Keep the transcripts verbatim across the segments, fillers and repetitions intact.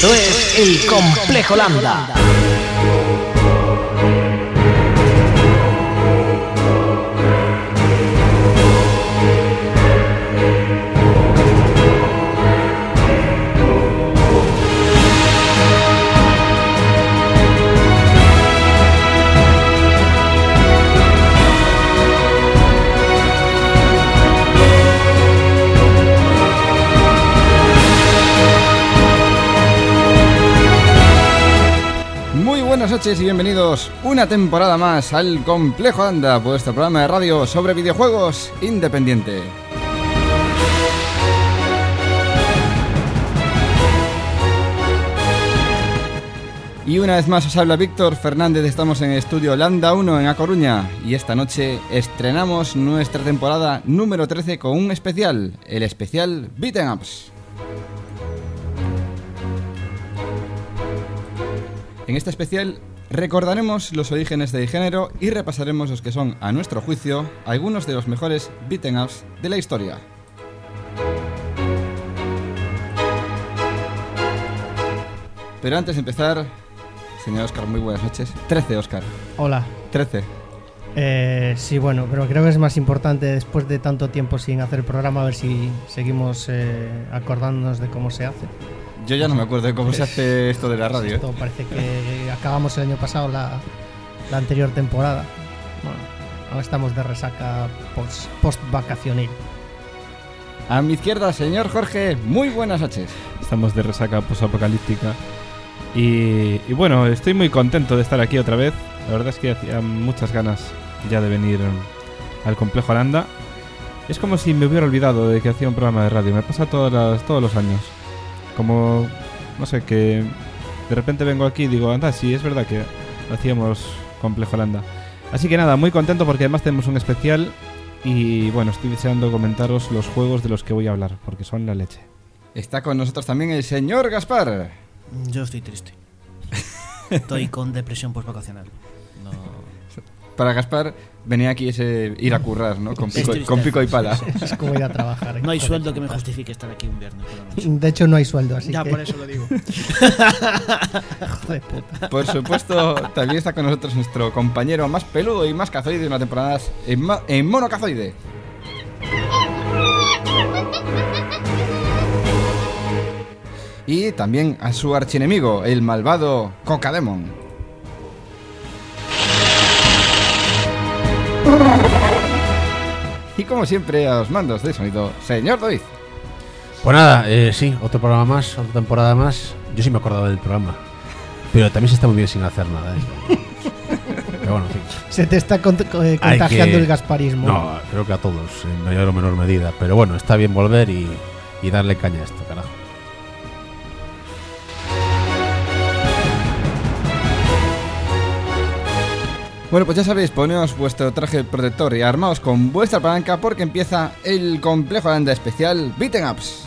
Esto es El Complejo Lambda. Buenas noches y bienvenidos una temporada más al Complejo Lambda, vuestro programa de radio sobre videojuegos independiente. Y una vez más os habla Víctor Fernández, estamos en el estudio Lambda uno en A Coruña y esta noche estrenamos nuestra temporada número trece con un especial, el especial Beat'em Ups. En este especial recordaremos los orígenes del género y repasaremos los que son, a nuestro juicio, algunos de los mejores beat'em ups de la historia. Pero antes de empezar, señor Óscar, muy buenas noches. trece, Óscar. Hola. trece. Eh, sí, bueno, pero creo que es más importante después de tanto tiempo sin hacer el programa, a ver si seguimos eh, acordándonos de cómo se hace. Yo ya no me acuerdo de cómo se hace esto de la radio. Esto parece que acabamos el año pasado la, la anterior temporada. Bueno, ahora estamos de resaca post, post-vacacionil. A mi izquierda, señor Jorge, muy buenas noches. Estamos de resaca post-apocalíptica. Y, y bueno, estoy muy contento de estar aquí otra vez. La verdad es que hacía muchas ganas ya de venir al Complejo Lambda. Es como si me hubiera olvidado de que hacía un programa de radio. Me pasa todas las, todos los años. Como, no sé, que de repente vengo aquí y digo, anda, sí, es verdad que hacíamos Complejo Lambda. Así que nada, muy contento porque además tenemos un especial y bueno, estoy deseando comentaros los juegos de los que voy a hablar, porque son la leche. Está con nosotros también el señor Gaspar. Yo estoy triste. Estoy con depresión postvacacional. No. Para Gaspar, venía aquí ese ir a currar, ¿no? Con pico, con pico y pala. Es como ir a trabajar. No hay sueldo que me justifique estar aquí un viernes por la noche. De hecho, no hay sueldo, así ya, que... por eso lo digo. Joder, puta. Por supuesto, también está con nosotros nuestro compañero más peludo y más cazoide de una temporada en, ma- en monocazoide. Y también a su archienemigo, el malvado Cocademon. Y como siempre, a los mandos de sonido, señor David. Pues nada, eh, sí, otro programa más, otra temporada más. Yo sí me acordaba del programa, pero también se está muy bien sin hacer nada, ¿eh? Pero bueno, en fin. Se te está cont- eh, contagiando que... el gasparismo. No, creo que a todos, en mayor o menor medida. Pero bueno, está bien volver y, y darle caña a esto, carajo. Bueno, pues ya sabéis, poneos vuestro traje protector y armaos con vuestra palanca porque empieza el Complejo Lambda especial Beat'em Ups.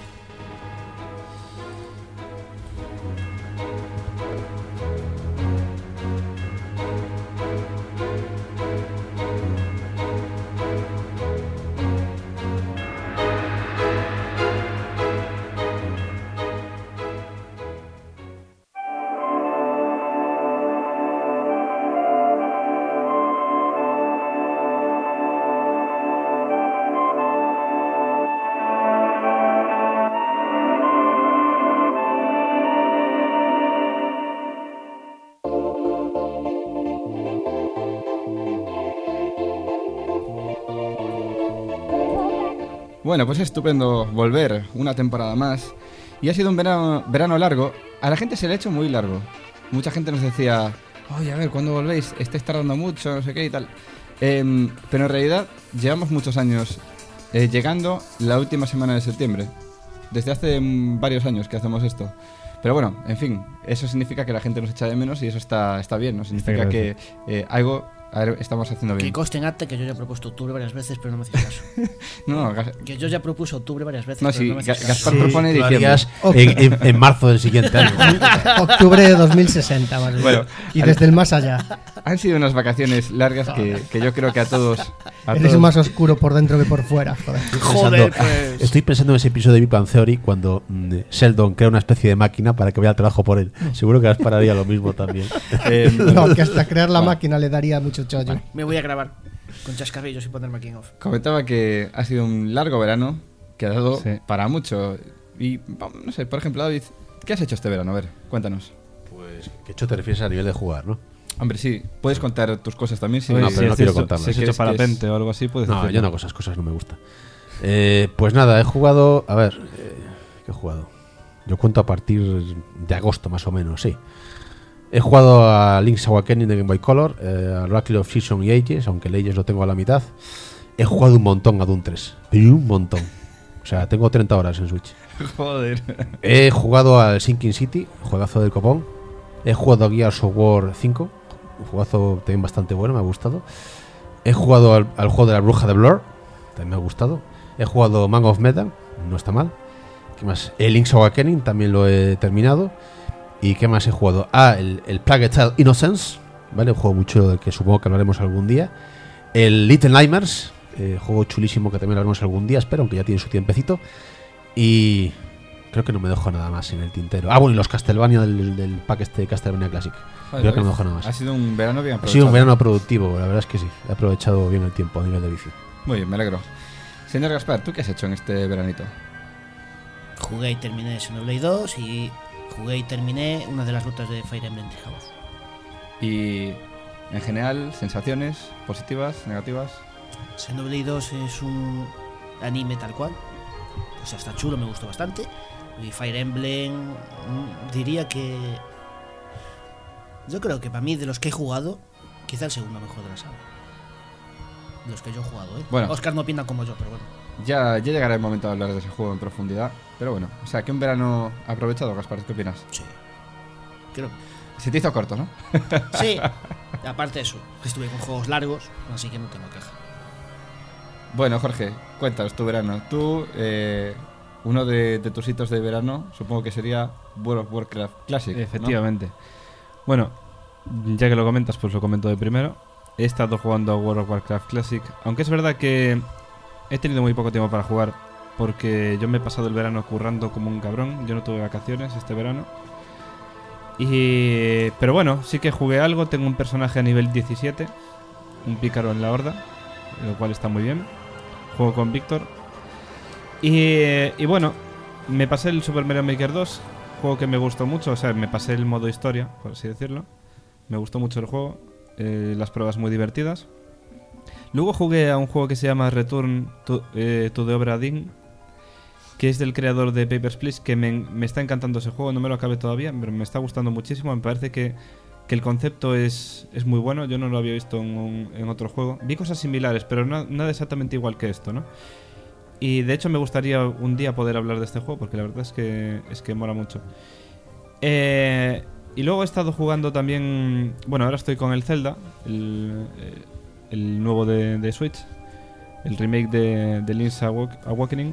Bueno, pues es estupendo volver una temporada más. Y ha sido un verano, verano largo. A la gente se le ha hecho muy largo. Mucha gente nos decía, oye, a ver, ¿cuándo volvéis? Estáis tardando mucho, no sé qué y tal. Eh, pero en realidad llevamos muchos años eh, llegando la última semana de septiembre. Desde hace mm, varios años que hacemos esto. Pero bueno, en fin, eso significa que la gente nos echa de menos y eso está, está bien, ¿no? Significa que eh, algo a ver, estamos haciendo bien. Que conste en acta que yo ya he propuesto octubre varias veces, pero no me hacéis caso. no, no, Gas- que yo ya propuse octubre varias veces, no, pero sí, no me hacéis Ga- caso. Gaspar Sí, propone lo diciembre. harías en, en, en marzo del siguiente año. Octubre de dos mil sesenta, más bien. Bueno, y desde el más allá. Han sido unas vacaciones largas que, que yo creo que a todos A Eres todos. más oscuro por dentro que por fuera, joder. Joder, Pensando- pues. Estoy pensando en ese episodio de Big Bang Theory cuando mm, Sheldon crea una especie de máquina para que vaya al trabajo por él. Seguro que Gaspar haría lo mismo también. Eh, No, que hasta crear la máquina le daría mucho chollo. Me voy a grabar con chascarrillos y ponerme aquí en off. Comentaba que ha sido un largo verano que ha dado Sí. para mucho. Y, vamos, no sé, por ejemplo, David, ¿qué has hecho este verano? A ver, cuéntanos. Pues, ¿qué hecho te refieres a nivel de jugar, no? Hombre, sí, puedes contar tus cosas también. Si Oye, No, si pero no has quiero hecho- contarlas. Si has ¿Quieres hecho que es- parapente o algo así, puedes No, decirlo. yo no hago esas cosas, no me gusta. Eh, pues nada, he jugado. A ver, eh, ¿qué he jugado? Yo cuento a partir de agosto, más o menos, sí. He jugado a Link's Awakening de Game Boy Color, eh, a Oracle of Season y Ages, aunque el Ages lo tengo a la mitad. He jugado un montón a Doom tres, pero un montón. O sea, tengo treinta horas en Switch. Joder. He jugado al Sinking City, juegazo del copón. He jugado a Gears of War cinco, un juegazo también bastante bueno, me ha gustado. He jugado al, al juego de la bruja de Blur, también me ha gustado. He jugado Man of Medan, no está mal. ¿Qué más? El Link's Awakening también lo he terminado. ¿Y qué más he jugado? Ah, el, el Plague Tale Innocence, ¿vale? Un juego muy chulo del que supongo que hablaremos algún día. El Little Nightmares, eh, juego chulísimo que también hablaremos algún día, espero, aunque ya tiene su tiempecito. Y creo que no me dejo nada más en el tintero. Ah, bueno, y los Castlevania del, del pack este de Castlevania Classic. Joder, Creo que no me David, dejo nada más. Ha sido un verano bien Ha aprovechado. sido un verano productivo, la verdad es que sí. He aprovechado bien el tiempo a nivel de vicio. Muy bien, me alegro. Señor Gaspar, ¿tú qué has hecho en este veranito? Jugué y terminé Xenoblade dos y jugué y terminé una de las rutas de Fire Emblem Three Houses. Y en general, sensaciones positivas, negativas. Xenoblade dos es un anime tal cual. O sea, está chulo, me gustó bastante. Y Fire Emblem, mm, diría que. Yo creo que para mí, de los que he jugado, quizá el segundo mejor de la saga. De los que yo he jugado, ¿eh? Bueno. Oscar no opina como yo, pero bueno. Ya, ya llegará el momento de hablar de ese juego en profundidad. Pero bueno, o sea, que un verano aprovechado, Gaspar, ¿qué opinas? Sí. Creo. Se te hizo corto, ¿no? Sí. Aparte de eso, estuve con juegos largos, así que no tengo queja. Bueno, Jorge, cuéntanos tu verano. Tú, eh, uno de, de tus hitos de verano, supongo que sería World of Warcraft Classic, ¿no? Efectivamente. Bueno, ya que lo comentas, pues lo comento de primero. He estado jugando a World of Warcraft Classic, aunque es verdad que he tenido muy poco tiempo para jugar, porque yo me he pasado el verano currando como un cabrón. Yo no tuve vacaciones este verano. Y pero bueno, sí que jugué algo. Tengo un personaje a nivel diecisiete, un pícaro en la horda, lo cual está muy bien. Juego con Víctor. Y, y bueno, me pasé el Super Mario Maker dos, juego que me gustó mucho. O sea, me pasé el modo historia, por así decirlo. Me gustó mucho el juego, eh, las pruebas muy divertidas. Luego jugué a un juego que se llama Return to, eh, to the Obra Dinn, que es del creador de Papers, Please, que me, me está encantando ese juego. No me lo acabé todavía, pero me está gustando muchísimo. Me parece que, que el concepto es, es muy bueno. Yo no lo había visto en, un- en otro juego. Vi cosas similares, pero no, nada exactamente igual que esto, ¿no? Y de hecho me gustaría un día poder hablar de este juego, porque la verdad es que, es que mola mucho. Eh, y luego he estado jugando también... Bueno, ahora estoy con el Zelda, el, eh, el nuevo de, de Switch, el remake de, de Link's Awak- Awakening.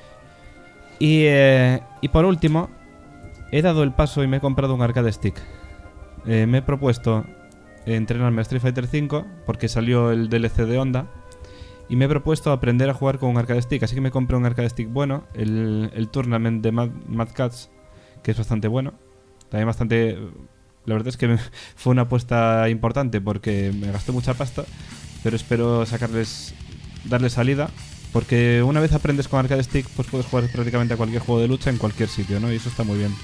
Y, eh, y por último, he dado el paso y me he comprado un arcade stick. Eh, me he propuesto entrenarme a Street Fighter cinco porque salió el D L C de Honda. Y me he propuesto aprender a jugar con un arcade stick. Así que me compré un arcade stick bueno, el, el Tournament de Mad, Mad Cats, que es bastante bueno. También bastante... La verdad es que me- fue una apuesta importante porque me gasté mucha pasta, pero espero sacarles... darles salida. Porque una vez aprendes con arcade stick, pues puedes jugar prácticamente a cualquier juego de lucha en cualquier sitio, ¿no? Y eso está muy bien.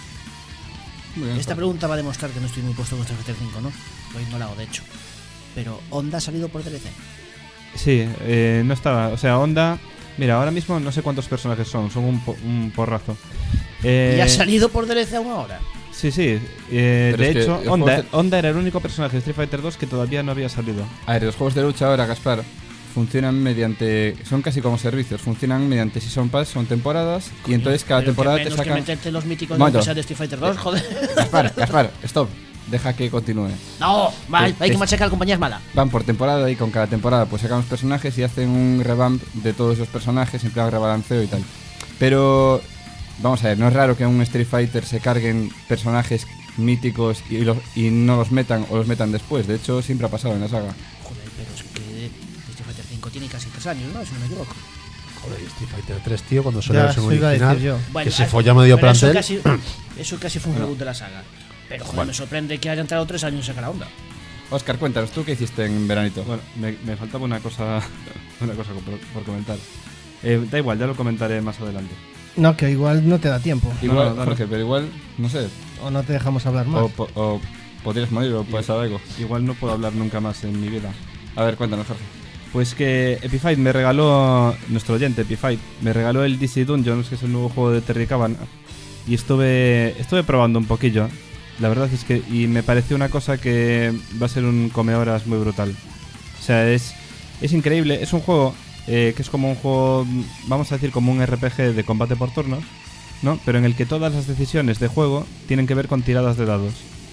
Muy bien, Esta Jorge. pregunta va a demostrar que no estoy muy puesto con Street Fighter cinco, ¿no? Lo he ignorado, de hecho. Pero, ¿Honda ha salido por D L C? Sí, eh, no estaba. O sea, Honda... Mira, ahora mismo no sé cuántos personajes son. Son un, po- un porrazo. Eh, ¿Y ha salido por D L C aún ahora? Sí, sí. Eh, Pero de es que hecho, los Honda, juegos de- Honda era el único personaje de Street Fighter dos que todavía no había salido. A ver, los juegos de lucha ahora, Gaspar, funcionan mediante... Son casi como servicios. Funcionan mediante Season Pass, son temporadas. Y entonces cada Pero temporada que te menos que sacan... meterte los míticos de Momento. aunque sea de Street Fighter dos, joder. Gaspar, Gaspar, stop. Deja que continúe. No, vale, Que- hay que que- machacar compañías malas. Van por temporada y con cada temporada pues sacan los personajes y hacen un revamp de todos los personajes, en plan rebalanceo y tal. Pero, vamos a ver, no es raro que en un Street Fighter se carguen personajes míticos y, los- y no los metan o los metan después. De hecho, siempre ha pasado en la saga. Joder, pero es que Street Fighter cinco tiene casi tres años, ¿no? Si no me equivoco. Joder, Street Fighter tres, tío, cuando salió la Ya, versión eso iba a original, decir yo. Bueno, que se al- folla medio pero eso plantel. casi, eso casi fue un reboot de la saga. Pero joder, Bueno. me sorprende que haya entrado tres años en sacar la onda. Oscar, cuéntanos, ¿tú qué hiciste en veranito? Bueno, me, me faltaba una cosa, una cosa por, por comentar. Eh, da igual, ya lo comentaré más adelante. No, que igual no te da tiempo. Igual, no, no, no. Jorge, pero igual, no sé, O no te dejamos hablar más. o, po- o podrías morir o puedes saber algo. Igual no puedo hablar nunca más en mi vida. A ver, cuéntanos, Jorge. Pues que Epifight me regaló, nuestro oyente Epifight, me regaló el D C Dungeons, que es el nuevo juego de Terry Cavan, y estuve estuve probando un poquillo. La verdad es que y me pareció una cosa que va a ser un come horas muy brutal. O sea, es es increíble, es un juego eh, que es como un juego, vamos a decir como un R P G de combate por turnos, ¿no? Pero en el que todas las decisiones de juego tienen que ver con tiradas de dados.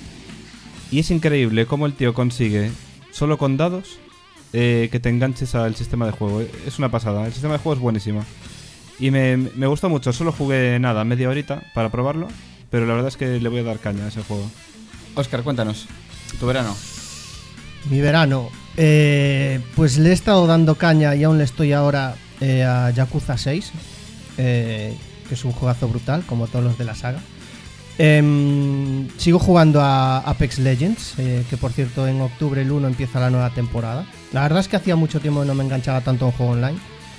Y es increíble cómo el tío consigue, solo con dados, eh, que te enganches al sistema de juego. Es una pasada, el sistema de juego es buenísimo. Y me, me gustó mucho, solo jugué nada, media horita para probarlo, pero la verdad es que le voy a dar caña a ese juego. Oscar, cuéntanos, tu verano. Mi verano, eh, pues le he estado dando caña y aún le estoy ahora eh, a Yakuza seis, eh, que es un juegazo brutal, como todos los de la saga. Em, sigo jugando a Apex Legends, eh, que por cierto en octubre el uno empieza la nueva temporada. La verdad es que hacía mucho tiempo que no me enganchaba tanto a un juego online.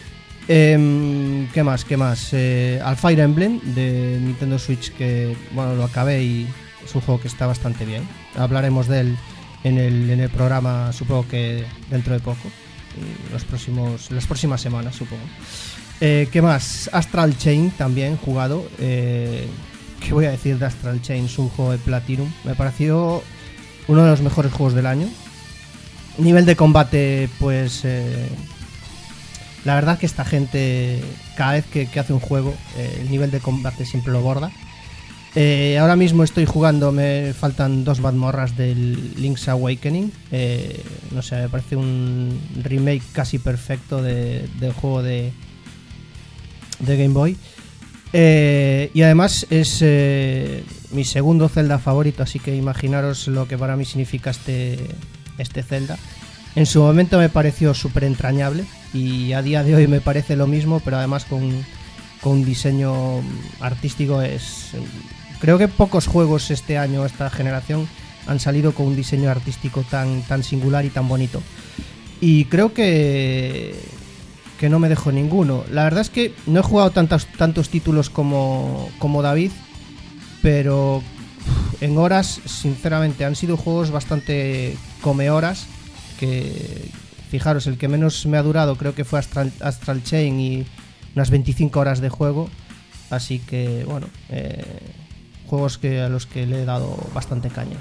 Em, ¿Qué más? ¿Qué más? Eh, al Fire Emblem de Nintendo Switch, que bueno, lo acabé y es un juego que está bastante bien. Hablaremos de él en el, en el programa, supongo que dentro de poco, en los próximos, las próximas semanas, supongo. Eh, ¿Qué más? Astral Chain también jugado. Eh, ¿Qué voy a decir de Astral Chain? Es un juego de Platinum. Me pareció uno de los mejores juegos del año. Nivel de combate, pues... Eh, la verdad que esta gente, cada vez que, que hace un juego, eh, el nivel de combate siempre lo borda. Eh, ahora mismo estoy jugando, me faltan dos mazmorras del Link's Awakening. Eh, no sé, me parece un remake casi perfecto de, del juego de, de Game Boy. Eh, y además es eh, mi segundo Zelda favorito, así que imaginaros lo que para mí significa este, este Zelda. En su momento me pareció súper entrañable y a día de hoy me parece lo mismo, pero además con, con un diseño artístico. Es creo que pocos juegos este año, esta generación, han salido con un diseño artístico tan, tan singular y tan bonito. Y creo que, que no me dejo ninguno. La verdad es que no he jugado tantos, tantos títulos como, como David, pero uf, en horas, sinceramente, han sido juegos bastante come horas. Que fijaros, el que menos me ha durado creo que fue Astral, Astral Chain y unas veinticinco horas de juego. Así que bueno, eh, juegos que a los que le he dado bastante caña.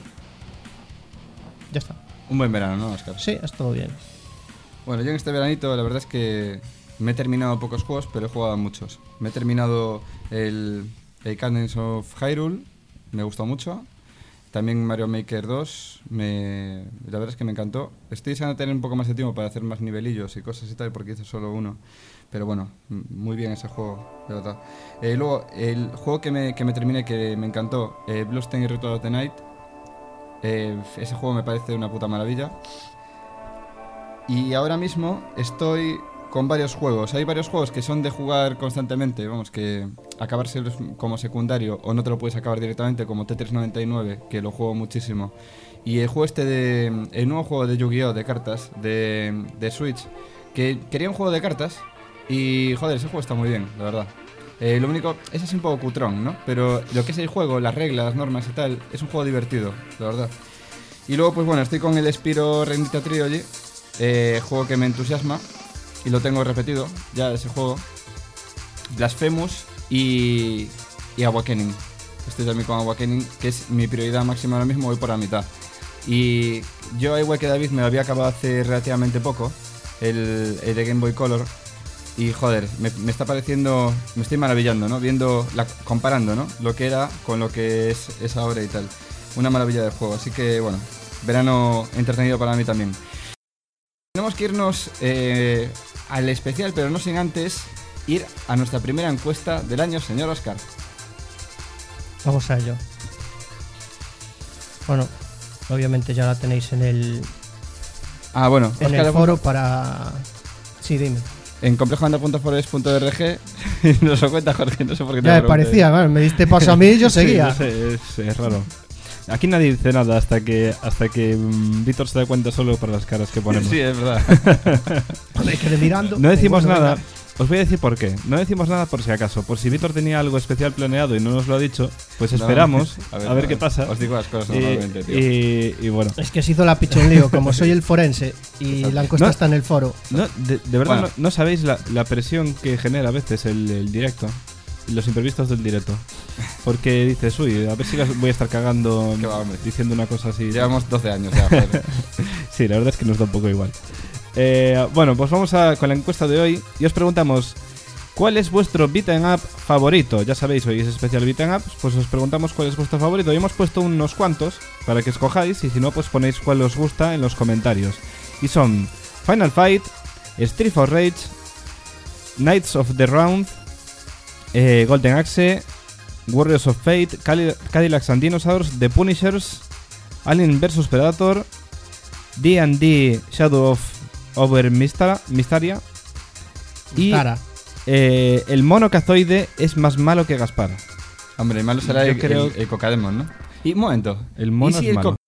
Ya está. Un buen verano, ¿no, Oscar? Sí, es todo bien. Bueno, yo en este veranito la verdad es que me he terminado pocos juegos, pero he jugado a muchos. Me he terminado el, el Cadence of Hyrule, me gustó mucho. También Mario Maker dos, me, la verdad es que me encantó. Estoy deseando tener un poco más de tiempo para hacer más nivelillos y cosas y tal, porque hice solo uno. Pero bueno, muy bien ese juego, de verdad. Eh, luego, el juego que me, que me terminé, que me encantó, eh, Bloodstained Ritual of the Night. Eh, ese juego me parece una puta maravilla. Y ahora mismo estoy con varios juegos. Hay varios juegos que son de jugar constantemente, vamos, que acabarse como secundario o no te lo puedes acabar directamente, como Tetris noventa y nueve, que lo juego muchísimo. Y el juego este de... el nuevo juego de Yu-Gi-Oh! De cartas, de, de Switch, que quería un juego de cartas y, joder, ese juego está muy bien, la verdad. Eh, lo único, ese es un poco cutrón, ¿no? Pero lo que es el juego, las reglas, las normas y tal, es un juego divertido, la verdad. Y luego, pues bueno, estoy con el Spyro Renita Trilogy, eh, juego que me entusiasma y lo tengo repetido ya ese juego. Blasphemous y, y Awakening. Estoy también con Awakening, que es mi prioridad máxima ahora mismo, voy por la mitad. Y yo, igual que David, me lo había acabado hace relativamente poco, el, el de Game Boy Color. Y joder, me, me está pareciendo, me estoy maravillando, ¿no? Viendo, la, comparando, ¿no? Lo que era con lo que es, es ahora y tal. Una maravilla de juego, así que bueno, verano entretenido para mí también. Tenemos que irnos eh, al especial, pero no sin antes ir a nuestra primera encuesta del año, señor Oscar. Vamos a ello. Bueno, obviamente ya la tenéis en el, Ah, bueno, en Oscar, el foro para, Sí, dime. En complejolanda punto forest punto org nos lo cuenta Jorge, no sé por qué te Ya lo me pregunté. parecía, bueno, me diste paso a mí y yo seguía. Sí, no sé, es, es raro. Aquí nadie dice nada hasta que hasta que mm, Víctor se da cuenta solo por las caras que ponemos. Sí, es verdad. Joder, que le mirando. No decimos Bueno, nada. venga. Os voy a decir por qué. No decimos nada por si acaso. Por si Víctor tenía algo especial planeado y no nos lo ha dicho, pues No, esperamos a ver, no, qué pasa. Os digo las cosas Y, normalmente, tío. y, y bueno. Es que se hizo la pichonlío, como soy el forense y la encuesta No. está en el foro. No, de, de verdad Bueno. no, no sabéis la, la presión que genera a veces el, el directo. Los imprevistos del directo. Porque dices, uy, a ver si las voy a estar cagando Qué va, hombre. diciendo una cosa así. Llevamos doce años ya, joder. Sí, la verdad es que nos da un poco igual. Eh, bueno, pues vamos a, con la encuesta de hoy y os preguntamos ¿cuál es vuestro beat'em up favorito? Ya sabéis, hoy es especial beat'em ups, pues os preguntamos cuál es vuestro favorito y hemos puesto unos cuantos para que escojáis y si no, pues ponéis cuál os gusta en los comentarios. Y son Final Fight, Street for Rage, Knights of the Round, eh, Golden Axe, Warriors of Fate, Cali- Cadillacs and Dinosaurs, The Punishers, Alien versus. Predator, D and D Shadow of Over Mystara, Mystaria y Cara. eh, el mono cazoide es más malo que Gaspar. Hombre, el malo será Yo el, creo- el, el Cocademon, ¿no? Y un momento. El mono ¿Y si es el malo. co-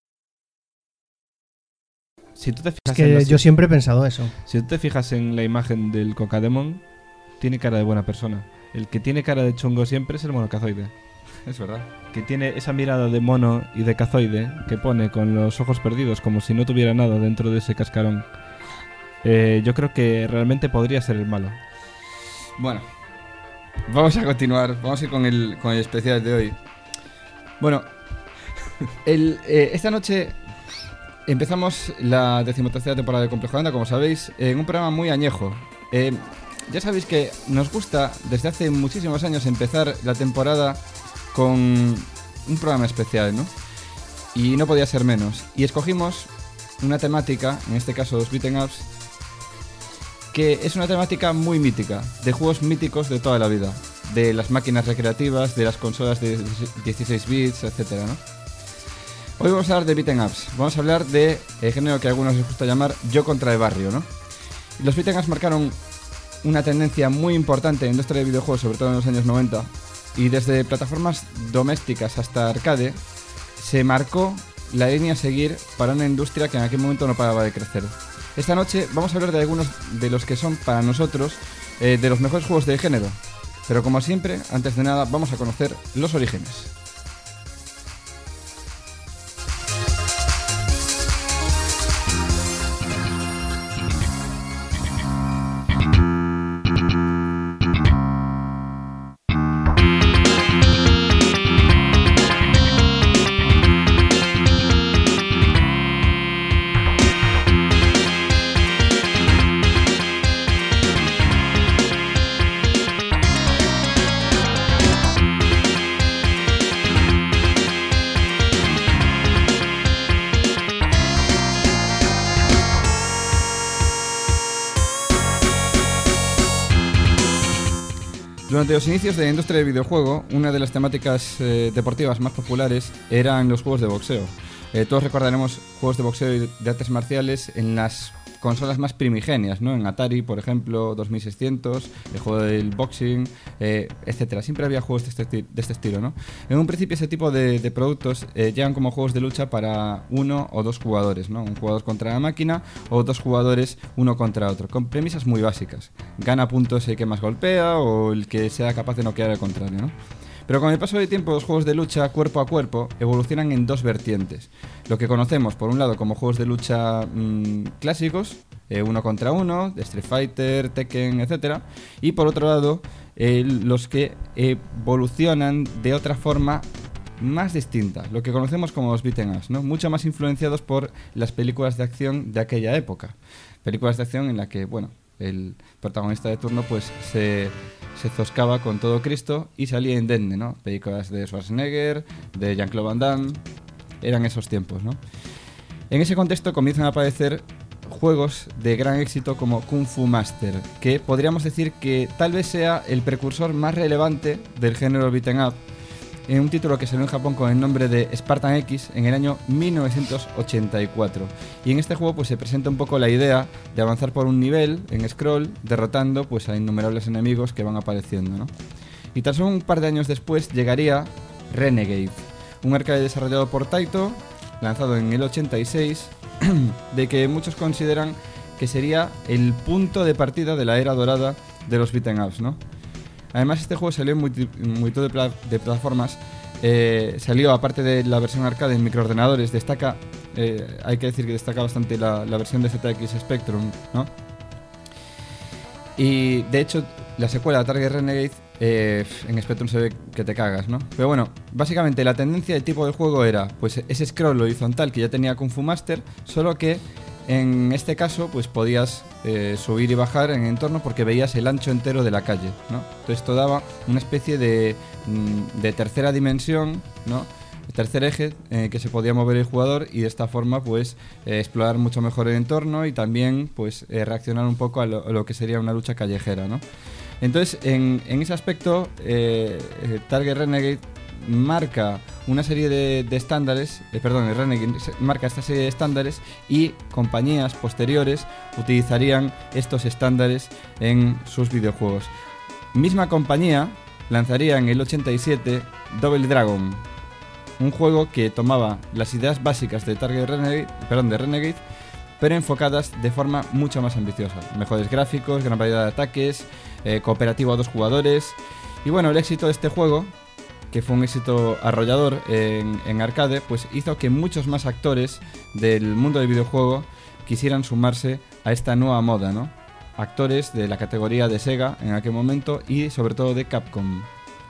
Si tú te Es fijas que en los- yo siempre he pensado eso. si tú te fijas en la imagen del Cocademon, tiene cara de buena persona. El que tiene cara de chungo siempre es el mono cazoide. Es verdad. Que tiene esa mirada de mono y de cazoide que pone con los ojos perdidos como si no tuviera nada dentro de ese cascarón. Eh, yo creo que realmente podría ser el malo. Bueno, vamos a continuar. Vamos a ir con el, con el especial de hoy. Bueno, el, eh, esta noche empezamos la decimotercera temporada de Complejolanda, como sabéis, en un programa muy añejo. Eh, ya sabéis que nos gusta desde hace muchísimos años empezar la temporada con un programa especial, ¿no? Y no podía ser menos. Y escogimos una temática, en este caso los beat'em ups, que es una temática muy mítica, de juegos míticos de toda la vida, de las máquinas recreativas, de las consolas de dieciséis bits, etcétera, ¿no? Hoy vamos a hablar de beat'em ups, vamos a hablar de el género que a algunos les gusta llamar yo contra el barrio, ¿no? Y los beat'em ups marcaron una tendencia muy importante en la industria de videojuegos, sobre todo en los años noventa, y desde plataformas domésticas hasta arcade, se marcó la línea a seguir para una industria que en aquel momento no paraba de crecer. Esta noche vamos a hablar de algunos de los que son para nosotros eh, de los mejores juegos del género. Pero como siempre, antes de nada, vamos a conocer los orígenes. Durante los inicios de la industria del videojuego, una de las temáticas eh, deportivas más populares eran los juegos de boxeo. Eh, todos recordaremos juegos de boxeo y de artes marciales en las consolas más primigenias, ¿no? En Atari, por ejemplo, dos mil seiscientos, el juego del boxing, eh, etcétera. Siempre había juegos de este, de este estilo, ¿no? En un principio ese tipo de, de productos eh, llegan como juegos de lucha para uno o dos jugadores, ¿no? Un jugador contra la máquina o dos jugadores uno contra otro, con premisas muy básicas. Gana puntos el que más golpea o el que sea capaz de noquear al contrario, ¿no? Pero con el paso del tiempo, los juegos de lucha cuerpo a cuerpo evolucionan en dos vertientes. Lo que conocemos, por un lado, como juegos de lucha mmm, clásicos, eh, uno contra uno, de Street Fighter, Tekken, etcétera. Y por otro lado, eh, los que evolucionan de otra forma más distinta, lo que conocemos como los beat'em ups, ¿no? Mucho más influenciados por las películas de acción de aquella época. Películas de acción en la que, bueno, el protagonista de turno pues se, se zoscaba con todo Cristo y salía indemne, ¿no? Películas de Schwarzenegger, de Jean-Claude Van Damme, eran esos tiempos, ¿no? En ese contexto comienzan a aparecer juegos de gran éxito como Kung Fu Master, que podríamos decir que tal vez sea el precursor más relevante del género beat'em up, en un título que salió en Japón con el nombre de Spartan X en el año mil novecientos ochenta y cuatro. Y en este juego pues se presenta un poco la idea de avanzar por un nivel en scroll, derrotando pues a innumerables enemigos que van apareciendo, ¿no? Y tan solo un par de años después llegaría Renegade, un arcade desarrollado por Taito, lanzado en el ochenta y seis, de que muchos consideran que sería el punto de partida de la era dorada de los beat'em ups, ¿no? Además, este juego salió en multi- multitud de, pla- de plataformas. Eh, salió, aparte de la versión arcade en microordenadores, destaca, eh, hay que decir que destaca bastante la, la versión de Z X Spectrum, ¿no? Y de hecho, la secuela de Target Renegade eh, en Spectrum se ve que te cagas, ¿no? Pero bueno, básicamente la tendencia del tipo de juego era pues ese scroll horizontal que ya tenía Kung Fu Master, solo que en este caso pues podías eh, subir y bajar en entorno porque veías el ancho entero de la calle, ¿no? Entonces esto daba una especie de, de tercera dimensión, ¿no? Tercer eje eh, que se podía mover el jugador y de esta forma pues eh, explorar mucho mejor el entorno y también pues eh, reaccionar un poco a lo, a lo que sería una lucha callejera, ¿no? Entonces en, en ese aspecto eh, eh, Target Renegade marca una serie de, de estándares, eh, perdón, el Renegade marca esta serie de estándares y compañías posteriores utilizarían estos estándares en sus videojuegos. Misma compañía lanzaría en el ochenta y siete Double Dragon, un juego que tomaba las ideas básicas de Target Renegade, perdón, de Renegade, pero enfocadas de forma mucho más ambiciosa. Mejores gráficos, gran variedad de ataques, eh, cooperativo a dos jugadores. Y bueno, el éxito de este juego, que fue un éxito arrollador en, en arcade, pues hizo que muchos más actores del mundo del videojuego quisieran sumarse a esta nueva moda, ¿no? Actores de la categoría de Sega en aquel momento y sobre todo de Capcom.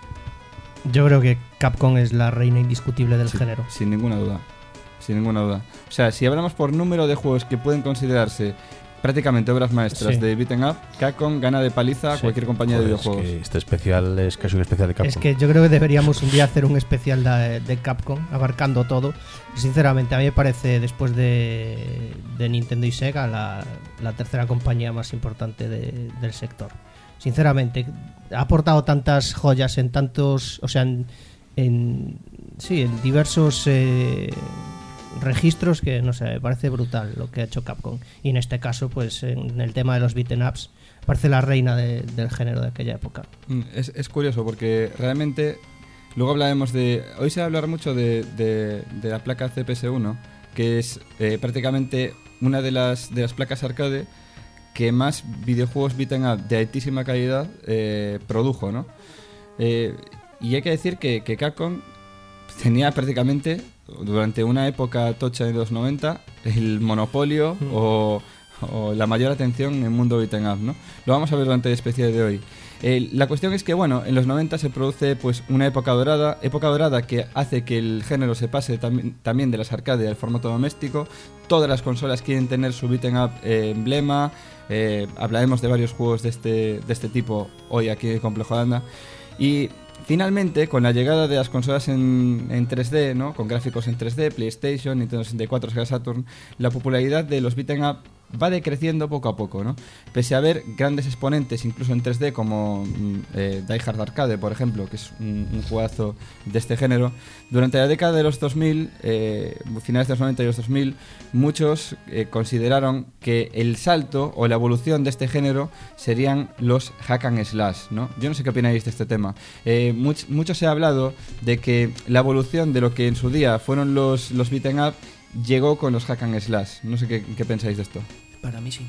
Yo creo que Capcom es la reina indiscutible del Sí, género. Sin ninguna duda. Sin ninguna duda. O sea, si hablamos por número de juegos que pueden considerarse prácticamente obras maestras Sí. de beat'em up, Capcom gana de paliza a Sí. cualquier compañía Joder, de es videojuegos. que este especial es casi un especial de Capcom. Es que yo creo que deberíamos un día hacer un especial de, de Capcom, abarcando todo. Sinceramente, a mí me parece, después de, de Nintendo y Sega, la, la tercera compañía más importante de- del sector. Sinceramente, ha aportado tantas joyas en tantos, o sea, en, en- sí, en diversos eh, registros que, no sé, me parece brutal lo que ha hecho Capcom. Y en este caso, pues en el tema de los beat'em ups, parece la reina de- del género de aquella época. Mm, Es, es curioso porque realmente luego hablaremos de... Hoy se va a hablar mucho de, de- de la placa C P S uno, que es eh, prácticamente una de las, de las placas arcade que más videojuegos beat'em up de altísima calidad eh, produjo, ¿no? Eh, y hay que decir que, que Capcom tenía prácticamente, durante una época tocha de los noventa, el monopolio Mm. o, o la mayor atención en el mundo beat'em up, ¿no? Lo vamos a ver durante el especial de hoy. Eh, la cuestión es que, bueno, en los noventa se produce pues una época dorada, época dorada que hace que el género se pase tam- también de las arcades al formato doméstico. Todas las consolas quieren tener su beat'em up eh, emblema. Eh, hablaremos de varios juegos de este, de este tipo hoy aquí en Complejo Holanda. Y finalmente, con la llegada de las consolas en, en tres D, ¿no? Con gráficos en tres D, PlayStation, Nintendo sesenta y cuatro, Sega Saturn, la popularidad de los beat'em up va decreciendo poco a poco, ¿no? Pese a haber grandes exponentes, incluso en tres D, como mm, eh, Die Hard Arcade, por ejemplo, que es un, un juegazo de este género, durante la década de los dos mil, eh, finales de los noventa y los dos mil, muchos eh, consideraron que el salto o la evolución de este género serían los hack and slash, ¿no? Yo no sé qué opináis de este tema. Eh, much, mucho se ha hablado de que la evolución de lo que en su día fueron los, los beat'em up llegó con los hack and slash. No sé qué, qué pensáis de esto. Para mí sí.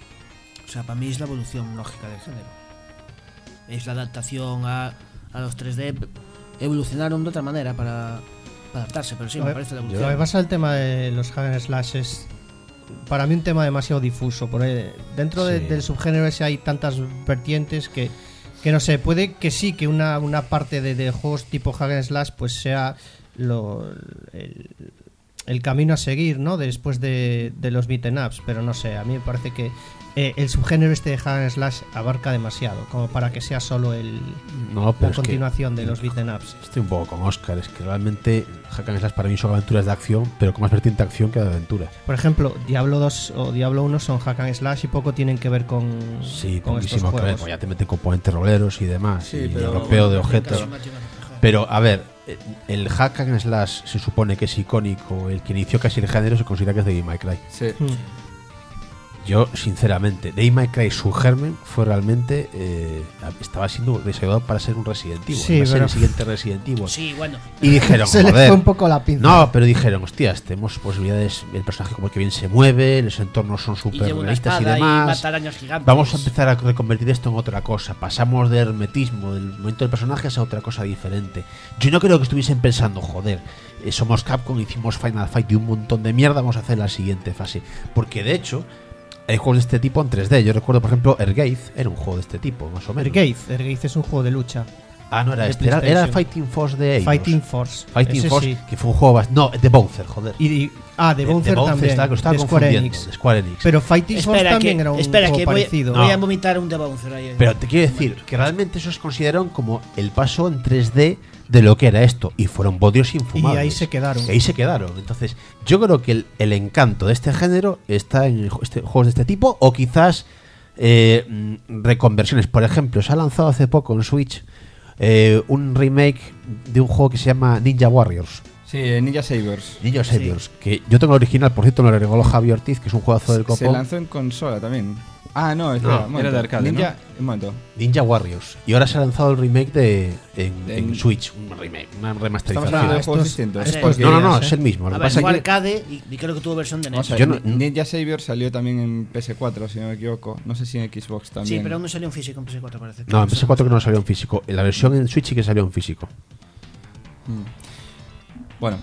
O sea, para mí es la evolución lógica del género. Es la adaptación a, a los tres D. Evolucionaron de otra manera para, para adaptarse, pero sí, A me ver, parece la Lo evolución. que pasa el tema de los hack and slash es para mí un tema demasiado difuso. Porque dentro de- Sí. del subgénero ese hay tantas vertientes que, que no sé, puede que sí, que una, una parte de, de juegos tipo hack and slash pues sea lo, el, el camino a seguir, ¿no? Después de, de los beat'em ups, pero no sé, a mí me parece que eh, el subgénero este de hack and slash abarca demasiado, como para que sea solo el, No, pero la es que continuación de los beat'em ups. estoy un poco con Oscar. Es que realmente Hack and Slash para mí son aventuras de acción, pero con más vertiente de acción que de aventuras. Por ejemplo, Diablo dos o Diablo uno son hack and slash y poco tienen que ver con, Sí, con estos poquísimo que ver, juegos. porque ya te meten componentes roleros y demás, Sí, y pero- europeo de objetos. Casi más llevan a quejar. Pero, a ver, eh, el hack and slash se supone que es icónico, el que inició casi el género se considera que es Devil May Cry. Sí. Mm. Yo, sinceramente, Devil May Cry, su germen fue realmente. Eh, estaba siendo desarrollado para ser un Resident Evil. Sí, iba a ser pero- el siguiente Resident Evil. Sí, bueno. Y dijeron, Se le joder. fue un poco la pinza. No, pero dijeron, hostias, tenemos posibilidades. El personaje, como que bien se mueve, los entornos son Y súper lleva una realistas y espada y, demás. mata arañas gigantes. Vamos a empezar a reconvertir esto en otra cosa. Pasamos del hermetismo, del momento del personaje, a otra cosa diferente. Yo no creo que estuviesen pensando, joder, eh, somos Capcom, hicimos Final Fight y un montón de mierda, vamos a hacer la siguiente fase. Porque de hecho, hay juegos de este tipo en tres D. Yo recuerdo, por ejemplo, Ergaze era un juego de este tipo, más o menos. Ergaze, Ergaze es un juego de lucha. Ah, no era de este, era, era PlayStation. Fighting Force de Eidos. Fighting Force. Fighting Ese Force, sí. que fue un juego bast- No, de Bowser, joder. Y, y- ah, de Eh, Bouncer también. estaba, que lo estaba de Square confundiendo, Enix. de Square Enix. Pero Fighting Force Espera, también que, era un espera juego que voy, parecido. voy No. a vomitar un de Bouncer ahí. Pero te quiero decir que realmente eso se consideraron como el paso en tres D de lo que era esto. Y fueron bodrios infumables. Y ahí se quedaron. Y ahí se quedaron. Entonces, yo creo que el, el encanto de este género está en ju- este- juegos de este tipo. O quizás eh, mm, reconversiones. Por ejemplo, se ha lanzado hace poco en Switch eh, un remake de un juego que se llama Ninja Warriors. Sí, eh, Ninja Sabers. Ninja Saviors. Que yo tengo el original, por cierto, me lo regaló Javi Ortiz, que es un juegazo del Se copón. lanzó en consola también. Ah, no, espera, No, un momento. era de arcade, Ninja, un momento. Ninja Warriors. Y ahora se ha lanzado el remake de en, En- en Switch. Un remake, una Estamos remasterización. hablando de estos- juegos distintos. estos- porque- No, no, no, ¿eh? es el mismo. Lo A que ver, pasa fue es que arcade y, y creo que tuvo versión de N E O S. sea, Yo no- Ni- Ninja Savior salió también en P S cuatro, si no me equivoco. No sé si en Xbox también. Sí, pero aún no salió en físico en P S cuatro, parece. no, en P S cuatro que no salió en físico. En la versión en Switch sí que salió en físico. Mm. Bueno,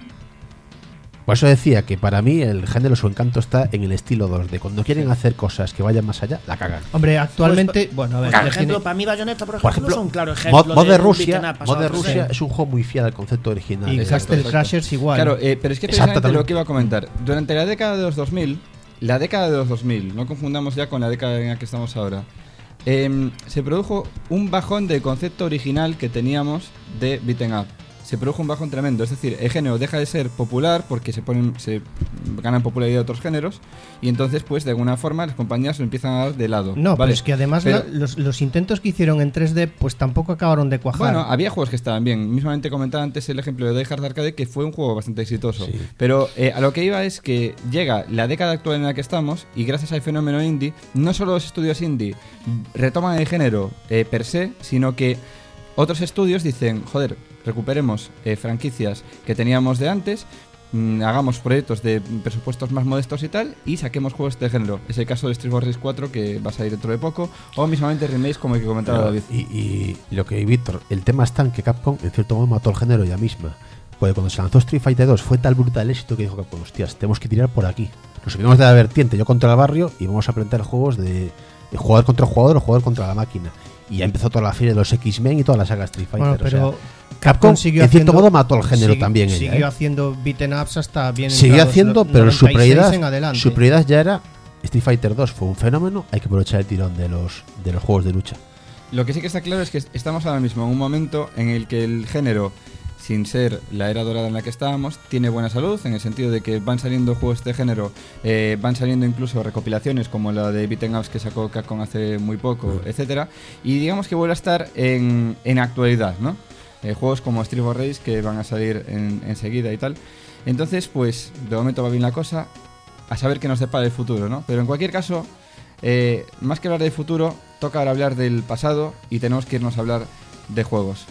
Por eso decía que para mí el género, su encanto está en el estilo dos D. Cuando quieren hacer cosas que vayan más allá, la cagan. Hombre, actualmente. bueno, a ver. Por ya ejemplo, tiene- para mí Bayonetta, por ejemplo, Por ejemplo, es un claro ejemplo Mod, Mod de de un Rusia, beat'em up Mod de pasado por Rusia ser. es un juego muy fiel al concepto original. y de- exacto, Castle exacto. Crashers igual. claro, eh, pero es que Exacto, precisamente también. lo que iba a comentar. Durante la década de los dos mil, la década de los dos mil, no confundamos ya con la década en la que estamos ahora, em, se produjo un bajón del concepto original que teníamos de beat'em up. Se produjo un bajón tremendo, es decir, el género deja de ser popular porque se ponen se ganan popularidad otros géneros y entonces pues de alguna forma las compañías lo empiezan a dar de lado. No, pero ¿vale? es que además Pero- la- los, los intentos que hicieron en tres D pues tampoco acabaron de cuajar. Bueno, había juegos que estaban bien. Mismamente comentaba antes el ejemplo de Die Hard Arcade, que fue un juego bastante exitoso. Sí. Pero eh, a lo que iba es que llega la década actual en la que estamos y gracias al fenómeno indie, no solo los estudios indie retoman el género eh, per se, sino que otros estudios dicen, joder, recuperemos eh, franquicias que teníamos de antes, mm, hagamos proyectos de presupuestos más modestos y tal, y saquemos juegos de género. Es el caso de Street Fighter cuatro, que va a salir dentro de poco, o mismamente remakes como el que comentaba Pero- David. y, y lo que Víctor, el tema está en que Capcom en cierto modo mató el género ella misma. Porque cuando se lanzó Street Fighter dos fue tal brutal éxito que dijo Capcom, hostias, tenemos que tirar por aquí. Nos olvidamos de la vertiente, yo contra el barrio, y vamos a plantear juegos de, de jugador contra jugador o jugador contra la máquina. Y ya empezó toda la feria de los X-Men y toda la saga Street Fighter. Bueno, o pero sea, Capcom siguió en cierto haciendo- modo mató el género sigui- también ella. Siguió ¿eh? haciendo beaten ups hasta bien Siguió entrados haciendo, los pero su noventa y seis prioridad, en adelante. su prioridad ya era Street Fighter dos fue un fenómeno, hay que aprovechar el tirón de los, de los juegos de lucha. Lo que sí que está claro es que estamos ahora mismo en un momento en el que el género, sin ser la era dorada en la que estábamos, tiene buena salud, en el sentido de que van saliendo juegos de género, eh, van saliendo incluso recopilaciones como la de beat'em ups que sacó Capcom hace muy poco, etcétera, y digamos que vuelve a estar en, en actualidad, ¿no? Eh, juegos como Street Fighter Race que van a salir en- enseguida y tal. Entonces, pues, de momento va bien la cosa, a saber qué nos depara el futuro, ¿no? Pero en cualquier caso, eh, más que hablar del futuro, toca ahora hablar del pasado y tenemos que irnos a hablar de juegos.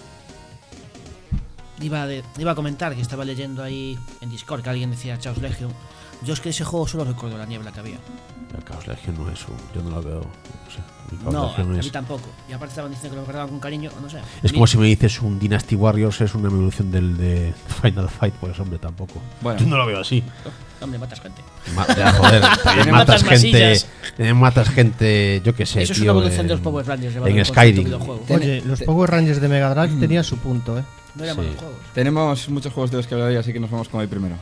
Iba, de- iba a comentar que estaba leyendo ahí en Discord que alguien decía Chaos Legion. Yo es que ese juego solo recuerdo la niebla que había. El Chaos Legion no es un, yo no lo veo. No sé, el Chaos No, a, Legion a es- mí tampoco. Y aparte estaban diciendo que lo recordaban con cariño, no sé. Es Mi- como si me dices un Dynasty Warriors es una evolución del de Final Fight, pues hombre, tampoco. Bueno. Yo no lo veo así. Hombre, matas gente. Ma- ya, joder, también Matas matas gente, masillas. también matas gente, yo qué sé, Eso es tío, una evolución en- de los Power Rangers. llevado en al concepto Skyrim. videojuego. Ten- Oye, los te- Power Rangers de Mega Drive tenían su punto, ¿eh? No eran Sí. malos juegos. Tenemos muchos juegos de los que hablar hoy, así que nos vamos con el primero.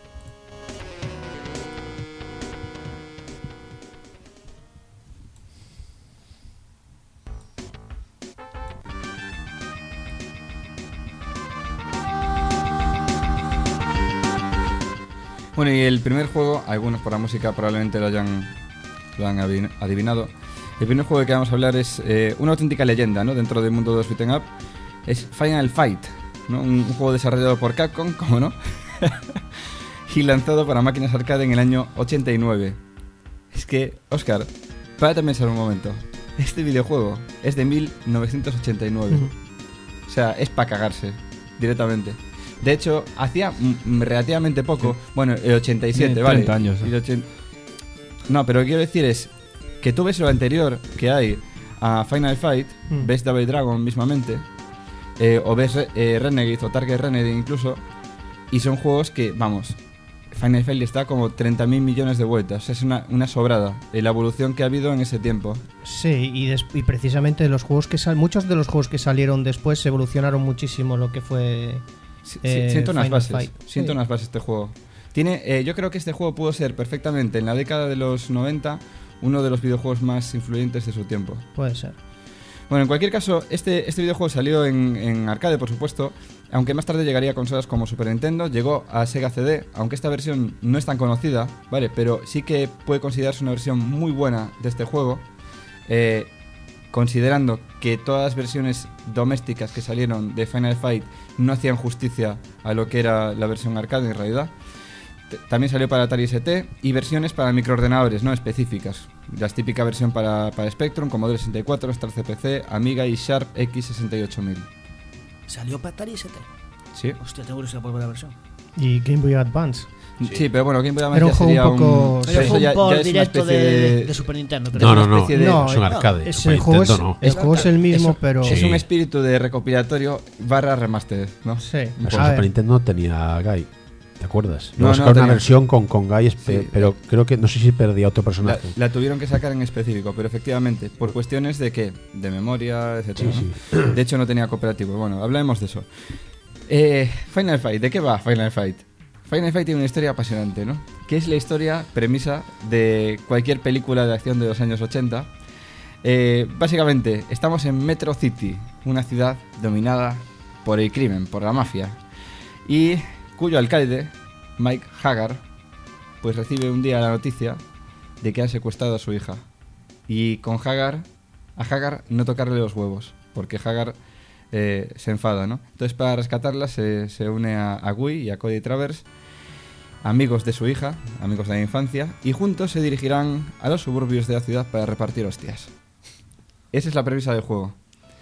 Bueno, y el primer juego, algunos por la música probablemente lo hayan lo han adivin- adivinado. El primer juego del que vamos a hablar es eh, una auténtica leyenda, ¿no? Dentro del mundo de los beat'em up. Es Final Fight. ¿no? Un, un juego desarrollado por Capcom, como no, y lanzado para máquinas arcade en el año ochenta y nueve. Es que, Óscar, párate a pensar un momento. Este videojuego es de mil novecientos ochenta y nueve. Uh-huh. O sea, es para cagarse, directamente. De hecho, hacía m- relativamente poco, bueno, el ochenta y siete, treinta ¿vale? años. Y el ochenta No, pero lo que quiero decir es que tú ves lo anterior que hay a Final Fight, mm. ves Double Dragon mismamente, eh, o ves eh, Renegade o Target Renegade incluso, y son juegos que, vamos, Final Fight está como treinta mil millones de vueltas. Es una, una sobrada en la evolución que ha habido en ese tiempo. Sí, y, des- y precisamente los juegos que sal- muchos de los juegos que salieron después evolucionaron muchísimo lo que fue. Sí, eh, siento unas Final bases, Fight. siento Sí. unas bases este juego. Tiene, eh, yo creo que este juego pudo ser perfectamente en la década de los noventa uno de los videojuegos más influyentes de su tiempo. Puede ser. Bueno, en cualquier caso, este, este videojuego salió en, en arcade, por supuesto, aunque más tarde llegaría a consolas como Super Nintendo, llegó a Sega C D, aunque esta versión no es tan conocida, ¿vale? Pero sí que puede considerarse una versión muy buena de este juego, eh, considerando que todas las versiones domésticas que salieron de Final Fight no hacían justicia a lo que era la versión arcade en realidad. También salió para Atari S T y versiones para microordenadores no específicas. La típica versión para, para Spectrum, Commodore sesenta y cuatro, Star C P C, Amiga y Sharp X sesenta y ocho mil. ¿Salió para Atari S T? Sí. Hostia, tengo curiosidad por ver la versión. Y Game Boy Advance. Sí, sí, pero bueno, Game Boy Advance Era un ya juego sería un poco- un... Pero eso fue un ya- port ya es una directo especie de, de- de Super Nintendo. No, no, una no, especie de- no, es un no, arcade. Es Super el, juego es, Nintendo, no. el juego es el mismo, Eso- pero. Es Sí. un espíritu de recopilatorio barra remaster, ¿no? Sí. Un La poco. A Super ver. Nintendo tenía Guy, ¿te acuerdas? No, Luego no, sacaron una tenía- versión con, con Guy, espe- Sí. pero creo que no sé si perdía otro La, personaje. la tuvieron que sacar en específico, pero efectivamente, por cuestiones de qué, de memoria, etcétera. Sí, ¿no? De hecho, no tenía cooperativo. Bueno, hablemos de eso. Eh, Final Fight, ¿de qué va Final Fight? Final Fight tiene una historia apasionante, ¿no? Que es la historia premisa de cualquier película de acción de los años ochenta. Eh, básicamente, estamos en Metro City, una ciudad dominada por el crimen, por la mafia, y cuyo alcalde, Mike Hagar, pues recibe un día la noticia de que han secuestrado a su hija. Y con Hagar, a Hagar no tocarle los huevos, porque Hagar eh, se enfada, ¿no? Entonces, para rescatarla se, se une a, a Guy y a Cody Travers, amigos de su hija, amigos de la infancia, y juntos se dirigirán a los suburbios de la ciudad para repartir hostias. Esa es la premisa del juego.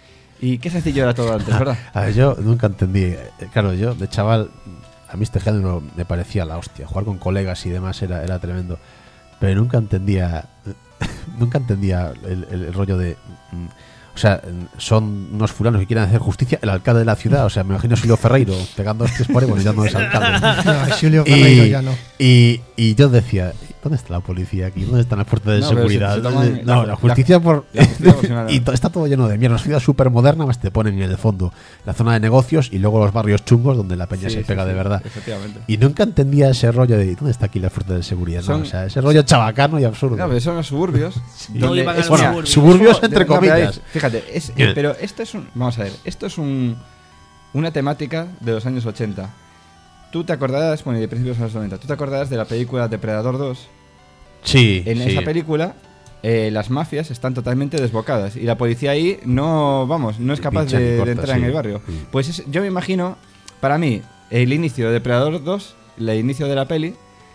Y qué sencillo era todo antes, ¿verdad? A ver, yo nunca entendí. eh, Claro, yo de chaval, a mí este género me parecía la hostia. Jugar con colegas y demás era, era tremendo. Pero nunca entendía. Nunca entendía el, el- el rollo de. mm, O sea, son unos fulanos que quieren hacer justicia. El alcalde de la ciudad, o sea, me imagino a Silvio Ferreiro pegando hostias por ahí, bueno, ya no es alcalde. No, Julio Ferreiro ya no. y, y yo decía, ¿dónde está la policía aquí? ¿Dónde están las fuerzas de No, pero seguridad? se- se toman no, la- la, justicia por... la justicia por si nada. y to- está todo lleno de mierda. Una ciudad súper moderna, más te ponen en el fondo la zona de negocios y luego los barrios chungos donde la peña Sí, se sí, pega sí, de verdad. Efectivamente. Y nunca entendía ese rollo de ¿dónde está aquí la fuerza de seguridad? No, Son- o sea, ese rollo chabacano y absurdo. No, pero son los suburbios. No iban a los bueno, suburbios. suburbios No, entre no, pero ahí, comillas. fíjate, es, Bien. pero esto es un. Vamos a ver, esto es un. Una temática de los años ochenta. Tú te acordarás, bueno, y de principios de los noventa, tú te acordarás de la película Depredador dos. Sí, En sí. esa película, eh, las mafias están totalmente desbocadas y la policía ahí no, vamos, no es Y capaz pincha ni de, de corta, entrar en sí. el barrio. Mm. Pues es- yo me imagino, para mí, el inicio de Depredador dos, el inicio de la peli,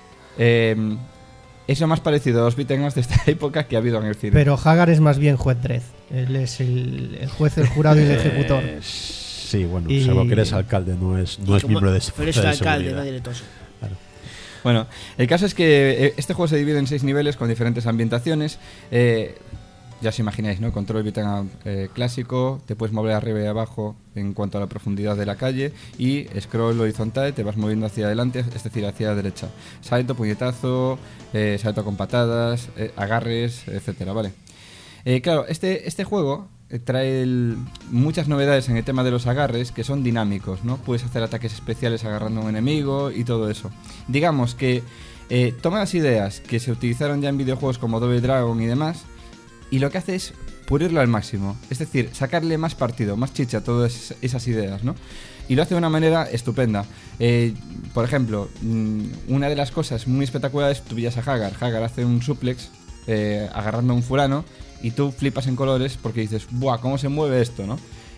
eh, es lo más parecido a los beat'em ups de esta época que ha habido en el cine. Pero Hagar es más bien juez Dredd. Él es el, el juez, el jurado y el ejecutor. Eh, sí, bueno, Y- salvo que eres alcalde, no es, no es Como- miembro de Pero es fuerza el de alcalde, seguridad. no directoso. Bueno, el caso es que eh, este juego se divide en seis niveles con diferentes ambientaciones. Eh, ya os imagináis, ¿no? Control beat'em up eh, clásico, te puedes mover arriba y abajo en cuanto a la profundidad de la calle, y scroll horizontal, te vas moviendo hacia adelante, es decir, hacia la derecha. Salto, puñetazo, eh, salto con patadas, eh, agarres, etcétera, ¿vale? Eh, claro, este, este juego eh, trae el- muchas novedades en el tema de los agarres que son dinámicos, ¿no? Puedes hacer ataques especiales agarrando a un enemigo y todo eso. Digamos que eh, toma las ideas que se utilizaron ya en videojuegos como Double Dragon y demás, y lo que hace es pulirlo al máximo. Es decir, sacarle más partido, más chicha a todas esas ideas, ¿no? Y lo hace de una manera estupenda. Eh, por ejemplo, mm, una de las cosas muy espectaculares, tú pillas a Hagar. Hagar hace un suplex eh, agarrando a un fulano y tú flipas en colores porque dices, ¡buah! ¿Cómo se mueve esto, no?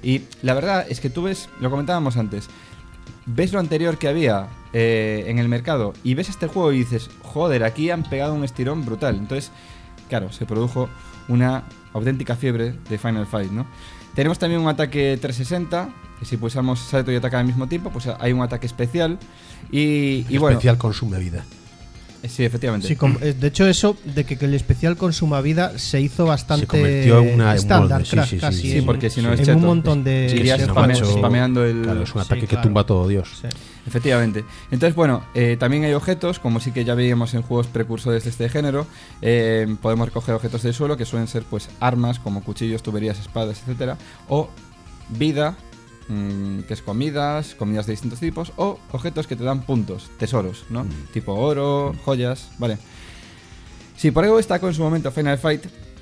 Y la verdad es que tú ves, lo comentábamos antes, ves lo anterior que había eh, en el mercado y ves este juego y dices, joder, aquí han pegado un estirón brutal. Entonces, claro, se produjo una auténtica fiebre de Final Fight, ¿no? Tenemos también un ataque trescientos sesenta, que si pulsamos salto y ataca al mismo tiempo, pues hay un ataque especial. Y, y bueno, especial consume vida. Sí, efectivamente. Sí, com- de hecho, eso de que, que el especial consuma vida se hizo bastante Se convirtió en una- en estándar, molde, sí, cra- sí, sí, casi sí, Sí, en- porque si no es en cheto. un montón de... Sí, irías sí, spame- macho, spameando el... Claro, es un Sí, ataque que claro. tumba a todo Dios. Sí. Efectivamente. Entonces, bueno, eh, también hay objetos, como sí que ya veíamos en juegos precursores de este género. Eh, podemos recoger objetos del suelo, que suelen ser pues armas, como cuchillos, tuberías, espadas, etcétera. O vida, mmm, que es comidas, comidas de distintos tipos. O objetos que te dan puntos, tesoros, ¿no? Mm. Tipo oro, joyas, vale. Si por algo destacó en su momento Final Fight,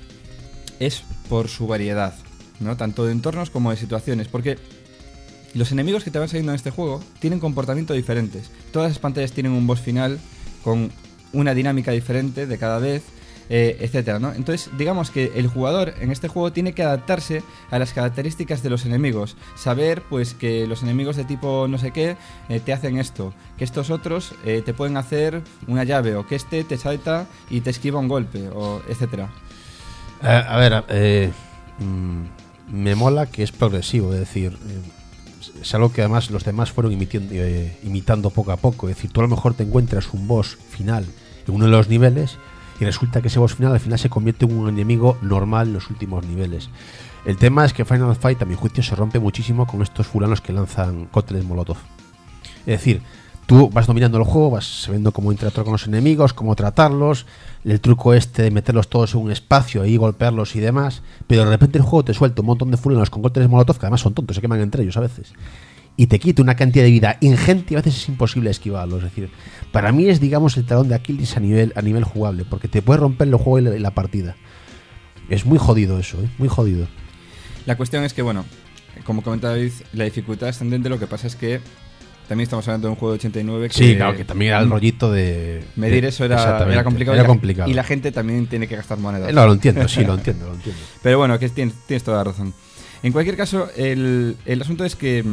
es por su variedad, ¿no? Tanto de entornos como de situaciones, porque los enemigos que te van saliendo en este juego tienen comportamientos diferentes. Todas las pantallas tienen un boss final con una dinámica diferente de cada vez, eh, etcétera, ¿no? Entonces, digamos que el jugador en este juego tiene que adaptarse a las características de los enemigos. Saber, pues, que los enemigos de tipo no sé qué eh, te hacen esto, que estos otros eh, te pueden hacer una llave, o que este te salta y te esquiva un golpe, o etcétera. Eh, a ver, eh, mm, me mola que es progresivo, es decir, eh, es algo que además los demás fueron imitando, eh, imitando poco a poco. Es decir, tú a lo mejor te encuentras un boss final en uno de los niveles y resulta que ese boss final al final se convierte en un enemigo normal en los últimos niveles. El tema es que Final Fight, a mi juicio, se rompe muchísimo con estos fulanos que lanzan cócteles Molotov. Es decir, tú vas dominando el juego, vas sabiendo cómo interactuar con los enemigos, cómo tratarlos, el truco este de meterlos todos en un espacio y golpearlos y demás, pero de repente el juego te suelta un montón de fulanos con cócteles Molotov, que además son tontos, se queman entre ellos a veces, y te quita una cantidad de vida ingente y a veces es imposible esquivarlos. Es decir, para mí es, digamos, el talón de Aquiles a nivel, a nivel jugable, porque te puede romper el juego y la, y la partida. Es muy jodido eso, ¿eh? Muy jodido. La cuestión es que, bueno, como comentaba David, la dificultad ascendente, lo que pasa es que también estamos hablando de un juego de ochenta y nueve que... Sí, claro, que también era el rollito de... Medir de- eso era, exactamente, era complicado, era y la- complicado. y la gente también tiene que gastar monedas. Eh, No, lo entiendo, sí, lo entiendo, lo entiendo. Pero bueno, que tienes, tienes toda la razón. En cualquier caso, el, el asunto es que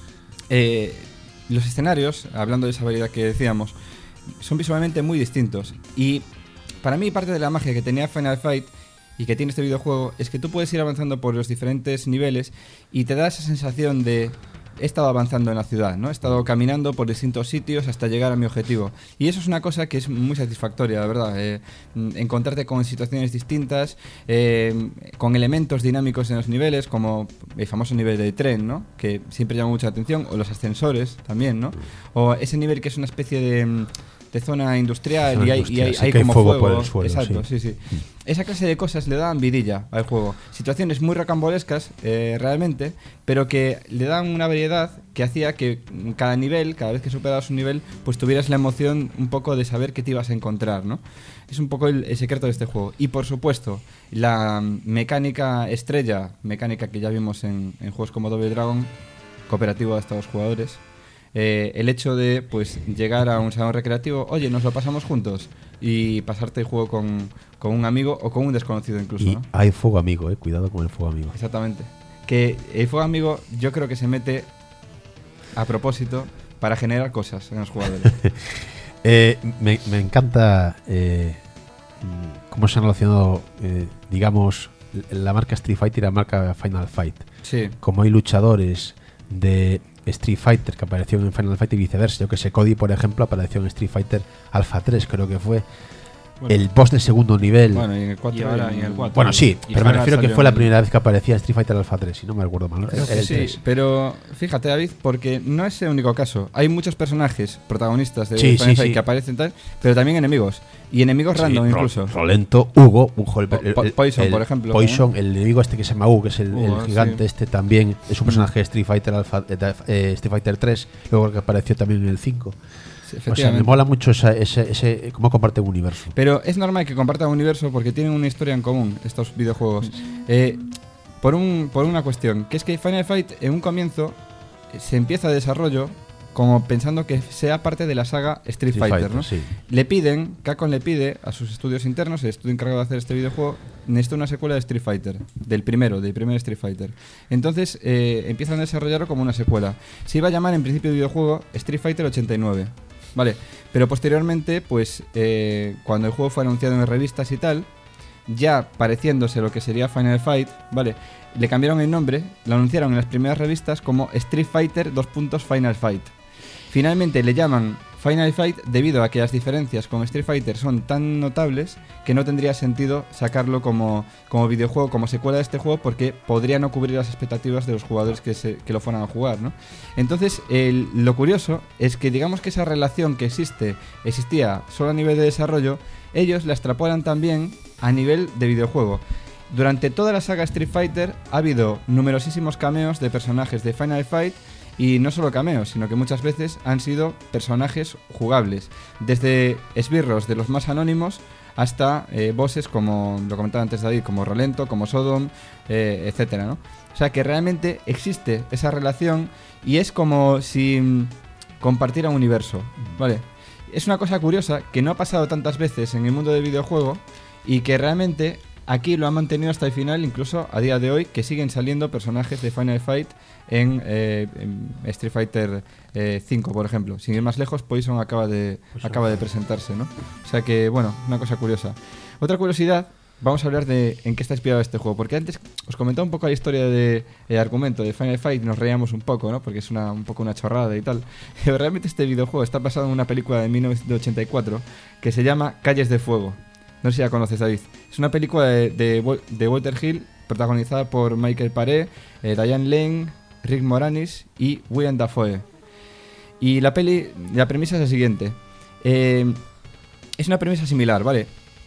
eh, los escenarios, hablando de esa variedad que decíamos, son visualmente muy distintos. Y para mí parte de la magia que tenía Final Fight y que tiene este videojuego es que tú puedes ir avanzando por los diferentes niveles y te da esa sensación de... He estado avanzando en la ciudad, ¿no? He estado caminando por distintos sitios hasta llegar a mi objetivo. Y eso es una cosa que es muy satisfactoria, la verdad. Eh, encontrarte con situaciones distintas, eh, con elementos dinámicos en los niveles, como el famoso nivel del tren, ¿no? Que siempre llama mucha atención, o los ascensores también, ¿no? O ese nivel que es una especie de... de zona industrial Zona y hay, industrial, y hay, sí, hay que hay como fuego fuego, por el suelo, exacto, sí. sí, Esa clase de cosas le dan vidilla al juego. Situaciones muy rocambolescas, eh, realmente, pero que le dan una variedad que hacía que cada nivel, cada vez que superabas un nivel, pues tuvieras la emoción un poco de saber qué te ibas a encontrar, ¿no? Es un poco el, el secreto de este juego. Y por supuesto, la mecánica estrella, mecánica que ya vimos en, en juegos como Double Dragon, cooperativo hasta dos jugadores. Eh, el hecho de pues llegar a un salón recreativo, oye, nos lo pasamos juntos y pasarte el juego con, con un amigo o con un desconocido incluso, Y ¿no? hay fuego amigo, eh, cuidado con el fuego amigo. Exactamente. Que el fuego amigo yo creo que se mete a propósito para generar cosas en los jugadores. Eh, me, me encanta eh, mm, cómo se han relacionado, eh, digamos, la marca Street Fighter y la marca Final Fight. Sí, Como hay luchadores de Street Fighter que aparecieron en Final Fight y viceversa. Yo que sé, Cody, por ejemplo, apareció en Street Fighter Alpha tres, creo que fue. Bueno. El boss del segundo nivel. bueno, y en el cuatro Y ahora en el cuatro. Bueno, sí, Y pero me ahora refiero que salió fue la en- primera vez que aparecía Street Fighter Alpha tres, si no me acuerdo mal. ¿no? Creo El- que el sí, tres. pero fíjate, David, porque no es el único caso. Hay muchos personajes protagonistas de Sí, Final sí, Fight sí. que aparecen tal, pero también enemigos. Y enemigos Sí, random Ro- incluso. Rolento, Hugo, un jo- el- Po- el- Po- el- Poison, el- por ejemplo, Poison, el enemigo este que se llama Hugo, que es el, Hugo, el gigante sí. este también, es un personaje de Street Fighter Alpha, eh, de- eh, Street Fighter tres, luego que apareció también en el cinco. Sí, O sea, me efectivamente. mola mucho esa, ese, ese, cómo comparten un universo. Pero es normal que compartan un universo porque tienen una historia en común estos videojuegos. Eh, por, un, por una cuestión, que es que Final Fight en un comienzo eh, se empieza a desarrollo como pensando que sea parte de la saga Street, Street Fighter, Fighter, ¿no? sí. Le piden, Capcom le pide a sus estudios internos, el estudio encargado de hacer este videojuego, necesita una secuela de Street Fighter, del primero, del primer Street Fighter. Entonces eh, empiezan a desarrollarlo como una secuela. Se iba a llamar en principio el videojuego Street Fighter ochenta y nueve, ¿vale? Pero posteriormente, pues eh, cuando el juego fue anunciado en revistas y tal, ya pareciéndose lo que sería Final Fight, ¿vale? Le cambiaron el nombre, lo anunciaron en las primeras revistas como Street Fighter dos puntos Final Fight. Finalmente le llaman Final Fight debido a que las diferencias con Street Fighter son tan notables que no tendría sentido sacarlo como, como videojuego, como secuela de este juego, porque podría no cubrir las expectativas de los jugadores que, se, que lo fueran a jugar, ¿no? Entonces, el, lo curioso es que digamos que esa relación que existe, existía solo a nivel de desarrollo, ellos la extrapolan también a nivel de videojuego. Durante toda la saga Street Fighter ha habido numerosísimos cameos de personajes de Final Fight. Y no solo cameos, sino que muchas veces han sido personajes jugables, desde esbirros de los más anónimos hasta eh, bosses como lo comentaba antes David, como Rolento, como Sodom, eh, etcétera, ¿no? O sea que realmente existe esa relación y es como si mm, compartiera un universo, ¿vale? Es una cosa curiosa que no ha pasado tantas veces en el mundo del videojuego y que realmente aquí lo han mantenido hasta el final, incluso a día de hoy, que siguen saliendo personajes de Final Fight en, eh, en Street Fighter eh, cinco, por ejemplo. Sin ir más lejos, Poison acaba de, Poison. acaba de presentarse, ¿no? O sea que, bueno, una cosa curiosa. Otra curiosidad, vamos a hablar de en qué está inspirado este juego, porque antes os comentaba un poco la historia de el argumento de Final Fight y nos reíamos un poco, ¿no? Porque es una, un poco una chorrada y tal. Pero realmente este videojuego está basado en una película de mil novecientos ochenta y cuatro que se llama Calles de Fuego. No sé si la conoces, David. Es una película de, de, de Walter Hill, protagonizada por Michael Paré, eh, Diane Lane, Rick Moranis y Willem Dafoe. Y la peli, la premisa es la siguiente. Eh, es una premisa similar, ¿vale?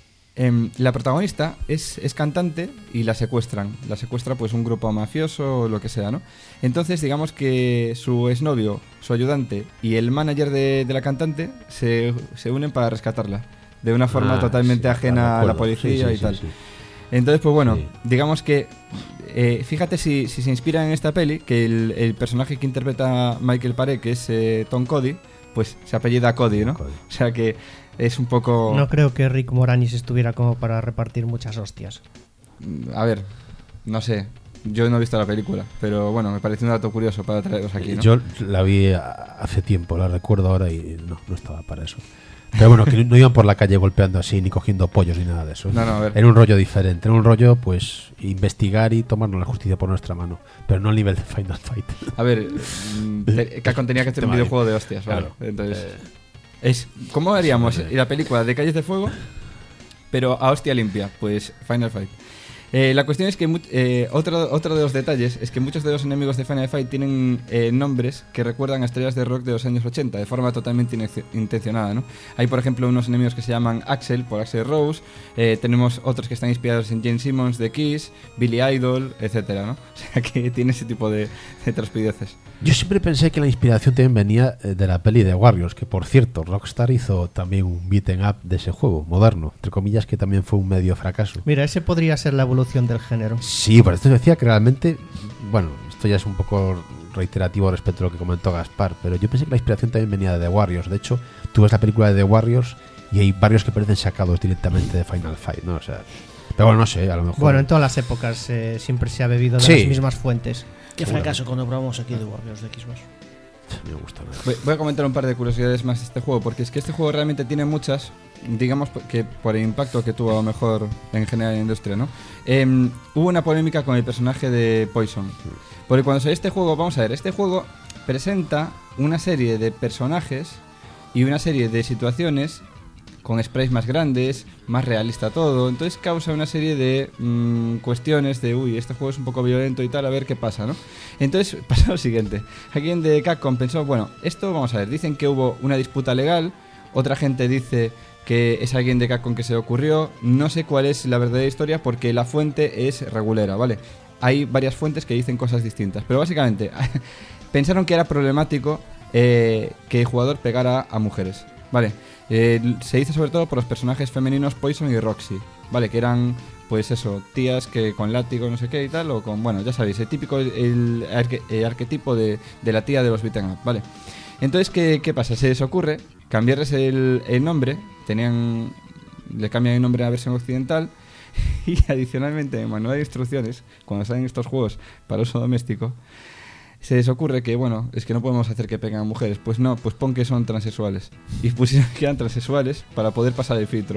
Eh, la protagonista es, es cantante y la secuestran. La secuestra pues un grupo mafioso o lo que sea, ¿no? Entonces digamos que su exnovio, su ayudante y el manager de, de la cantante se, se unen para rescatarla. De una forma ah, totalmente sí, ajena a la policía sí, sí, y tal. Sí, sí. Entonces, pues bueno, sí. digamos que eh, fíjate si, si se inspira en esta peli, que el, el personaje que interpreta Michael Paré, que es eh, Tom Cody, pues se apellida Cody, ¿no? Cody. O sea que es un poco... No creo que Rick Moranis estuviera como para repartir muchas hostias. A ver, no sé. Yo no he visto la película, pero bueno, me parece un dato curioso para traeros aquí, ¿no? Yo la vi hace tiempo, la recuerdo ahora y no, no estaba para eso. Pero bueno, que no iban por la calle golpeando así, ni cogiendo pollos, ni nada de eso. No, no, a ver. Era un rollo diferente, era un rollo, pues, investigar y tomarnos la justicia por nuestra mano. Pero no al nivel de Final Fight. A ver, Capcom tenía que hacer un videojuego de hostias, ¿vale? Claro. Entonces, eh, es ¿cómo haríamos sí, sí. la película de Calles de Fuego, pero a hostia limpia? Pues Final Fight. Eh, la cuestión es que eh, otro, otro de los detalles es que muchos de los enemigos de Final Fight tienen eh, nombres que recuerdan a estrellas de rock de los años ochenta, de forma totalmente intencionada, ¿no? Hay, por ejemplo, unos enemigos que se llaman Axel, por Axel Rose, eh, tenemos otros que están inspirados en Gene Simmons de Kiss, Billy Idol, etcétera, ¿no? O sea que tiene ese tipo de, de traspideces. Yo siempre pensé que la inspiración también venía de la peli de Warriors, que por cierto, Rockstar hizo también un beat 'em up de ese juego, moderno, entre comillas, que también fue un medio fracaso. Mira, ese podría ser la evolución del género. Sí, por esto decía que realmente, bueno, esto ya es un poco reiterativo respecto a lo que comentó Gaspar, pero yo pensé que la inspiración también venía de The Warriors. De hecho, tú ves la película de The Warriors y hay varios que parecen sacados directamente de Final Fight, ¿no? O sea, pero bueno, no sé, a lo mejor... Bueno, en todas las épocas eh, siempre se ha bebido de sí. las mismas fuentes. Qué fracaso cuando probamos aquí The Warriors de Xbox. Me gusta. Voy, voy a comentar un par de curiosidades más de este juego, porque es que este juego realmente tiene muchas, digamos que por el impacto que tuvo a lo mejor en general en la industria, ¿no? Eh, hubo una polémica con el personaje de Poison. Porque cuando salió este juego, vamos a ver, este juego presenta una serie de personajes y una serie de situaciones con sprites más grandes, más realista todo, entonces causa una serie de mmm, cuestiones de uy, este juego es un poco violento y tal, a ver qué pasa, ¿no? Entonces pasa lo siguiente, alguien de Capcom pensó, bueno, esto vamos a ver, dicen que hubo una disputa legal, otra gente dice que es alguien de Capcom que se le ocurrió, no sé cuál es la verdadera historia porque la fuente es regulera, ¿vale? Hay varias fuentes que dicen cosas distintas, pero básicamente pensaron que era problemático eh, que el jugador pegara a mujeres, ¿vale? Eh, se hizo sobre todo por los personajes femeninos Poison y Roxy, ¿vale? Que eran, pues eso, tías que con látigo no sé qué y tal, o con, bueno, ya sabéis, el típico, el, arque, el arquetipo de, de la tía de los beat'em up, ¿vale? Entonces, ¿qué, qué pasa? Se les ocurre cambiarles el, el nombre, tenían, le cambian el nombre a la versión occidental y adicionalmente en el manual de instrucciones, cuando salen estos juegos para uso doméstico, se les ocurre que, bueno, es que no podemos hacer que peguen a mujeres. Pues no, pues pon que son transexuales. Y pusieron que eran transexuales para poder pasar el filtro.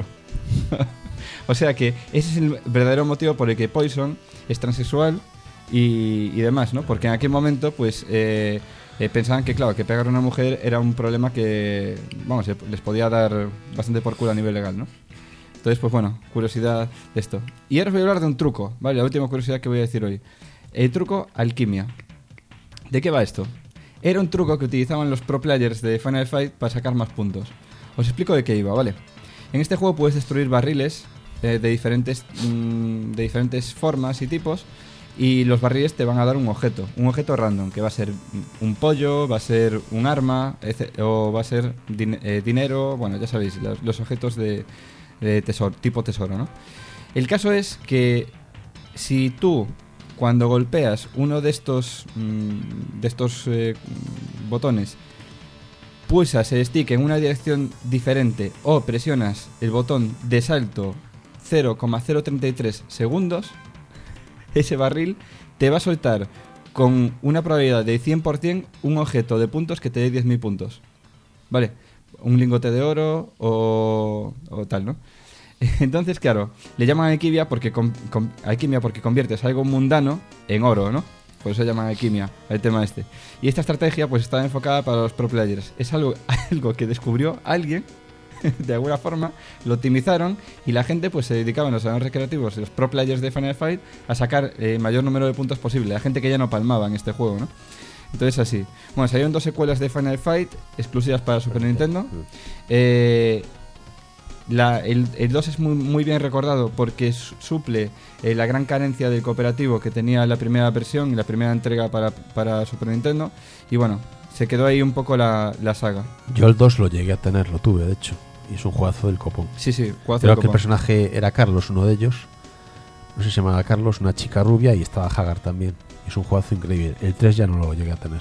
O sea que ese es el verdadero motivo por el que Poison es transexual y, y demás, ¿no? Porque en aquel momento, pues, eh, eh, pensaban que, claro, que pegar a una mujer era un problema que, vamos, les podía dar bastante por culo a nivel legal, ¿no? Entonces, pues bueno, curiosidad de esto. Y ahora os voy a hablar de un truco, ¿vale? La última curiosidad que voy a decir hoy. El truco alquimia. ¿De qué va esto? Era un truco que utilizaban los pro players de Final Fight para sacar más puntos. Os explico de qué iba, ¿vale? En este juego puedes destruir barriles eh, de, diferentes, mmm, de diferentes formas y tipos, y los barriles te van a dar un objeto, un objeto random, que va a ser un pollo, va a ser un arma, o va a ser din- eh, dinero, bueno, ya sabéis, los, los objetos de, de tesoro, tipo tesoro, ¿no? El caso es que si tú, cuando golpeas uno de estos mmm, de estos eh, botones, pulsas el stick en una dirección diferente o presionas el botón de salto cero coma cero treinta y tres segundos, ese barril te va a soltar con una probabilidad de cien por ciento un objeto de puntos que te dé diez mil puntos. ¿Vale? Un lingote de oro o, o tal, ¿no? Entonces, claro, le llaman alquimia porque, com, com, alquimia porque conviertes algo mundano en oro, ¿no? Por eso llaman alquimia el tema este. Y esta estrategia pues está enfocada para los pro players. Es algo, algo que descubrió alguien, de alguna forma, lo optimizaron y la gente pues se dedicaba en los salones recreativos, los pro players de Final Fight, a sacar el eh, mayor número de puntos posible. La gente que ya no palmaba en este juego, ¿no? Entonces así. Bueno, salieron dos secuelas de Final Fight exclusivas para Super Nintendo. Eh... La, el, el dos es muy, muy bien recordado porque suple eh, la gran carencia del cooperativo que tenía la primera versión y la primera entrega para, para Super Nintendo. Y bueno, se quedó ahí un poco la, la saga. Yo el dos lo llegué a tener, lo tuve de hecho. Y es un juegazo del copón. Sí, sí, juegazo Creo del que copón. El personaje era Carlos, uno de ellos. No sé si se llamaba Carlos, una chica rubia, y estaba Hagar también. Es un juegazo increíble. El tres ya no lo llegué a tener.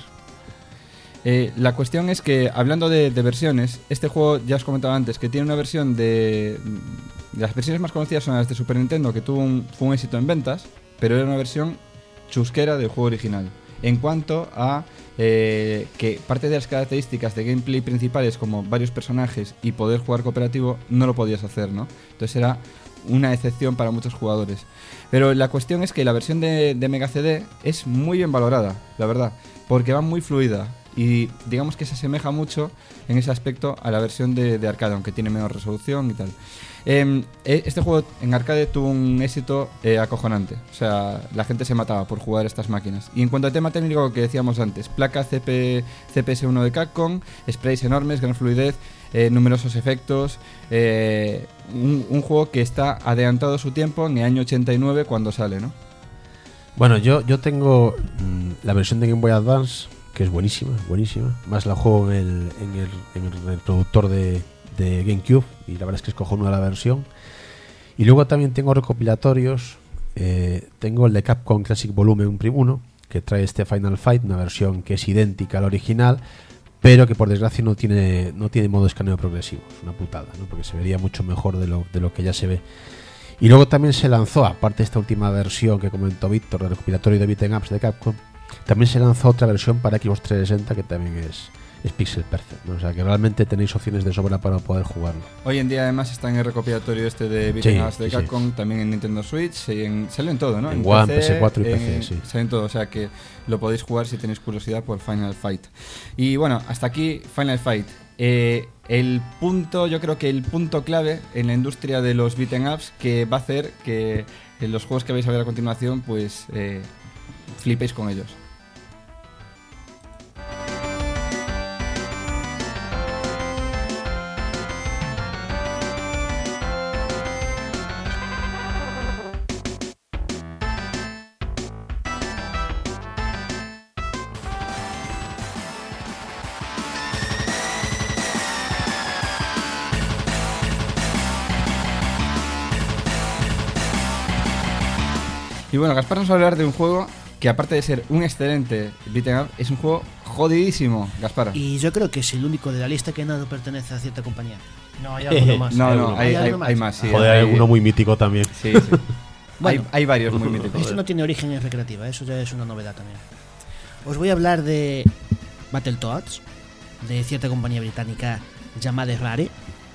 Eh, la cuestión es que, hablando de, de versiones, este juego, ya os comentaba antes, que tiene una versión de... Las versiones más conocidas son las de Super Nintendo, que tuvo un, fue un éxito en ventas, pero era una versión chusquera del juego original. En cuanto a eh, que parte de las características de gameplay principales, como varios personajes y poder jugar cooperativo, no lo podías hacer, ¿no? Entonces era una excepción para muchos jugadores. Pero la cuestión es que la versión de, de Mega C D es muy bien valorada, la verdad, porque va muy fluida. Y digamos que se asemeja mucho en ese aspecto a la versión de, de arcade, aunque tiene menos resolución y tal. Eh, este juego en arcade tuvo un éxito eh, acojonante. O sea, la gente se mataba por jugar estas máquinas. Y en cuanto al tema técnico que decíamos antes, placa C P S uno de Capcom, sprays enormes, gran fluidez, eh, numerosos efectos, eh, un, un juego que está adelantado su tiempo en el año ochenta y nueve cuando sale, ¿no? Bueno, yo, yo tengo mmm, la versión de Game Boy Advance, que es buenísima, buenísima. Más la juego en el, en el, en el reproductor de, de GameCube, y la verdad es que es cojonuda la versión. Y luego también tengo recopilatorios. Eh, tengo el de Capcom Classic Volume uno, que trae este Final Fight, una versión que es idéntica a la original, pero que por desgracia no tiene, no tiene modo escaneo progresivo. Es una putada, ¿no? Porque se vería mucho mejor de lo, de lo que ya se ve. Y luego también se lanzó, aparte de esta última versión que comentó Víctor, el recopilatorio de beat'em ups de Capcom, también se lanzó otra versión para Xbox trescientos sesenta que también es, es Pixel Perfect, ¿no? O sea que realmente tenéis opciones de sobra para poder jugarlo. Hoy en día además está en el recopilatorio este de beat'em ups Sí, de sí, Capcom, sí. También en Nintendo Switch, y en, sale en todo, ¿no? En One, P S cuatro y en, P C, sí. Sale en todo, o sea que lo podéis jugar si tenéis curiosidad por Final Fight. Y bueno, hasta aquí Final Fight. Eh, el punto, yo creo que el punto clave en la industria de los beat'em ups que va a hacer que en los juegos que vais a ver a continuación, pues eh, flipéis con ellos. Y bueno, Gaspar nos va a hablar de un juego que aparte de ser un excelente beat'em up, es un juego jodidísimo, Gaspar. Y yo creo que es el único de la lista que no pertenece a cierta compañía. No, hay alguno más. No, Hay no, uno hay, más. hay, Hay hay más, sí. Joder, hay alguno muy mítico también. Sí, sí. Bueno. hay, hay varios muy míticos. Esto no tiene origen en recreativa, eso ya es una novedad también. Os voy a hablar de Battletoads, de cierta compañía británica llamada Rare.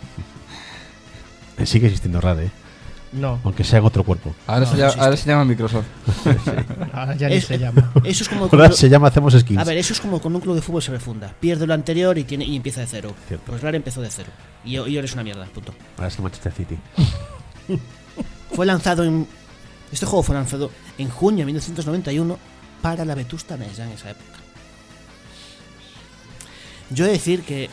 Sigue existiendo Rare, ¿eh? No, Aunque sea en otro cuerpo. Ahora, No, se no llama, existe. ahora se llama Microsoft. ahora ya ni Es- se llama. Eso es como Ahora cuando- se llama Hacemos Skins. A ver, eso es como cuando un club de fútbol se refunda. Pierde lo anterior y tiene y empieza de cero. Cierto. Pues Rare empezó de cero. Y, y ahora es una mierda, punto. Ahora es el Manchester City. Fue lanzado en. Este juego fue lanzado en junio de mil novecientos noventa y uno para la Vetusta N E S ya en esa época. Yo he de decir que.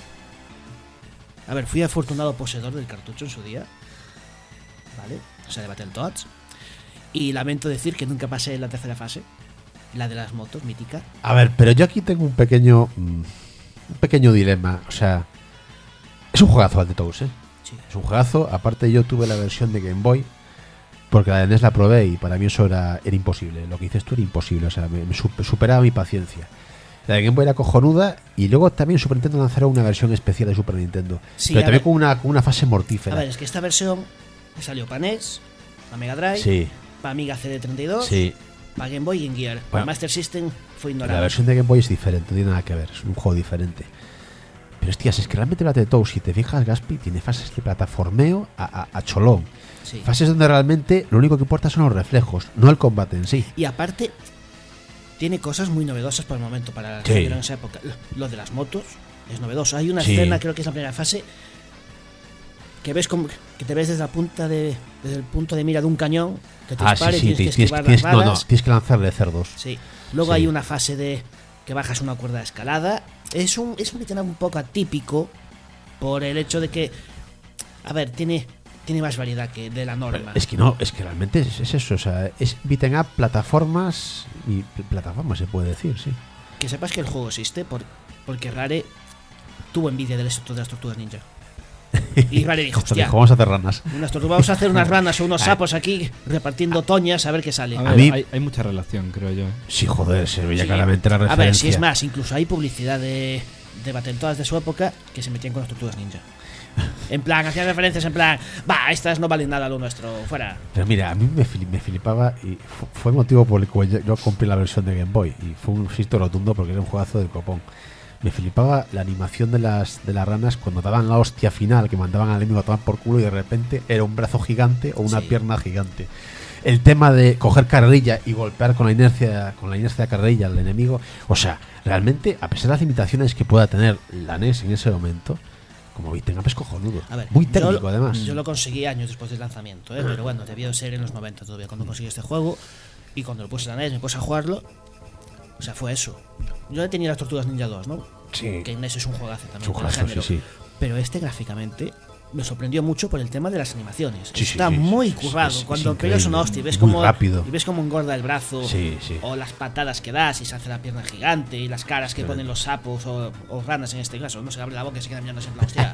A ver, fui afortunado poseedor del cartucho en su día. ¿Vale? O sea, de Battletoads. Y lamento decir que nunca pasé la tercera fase. La de las motos, mítica. A ver, pero yo aquí tengo un pequeño. mm, Un pequeño dilema. O sea. Es un juegazo Battletoads, ¿eh? Sí. Es un juegazo. Aparte, yo tuve la versión de Game Boy. Porque la de N E S la probé y para mí eso era, era imposible. Lo que dices tú era imposible. O sea, me, me sup- superaba mi paciencia. La de Game Boy era cojonuda. Y luego también Super Nintendo lanzaron una versión especial de Super Nintendo. Sí, pero a también ver. con una, con una fase A mortífera. ver, es que esta versión salió para N E S, para Mega Drive, Sí, para Amiga C D treinta y dos, sí. para Game Boy y Game Gear. Para Bueno. Master System fue La ignorada. versión de Game Boy es diferente, no tiene nada que ver, es un juego diferente. Pero hostias, es que realmente Battletoads, si te fijas, Gaspi, tiene fases de plataformeo a, a- a cholón. Sí. Fases donde realmente lo único que importa son los reflejos, no el combate en sí. Y aparte, tiene cosas muy novedosas para el momento, para Sí. en esa época. Lo- Lo de las motos es novedoso. Hay una Sí. escena, creo que es la primera fase, que ves como, que te ves desde la punta de, desde el punto de mira de un cañón que te Ah, dispara sí, y sí, tienes que tienes, esquivar tienes- las no, no, balas. tienes que lanzarle cerdos. Sí. Luego Sí. hay una fase de que bajas una cuerda de escalada. Es un es un beat'em up un poco atípico por el hecho de que, a ver, tiene tiene más variedad que de la norma. Es que no, es que realmente es, es eso, o sea, es beat'em up, plataformas y pl- plataformas se puede decir, sí. Que sepas que el juego existe por, porque Rare tuvo envidia del éxito de las tortugas ninja. Y Rare dijo, Esto hostia, dijo, vamos a hacer ranas. unas tortugas, vamos a hacer unas ranas o unos sapos aquí repartiendo toñas a ver qué sale. A A ver, mí- hay, hay mucha relación, creo yo. Sí, joder, se veía Sí. claramente la A referencia. ver, si es más, incluso hay publicidad de, de Battletoads de su época que se metían con las tortugas ninja. En plan, hacían referencias en plan, va, estas no valen nada lo nuestro, fuera. Pero mira, a mí me, fli- me flipaba y fu- fue el motivo por el cual yo, yo compré la versión de Game Boy y fue un éxito rotundo porque era un juegazo del copón. Me flipaba la animación de las de las ranas cuando daban la hostia final, que mandaban al enemigo a tomar por culo y de repente era un brazo gigante o una Sí. pierna gigante. El tema de coger carrerilla y golpear con la inercia con la inercia de carrerilla al enemigo, o sea, realmente a pesar de las limitaciones que pueda tener la N E S en ese momento, como beat'em up es cojonudo. A ver, Muy yo técnico lo- además. Yo lo conseguí años después del lanzamiento, ¿eh? Pero bueno, debió ser en los noventa todavía cuando conseguí este juego. Y cuando lo puse en la N E S, me puse a jugarlo. O sea, fue eso. Yo ya tenía las Tortugas Ninja dos, ¿no? Sí. Que en E S es un juegazo también. Es un del juegazo, género. sí, sí. Pero este gráficamente me sorprendió mucho por el tema de las animaciones. Sí, sí, Está sí, muy sí, sí, currado. es- es Cuando increíble, pegas una hostia y ves muy como rápido. y ves como engorda el brazo Sí, sí. o las patadas que das y se hace la pierna gigante y las caras que ponen los sapos o, o ranas en este caso, no se abre la boca y se queda mirando siempre la hostia.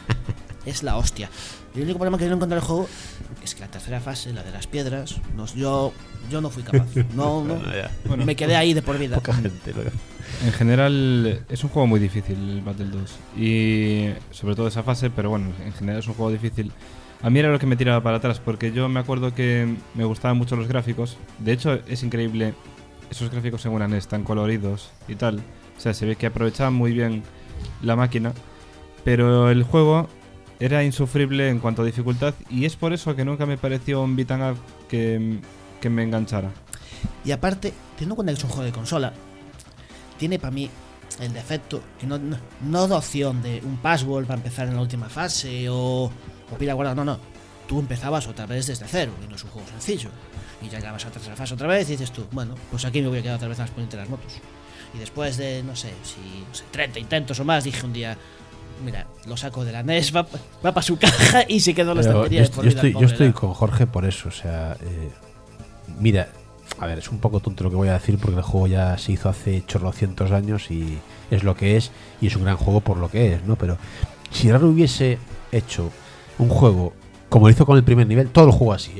Es la hostia. Y el único problema que yo encontré en el juego es que la tercera fase, la de las piedras, nos, yo, yo no fui capaz. No, no. Bueno. Me quedé ahí de por vida. Poca gente. lo- En general es un juego muy difícil el Battletoads y sobre todo esa fase, pero bueno, en general es un juego difícil. A mí era lo que me tiraba para atrás porque yo me acuerdo que me gustaban mucho los gráficos. De hecho es increíble esos gráficos en una N E S tan coloridos y tal. O sea, se ve que aprovechaban muy bien la máquina, pero el juego era insufrible en cuanto a dificultad y es por eso que nunca me pareció un beat'em up que, que me enganchara. Y aparte, teniendo en cuenta que es un juego de consola, tiene para mí el defecto que no, no, no da opción de un password para empezar en la última fase o, o pila guarda. No, no. Tú empezabas otra vez desde cero y no es un juego sencillo. Y ya llegabas a la tercera fase otra vez y dices tú, bueno, pues aquí me voy a quedar otra vez a las pendientes de las motos. Y después de, no sé, si no sé, treinta intentos o más, dije un día, mira, lo saco de la N E S, va, va para su caja y se quedó en la Pero estantería yo, de por yo vida, estoy, el yo pobre, estoy ¿no? con Jorge por eso. O sea, eh, mira, a ver, es un poco tonto lo que voy a decir porque el juego ya se hizo hace chorrocientos años y es lo que es y es un gran juego por lo que es, ¿no? Pero si Rare hubiese hecho un juego como lo hizo con el primer nivel, todo el juego así, ¿eh?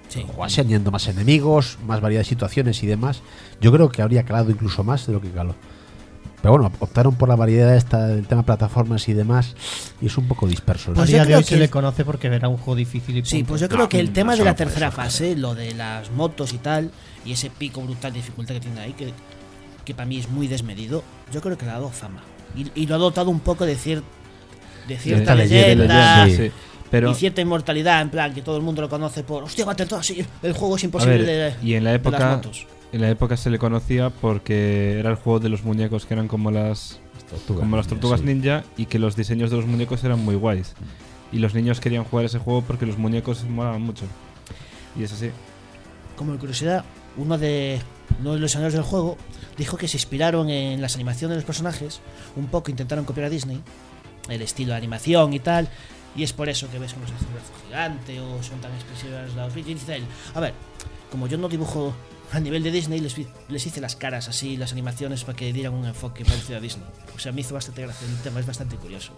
Sí. O así añadiendo más enemigos, más variedad de situaciones y demás. Yo creo que habría calado incluso más de lo que caló. Pero bueno, optaron por la variedad esta del tema plataformas y demás, y es un poco disperso, ¿no? A Pues yo día de creo hoy que- se le conoce porque era un juego difícil y Sí, punto. pues yo creo No, que el tema eso de la no puede tercera ser, fase, lo de las motos y tal, y ese pico brutal de dificultad que tiene ahí, que, que para mí es muy desmedido, yo creo que le ha dado fama. Y, y lo ha dotado un poco de, cier- de cierta Cierta leyenda, leyenda, sí. sí. Pero, y cierta inmortalidad, en plan que todo el mundo lo conoce por hostia, Battletoads, sí, el juego es a imposible ver, de, y en la de las época, motos. en la época se le conocía porque era el juego de los muñecos que eran como las Tortugas como las ninja, tortugas sí. ninja y que los diseños de los muñecos eran muy guays. Y los niños querían jugar ese juego porque los muñecos molaban mucho. Y es así. Como curiosidad, uno de, uno de los diseñadores del juego dijo que se inspiraron en las animaciones de los personajes, un poco intentaron copiar a Disney, el estilo de animación y tal, y es por eso que ves como se hace un brazo gigante o son tan expresivas las y dice él, a ver, como yo no dibujo a nivel de Disney, les, vi- les hice las caras así, las animaciones para que dieran un enfoque parecido a Disney. O sea, me hizo bastante gracia el tema, es bastante curioso.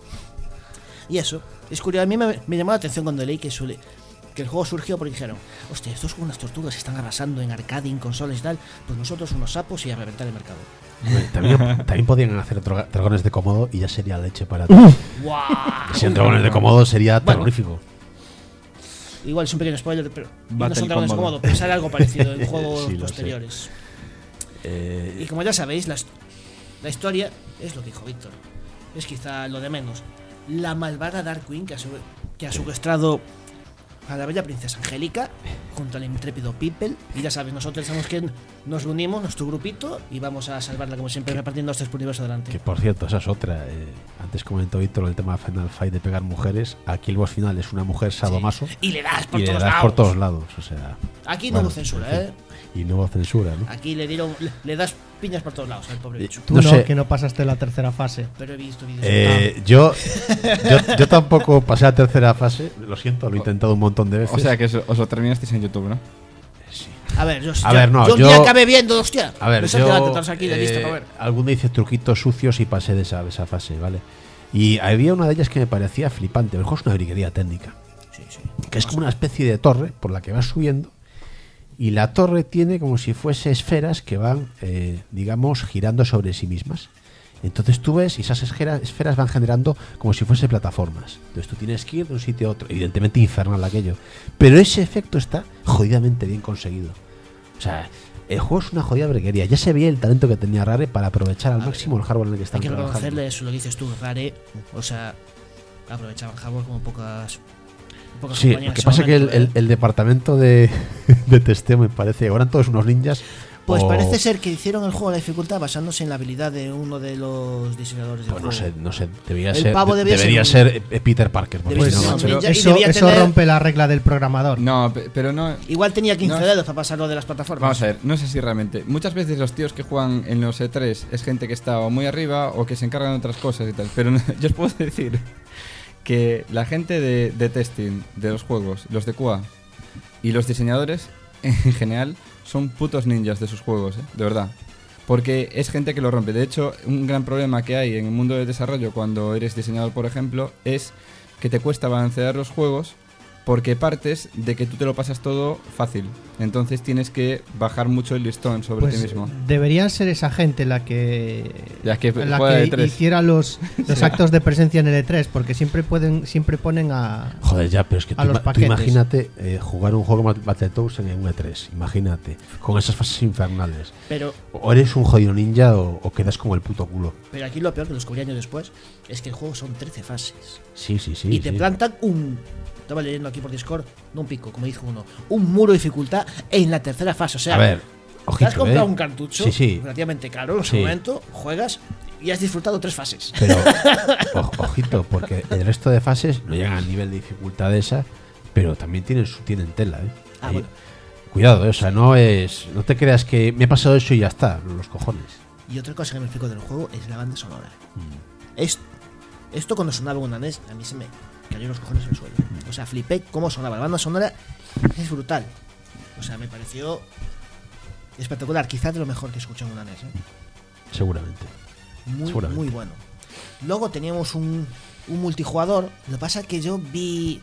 Y eso, es curioso, a mí me, me llamó la atención cuando leí que, suele, que el juego surgió porque dijeron, hostia, estos son unas tortugas que están arrasando en arcade, en consolas y tal, pues nosotros unos sapos y a reventar el mercado. Hombre, También, también podrían hacer droga- dragones de Komodo y ya sería leche para ti. ¡Guau! Si en dragones de Komodo sería Bueno. terrorífico. Igual es un pequeño spoiler, pero no Battle son dragones Combo. cómodos, pero sale algo parecido en juegos Sí, lo sé. posteriores. Eh, Y como ya sabéis, la, hist- la historia es lo que dijo Víctor. Es quizá lo de menos. La malvada Dark Queen que ha, su- que ha secuestrado a la bella princesa Angélica junto al intrépido People. Y ya sabes, nosotros sabemos que nos unimos, nuestro grupito, y vamos a salvarla como siempre, repartiendo los tres por universo delante. que por cierto, esa es otra. eh, antes comentó Víctor el tema de Final Fight de pegar mujeres. Aquí el boss final es una mujer sadomaso. Y le das por Y le todos das lados. por todos lados. O sea, Aquí no bueno, hubo censura, en fin. ¿eh? Y no hubo censura, ¿no? Aquí le dieron, le, le das piñas por todos lados al pobre bicho. Tú No no, sé. que no pasaste la tercera fase. Pero he visto vídeos. Eh, yo, yo, yo tampoco pasé a la tercera fase. Lo siento, lo he intentado un montón de veces. O sea que eso- os lo terminasteis en YouTube, ¿no? Sí. A ver, yo, A yo- ver, no, yo un yo- día acabé viendo, hostia. A ver, me salté yo. la tetaros aquí de lista eh, para ver. Alguno dice truquitos sucios y pasé de esa, de esa fase, ¿vale? Y había una de ellas que me parecía flipante. El juego es una briguería técnica. Sí, sí. Que es como una especie de torre por la que vas subiendo. Y la torre tiene como si fuese esferas que van, eh, digamos, girando sobre sí mismas. Entonces tú ves y esas esfera- esferas van generando como si fuese plataformas. Entonces tú tienes que ir de un sitio a otro. Evidentemente infernal aquello. Pero ese efecto está jodidamente bien conseguido. O sea, el juego es una jodida breguería. Ya se veía el talento que tenía Rare para aprovechar al máximo el hardware en el que Hay están que trabajando. reconocerle eso, lo que dices tú, Rare. O sea, aprovechaban hardware como pocas. pocas Sí, lo compañías que en pasa ese es que el, momento, el- ¿eh? el departamento de, de testeo me parece, ahora todos unos ninjas. Pues o- parece ser que hicieron el juego a la dificultad basándose en la habilidad de uno de los diseñadores del Pues no juego. sé, no sé, debería El ser, pavo de- debía debería ser ser, eh, Peter Parker. porque Debía si ser no, un pero ninja y Eso, debía eso tener- rompe la regla del programador. No, pe- pero no. Igual tenía quince No. dedos para pasarlo de las plataformas. Vamos a ver, no sé si realmente. Muchas veces los tíos que juegan en los E tres es gente que está o muy arriba o que se encargan de otras cosas y tal. Pero no- yo os puedo decir que la gente de, de testing de los juegos, los de Q A y los diseñadores en general son putos ninjas de sus juegos, ¿eh? De verdad. Porque es gente que lo rompe. De hecho, un gran problema que hay en el mundo del desarrollo cuando eres diseñador, por ejemplo, es que te cuesta balancear los juegos porque partes de que tú te lo pasas todo fácil. Entonces tienes que bajar mucho el listón sobre Pues ti mismo. deberían ser esa gente la que, Ya que la juega que de tres. hiciera los, los actos de presencia en el E tres, porque siempre pueden siempre ponen a Joder, ya, pero es que A tú, los ima- tú paquetes. imagínate eh, jugar un juego como Battletoads en un E tres. Imagínate, con esas fases infernales. Pero, O eres un jodido ninja o, o quedas como el puto culo. pero aquí lo peor que lo descubrí años después es que el juego son trece fases. Sí, sí, sí. y te sí. plantan un. Estaba leyendo aquí por Discord, no un pico, como dijo uno, un muro de dificultad en la tercera fase. O sea, A ver, te ojito, has comprado eh. un cartucho Sí, sí. relativamente caro en su Sí. momento, juegas y has disfrutado tres fases. Pero, o- ojito, porque el resto de fases no llegan al nivel de dificultad de esa, pero también tienen, su- tienen tela, ¿eh? Ah, Ahí- bueno. Cuidado, eh, o sea, no es. No te creas que me he pasado eso y ya está, los cojones. Y otra cosa que me explico del juego es la banda sonora. Mm. Es- esto cuando sonaba en una N E S, a mí se me cayó los cojones al suelo. O sea, flipé cómo sonaba. La banda sonora es brutal. O sea, me pareció espectacular. Quizás de lo mejor que he escuchado en una N E S. ¿eh? Seguramente. Muy, Seguramente. muy bueno. Luego teníamos un, un multijugador. Lo que pasa es que yo vi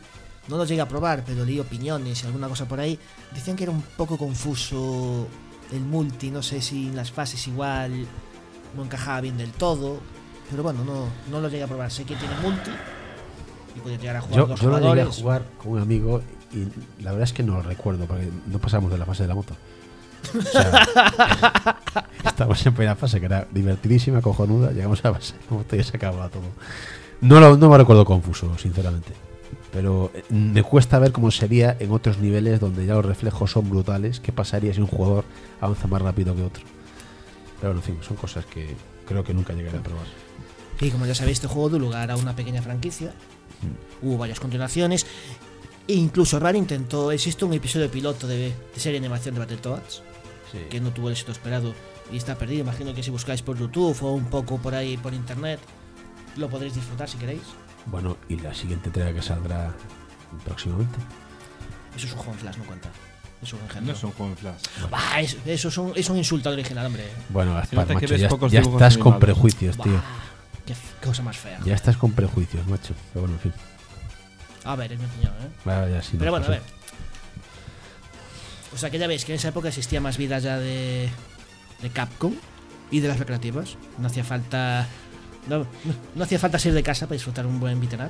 no lo llegué a probar, pero leí opiniones y alguna cosa por ahí. Decían que era un poco confuso el multi, no sé si en las fases igual no encajaba bien del todo. Pero bueno, no, no lo llegué a probar. Sé que tiene multi y puedes llegar a jugar Yo, dos yo lo llegué jugadores. a jugar con un amigo y la verdad es que no lo recuerdo porque no pasamos de la fase de la moto. O sea, estábamos en primera fase que era divertidísima, cojonuda. Llegamos a la fase de la moto y se acababa todo. No, lo, no me recuerdo confuso, sinceramente. Pero eh, me cuesta ver cómo sería en otros niveles donde ya los reflejos son brutales. ¿Qué pasaría si un jugador avanza más rápido que otro? Pero en fin, son cosas que creo que nunca llegaré a probar. Y como ya sabéis, este juego dio lugar a una pequeña franquicia. Mm. Hubo varias continuaciones. E incluso Rare intentó. Existe un episodio piloto de, de serie de animación de Battletoads, sí, que no tuvo el éxito esperado y está perdido. Imagino que si buscáis por YouTube o un poco por ahí por internet, lo podréis disfrutar si queréis. Bueno, y la siguiente entrega que saldrá próximamente. Eso es un juego en Flash, no cuenta. Eso es un ejemplo. No es un juego en Flash. Bah, es, eso es un, es un insulto al original, hombre. Bueno, Gaspar, que macho, ves ya, pocos ya dibujos estás con animados. prejuicios, tío. Bah, qué f- cosa más fea. Ya estás con prejuicios, macho. Pero bueno, en fin. A ver, es mi opinión, ¿eh? Vaya, ya sí, Pero no bueno, a pasa. ver. O sea que ya veis que en esa época existía más vida ya de, de Capcom y de las recreativas. No hacía falta. No, no, no hacía falta salir de casa para disfrutar un buen beat'em up.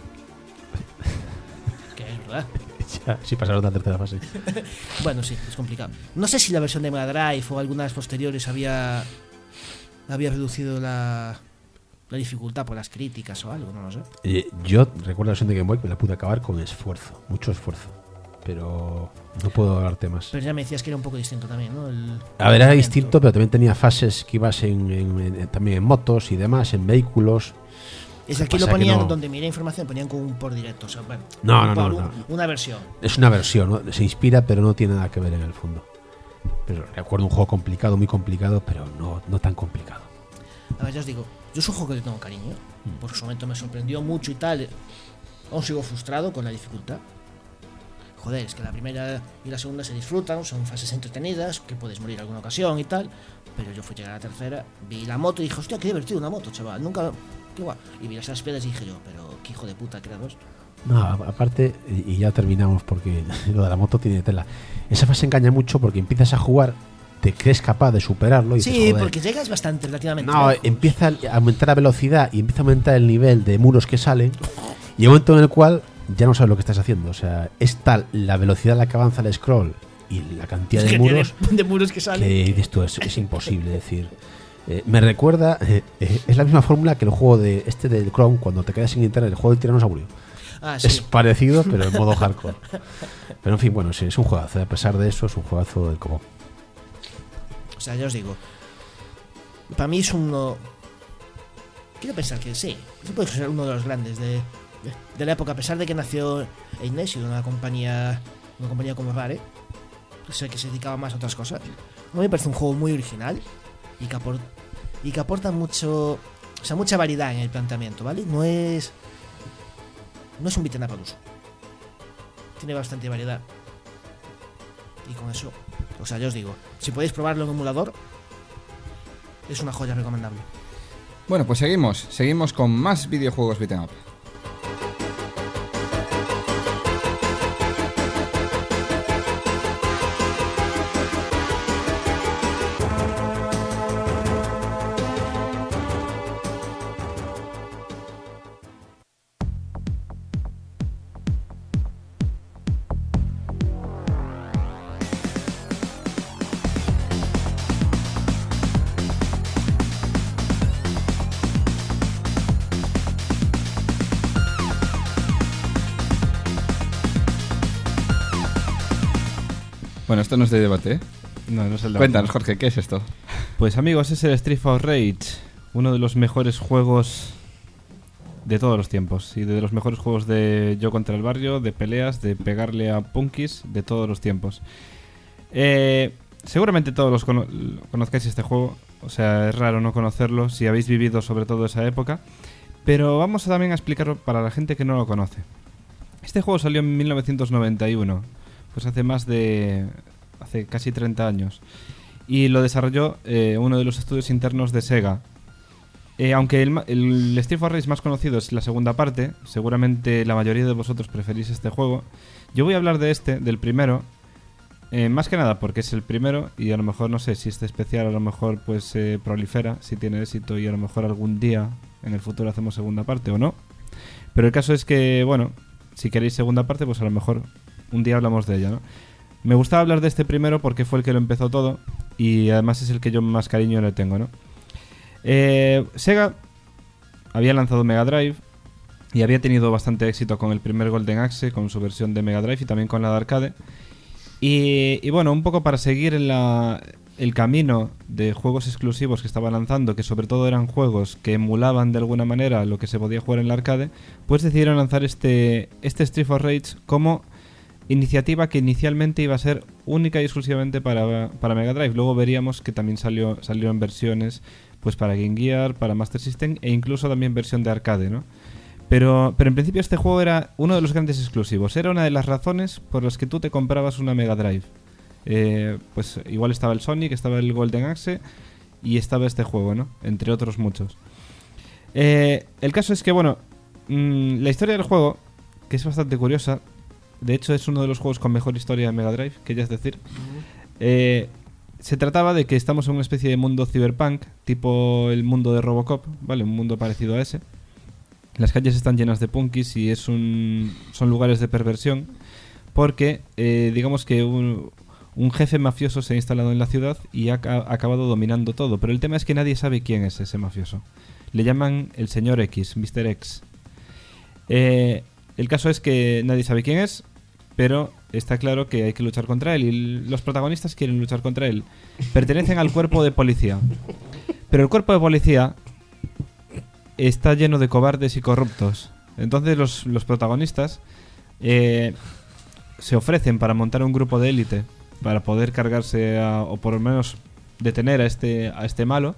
Que es verdad. Ya, sí, pasaron la tercera fase. Bueno, sí, es complicado. No sé si la versión de Mega Drive o algunas posteriores había. Había reducido la. La dificultad por las críticas o algo, no lo sé. Eh, yo recuerdo la versión de Game Boy que me la pude acabar con esfuerzo, mucho esfuerzo. Pero no puedo hablarte más. Pero ya me decías que era un poco distinto también, ¿no? El, A ver, era el distinto, pero también tenía fases que ibas en, en- en- también en motos y demás, en vehículos. Es Lo aquí que lo pasa que ponían, no- donde miré información, ponían con un por directo. O sea, bueno, No, no, por no, un- no. Una versión. Es una versión, ¿no? Se inspira, pero no tiene nada que ver en el fondo. Pero recuerdo un juego complicado, muy complicado, pero no, no tan complicado. A ver, ya os digo, yo es un juego que le tengo cariño. Por su momento me sorprendió mucho y tal. Aún sigo frustrado con la dificultad. Joder, es que la primera y la segunda se disfrutan, son fases entretenidas, que puedes morir alguna ocasión y tal. Pero yo fui a llegar a la tercera, vi la moto y dije, hostia, qué divertido una moto, chaval. Nunca. Qué guay. Y vi esas piedras y dije yo, pero qué hijo de puta que era dos. No, a- aparte, y y ya terminamos porque lo de la moto tiene tela. Esa fase engaña mucho porque empiezas a jugar, te crees capaz de superarlo y Sí, dices, joder, porque llegas bastante relativamente. no, lejos. empieza a aumentar la velocidad y empieza a aumentar el nivel de muros que salen. Y hay un momento en el cual ya no sabes lo que estás haciendo. O sea, es tal la velocidad a la que avanza el scroll y la cantidad Es de que muros tiene de muros que salen. que dices tú, es, es imposible decir. Eh, me recuerda, eh, eh, es la misma fórmula que el juego de este del Chrome cuando te quedas sin internet, el juego del tiranosaurio. Ah, sí. Es parecido, pero en modo hardcore. Pero en fin, bueno, sí, es un juegazo. A pesar de eso, es un juegazo del común. O sea, ya os digo. Para mí es uno. Quiero pensar que sí. Sí puede ser uno de los grandes de, de, de la época, a pesar de que nació en Inesia, una compañía. Una compañía como Rare. O sea, que se dedicaba más a otras cosas. A mí me parece un juego muy original. Y que aporta. Y que aporta mucho. O sea, mucha variedad en el planteamiento, ¿vale? No es. No es un beat'em up al uso. Tiene bastante variedad. Y con eso. O sea, ya os digo, si podéis probarlo en emulador, es una joya recomendable. Bueno, pues seguimos. Seguimos con más videojuegos beat'em up. Bueno, esto no es de debate, ¿eh? No, no es el de Cuéntanos, Jorge, ¿qué es esto? Pues amigos, es el Street of Rage, uno de los mejores juegos de todos los tiempos y de los mejores juegos de yo contra el barrio, de peleas, de pegarle a punkis, de todos los tiempos. Eh, seguramente todos los cono- conozcáis este juego, o sea, es raro no conocerlo si habéis vivido sobre todo esa época, pero vamos a también a explicarlo para la gente que no lo conoce. Este juego salió en mil novecientos noventa y uno, pues hace más de... hace casi treinta años. Y lo desarrolló eh, uno de los estudios internos de Sega. Eh, aunque el, el Street for Rage más conocido es la segunda parte, seguramente la mayoría de vosotros preferís este juego. Yo voy a hablar de este, del primero, eh, más que nada porque es el primero y a lo mejor, no sé, si este especial a lo mejor pues se eh, prolifera, si tiene éxito y a lo mejor algún día en el futuro hacemos segunda parte o no. Pero el caso es que, bueno, si queréis segunda parte, pues a lo mejor un día hablamos de ella, ¿no? Me gustaba hablar de este primero porque fue el que lo empezó todo y además es el que yo más cariño le tengo, ¿no? Eh, Sega había lanzado Mega Drive y había tenido bastante éxito con el primer Golden Axe, con su versión de Mega Drive y también con la de arcade. Y, y bueno, un poco para seguir en la, el camino de juegos exclusivos que estaba lanzando, que sobre todo eran juegos que emulaban de alguna manera lo que se podía jugar en la arcade, pues decidieron lanzar este, este Street for Rage como iniciativa que inicialmente iba a ser única y exclusivamente para, para Mega Drive. Luego veríamos que también salió, salieron versiones pues para Game Gear, para Master System e incluso también versión de arcade, ¿no? Pero, pero en principio este juego era uno de los grandes exclusivos. Era una de las razones por las que tú te comprabas una Mega Drive. Eh, pues igual estaba el Sonic, estaba el Golden Axe y estaba este juego, ¿no? Entre otros muchos. Eh, el caso es que, bueno, mmm, la historia del juego, que es bastante curiosa, de hecho es uno de los juegos con mejor historia de Mega Drive, que ya es decir, eh, se trataba de que estamos en una especie de mundo cyberpunk, tipo el mundo de Robocop, ¿vale? Un mundo parecido a ese. Las calles están llenas de punkis y es un, son lugares de perversión porque, eh, digamos que un, un jefe mafioso se ha instalado en la ciudad y ha, ha acabado dominando todo. Pero el tema es que nadie sabe quién es ese mafioso. Le llaman el señor X, mister X. Eh, el caso es que nadie sabe quién es, pero está claro que hay que luchar contra él y los protagonistas quieren luchar contra él. Pertenecen al cuerpo de policía, pero el cuerpo de policía está lleno de cobardes y corruptos. Entonces los, los protagonistas eh, se ofrecen para montar un grupo de élite para poder cargarse a, o por lo menos detener a este, a este malo.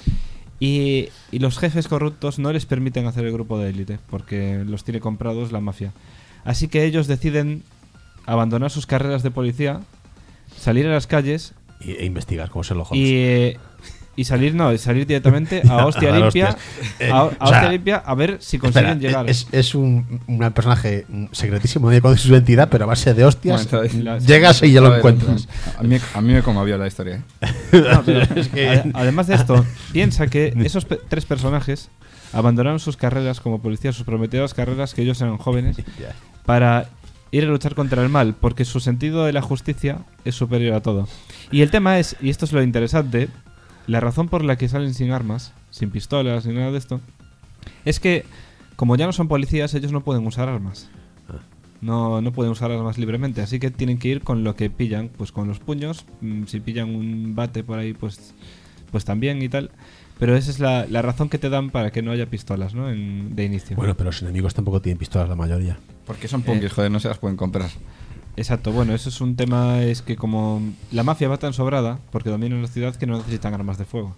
Y, y los jefes corruptos no les permiten hacer el grupo de élite porque los tiene comprados la mafia. Así que ellos deciden abandonar sus carreras de policía, salir a las calles y, e investigar como Sherlock Holmes. Y, eh, y salir, no, salir directamente a hostia A dar limpia, hostias. Eh, a, a o hostia sea, limpia a ver si consiguen Espera, llegar. Es, es un, un personaje secretísimo, nadie conoce su identidad, pero a base de hostias Bueno, entonces, la- llegas y ya A lo ver, encuentras. A mí, a mí me conmovió la historia. ¿eh? No, pero Es que- ade- además de esto, piensa que esos pe- tres personajes abandonaron sus carreras como policías, sus prometidas carreras, que ellos eran jóvenes, Ya. para ir a luchar contra el mal, porque su sentido de la justicia es superior a todo. Y el tema es, y esto es lo interesante, la razón por la que salen sin armas, sin pistolas, ni nada de esto, es que como ya no son policías, ellos no pueden usar armas. No, no pueden usar armas libremente, así que tienen que ir con lo que pillan, pues con los puños. mm, Si pillan un bate por ahí, pues, pues también y tal. Pero esa es la, la razón que te dan para que no haya pistolas, ¿no? En- de inicio. Bueno, pero los enemigos tampoco tienen pistolas la mayoría. Porque son punkis, Eh. joder, no se las pueden comprar. Exacto, bueno, eso es un tema, es que como la mafia va tan sobrada, porque dominan la ciudad, que no necesitan armas de fuego.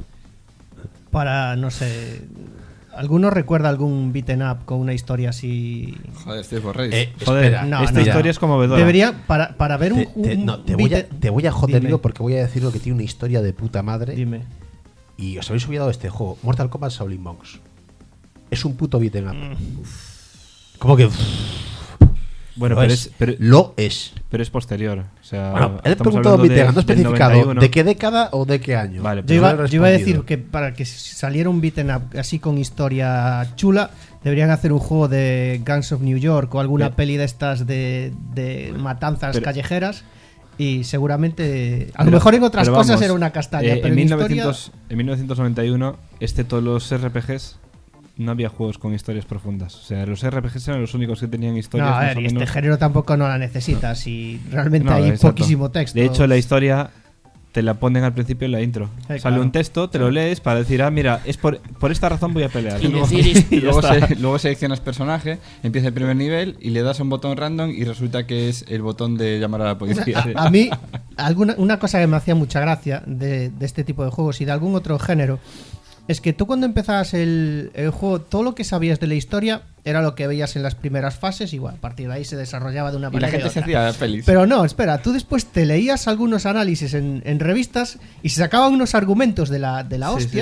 Para, no sé. ¿Alguno recuerda algún beaten up con una historia así? Joder, Street for Rage. Eh, Joder, espera, no, esta no. historia es conmovedora. Debería, para, para ver un. te, te- un no, te voy, a, beaten- te voy a joder Dime, yo porque voy a decir lo que tiene una historia de puta madre. Dime. Y os habéis olvidado de este juego, Mortal Kombat Shaolin Monks. Es un puto beat'em up. ¿Cómo que? Bueno, lo pero es, es, pero, lo es. pero es posterior. O sea, Bueno, he estamos preguntado hablando de- beat'em up, no he del especificado noventa y uno. de qué década o de qué año. Vale, Yo pero iba, no he yo iba a decir respondido. que para que saliera un beaten up así con historia chula, deberían hacer un juego de Gangs of New York o alguna Pero- peli de estas de, de matanzas pero- callejeras. Y seguramente, a lo Pero- mejor en otras pero cosas vamos, era una castaña, eh, pero en, en, mil historia, novecientos, en mil novecientos noventa y uno, excepto los R P Gs, no había juegos con historias profundas. O sea, los R P Gs eran los únicos que tenían historias. no, a más ver, o y este menos- género tampoco no la necesitas y realmente No, hay exacto. poquísimo texto. De hecho, la historia te la ponen al principio en la intro. Eh, Sale claro. un texto, te lo lees para decir, ah, mira, es por, por esta razón voy a pelear. Y luego, decir- y ya luego, está. se- luego seleccionas personaje, empieza el primer nivel y le das a un botón random y resulta que es el botón de llamar a la policía. A mí, alguna, una cosa que me hacía mucha gracia de, de este tipo de juegos y de algún otro género es que tú cuando empezabas el, el juego, todo lo que sabías de la historia era lo que veías en las primeras fases y bueno, a partir de ahí se desarrollaba de una Y la manera gente y se otra. hacía feliz. Pero no, espera, tú después te leías algunos análisis en, en revistas y se sacaban unos argumentos de la, de la Sí, hostia. sí.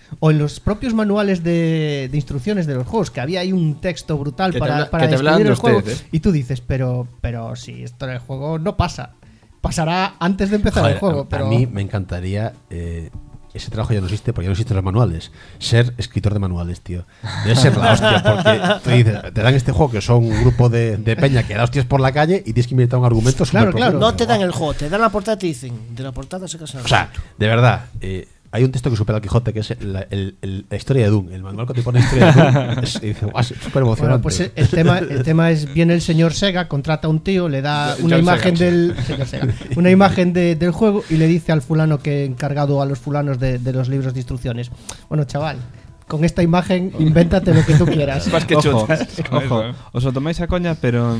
O en los propios manuales de, de instrucciones de los juegos, que había ahí un texto brutal Que te para, habla- para que te hablaban describir de el juego. ustedes, ¿eh? Y tú dices, pero, pero si esto en el juego no pasa. Pasará antes de empezar Joder, el juego. a, pero... a mí me encantaría. Eh, ese trabajo ya no existe porque ya no existen los manuales. Ser escritor de manuales, tío. Debe ser la hostia, porque tú dices, te dan este juego que son un grupo de, de peña que da hostias por la calle y tienes que inventar un argumento Claro, súper claro. profundo. No te dan el juego, te dan la portada y te dicen, de la portada se casa. O sea, de verdad, eh, hay un texto que supera al Quijote que es la, el- el- la historia de Doom. El manual que te pone la historia de Doom es, y dice, "Guau, es súper emocionante". Bueno, pues el tema, el tema es, viene el señor Sega, contrata a un tío, le da John una Sega, imagen sí. del señor Sega, una imagen de- del juego y le dice al fulano que encargado a los fulanos de, de los libros de instrucciones. Bueno, chaval, con esta imagen invéntate lo que tú quieras. Más que Ojo, chutas. con ojo, eso, ¿eh? os lo tomáis a coña, pero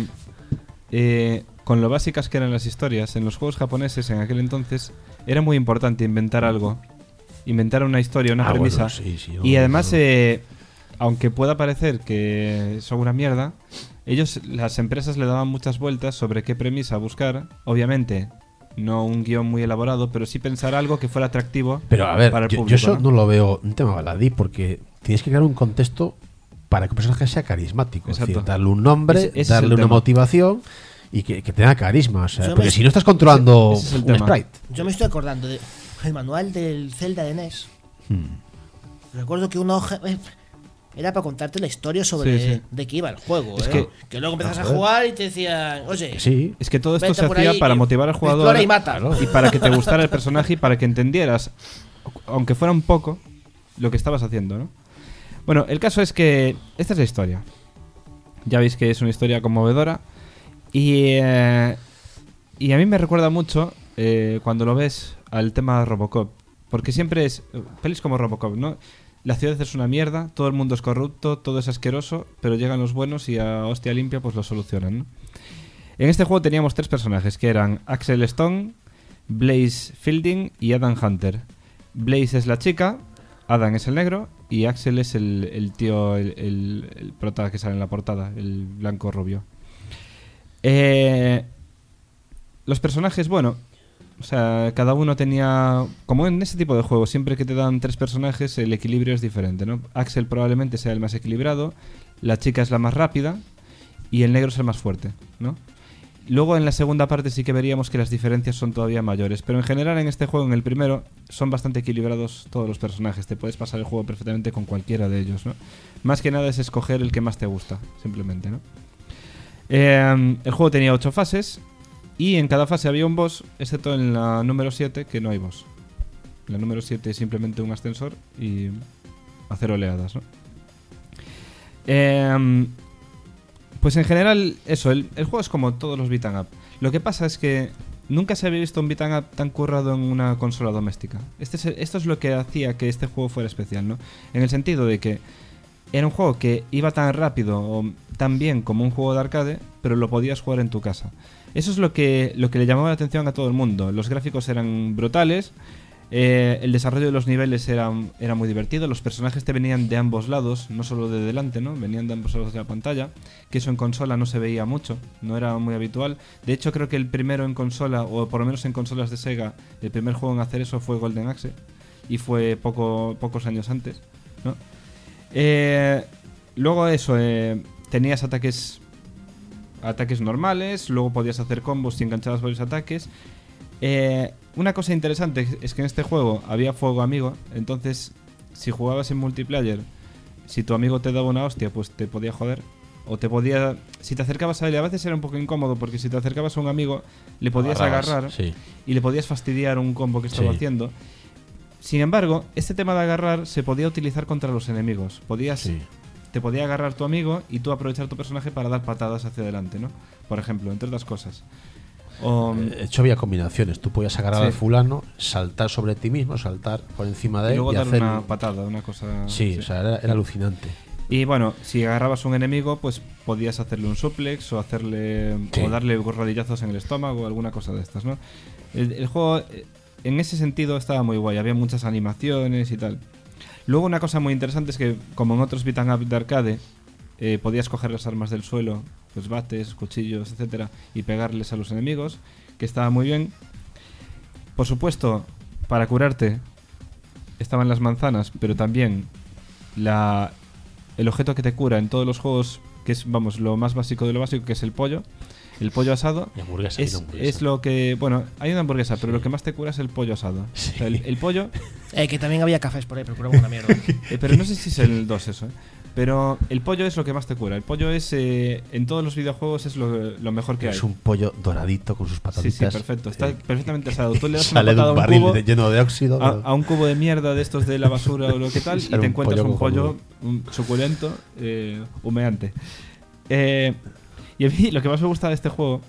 eh, con lo básicas que eran las historias, en los juegos japoneses en aquel entonces era muy importante inventar algo, inventar una historia, una Ah, premisa. bueno, sí, sí, y no, además, no. eh, aunque pueda parecer que son una mierda, ellos, las empresas le daban muchas vueltas sobre qué premisa buscar. Obviamente, no un guión muy elaborado, pero sí pensar algo que fuera atractivo Pero a ver, para el yo, público. yo eso ¿no? ¿no? lo veo un tema baladí porque tienes que crear un contexto para que un personaje sea carismático. Es Exacto. decir, darle un nombre, Ese- ese es darle el una tema. motivación y que, que tenga carisma. O sea, Yo me- porque si no estás controlando ese es el un tema. sprite. Yo me estoy acordando del manual del Zelda de N E S. Hmm. Recuerdo que una hoja eh, era para contarte la historia sobre Sí, sí. de qué iba el juego. Es ¿eh? que- que luego empiezas Ah, a joder. jugar y te decían, oye, Sí. Es que todo esto vete se por hacía ahí para y motivar al jugador explora y mata. Claro. y para que te gustara el personaje y para que entendieras, aunque fuera un poco, lo que estabas haciendo, ¿no? Bueno, el caso es que esta es la historia. Ya veis que es una historia conmovedora y, eh, y a mí me recuerda mucho eh, cuando lo ves al tema de Robocop, porque siempre es pelis como Robocop, ¿no? La ciudad es una mierda, todo el mundo es corrupto, todo es asqueroso, pero llegan los buenos y a hostia limpia pues lo solucionan, ¿no? En este juego teníamos tres personajes que eran Axel Stone, Blaze Fielding y Adam Hunter. Blaze es la chica, Adam es el negro y Axel es el, el tío, el, el, el prota que sale en la portada, el blanco rubio. Eh, los personajes, bueno, o sea, cada uno tenía... Como en ese tipo de juegos, siempre que te dan tres personajes, el equilibrio es diferente, ¿no? Axel probablemente sea el más equilibrado, la chica es la más rápida y el negro es el más fuerte, ¿no? Luego en la segunda parte sí que veríamos que las diferencias son todavía mayores, pero en general en este juego, en el primero, son bastante equilibrados todos los personajes. Te puedes pasar el juego perfectamente con cualquiera de ellos, ¿no? Más que nada es escoger el que más te gusta, simplemente, ¿no? Eh, el juego tenía ocho fases y en cada fase había un boss, excepto en la número siete, que no hay boss. En la número siete es simplemente un ascensor y hacer oleadas, ¿no? Eh... Pues en general, eso, el, el juego es como todos los beat 'em up. Lo que pasa es que nunca se había visto un beat 'em up tan currado en una consola doméstica. Este es, esto es lo que hacía que este juego fuera especial, ¿no? En el sentido de que era un juego que iba tan rápido o tan bien como un juego de arcade, pero lo podías jugar en tu casa. Eso es lo que, lo que le llamaba la atención a todo el mundo. Los gráficos eran brutales. Eh, el desarrollo de los niveles era, era muy divertido. Los personajes te venían de ambos lados, no solo de delante, ¿no? Venían de ambos lados de la pantalla, que eso en consola no se veía mucho, no era muy habitual. De hecho, creo que el primero en consola, o por lo menos en consolas de Sega, el primer juego en hacer eso fue Golden Axe, y fue poco, pocos años antes, ¿no? Eh, luego eso, eh, tenías ataques ataques normales, luego podías hacer combos si enganchabas varios ataques. Eh, una cosa interesante es que en este juego había fuego amigo, entonces si jugabas en multiplayer, si tu amigo te daba una hostia, pues te podía joder. O te podía... Si te acercabas a él, a veces era un poco incómodo, porque si te acercabas a un amigo, le podías Agarrabas, agarrar sí. y le podías fastidiar un combo que estaba Sí. haciendo. Sin embargo, este tema de agarrar se podía utilizar contra los enemigos. Podías... Sí. Te podía agarrar tu amigo y tú aprovechar tu personaje para dar patadas hacia adelante, ¿no? Por ejemplo, entre otras cosas. O, De hecho, había combinaciones. Tú podías agarrar Sí. al fulano, saltar sobre ti mismo, saltar por encima de y él luego y dar hacer. una patada, una cosa... Sí, o sea, era, era alucinante. Y bueno, si agarrabas a un enemigo, pues podías hacerle un suplex o hacerle Sí. o darle rodillazos en el estómago o alguna cosa de estas, ¿no? El, el juego, eh, en ese sentido, estaba muy guay. Había muchas animaciones y tal. Luego una cosa muy interesante es que, como en otros beat 'em up de arcade, eh, podías coger las armas del suelo, pues bates, cuchillos, etcétera, y pegarles a los enemigos, que estaba muy bien. Por supuesto, para curarte, estaban las manzanas, pero también la, el objeto que te cura en todos los juegos, que es, vamos, lo más básico de lo básico, que es el pollo. El pollo asado Y hamburguesa, es, y una hamburguesa. es lo que... Bueno, hay una hamburguesa, pero lo que más te cura es el pollo asado. Sí. O sea, el, el pollo... Eh, que también había cafés por ahí, pero curaba una mierda. eh, pero no sé si es el dos eso, ¿eh? Pero el pollo es lo que más te cura. El pollo es... Eh, en todos los videojuegos es lo, lo mejor que hay. Es un pollo doradito con sus Sí, patatitas. sí, perfecto. Está perfectamente asado. Tú le das una Sale de patada a un un barril cubo, de- lleno de óxido. a, a un cubo de mierda de estos de la basura o lo que tal, y Sale te un encuentras pollo un pollo cojonudo. un suculento, eh, humeante. Eh, y a mí lo que más me gusta de este juego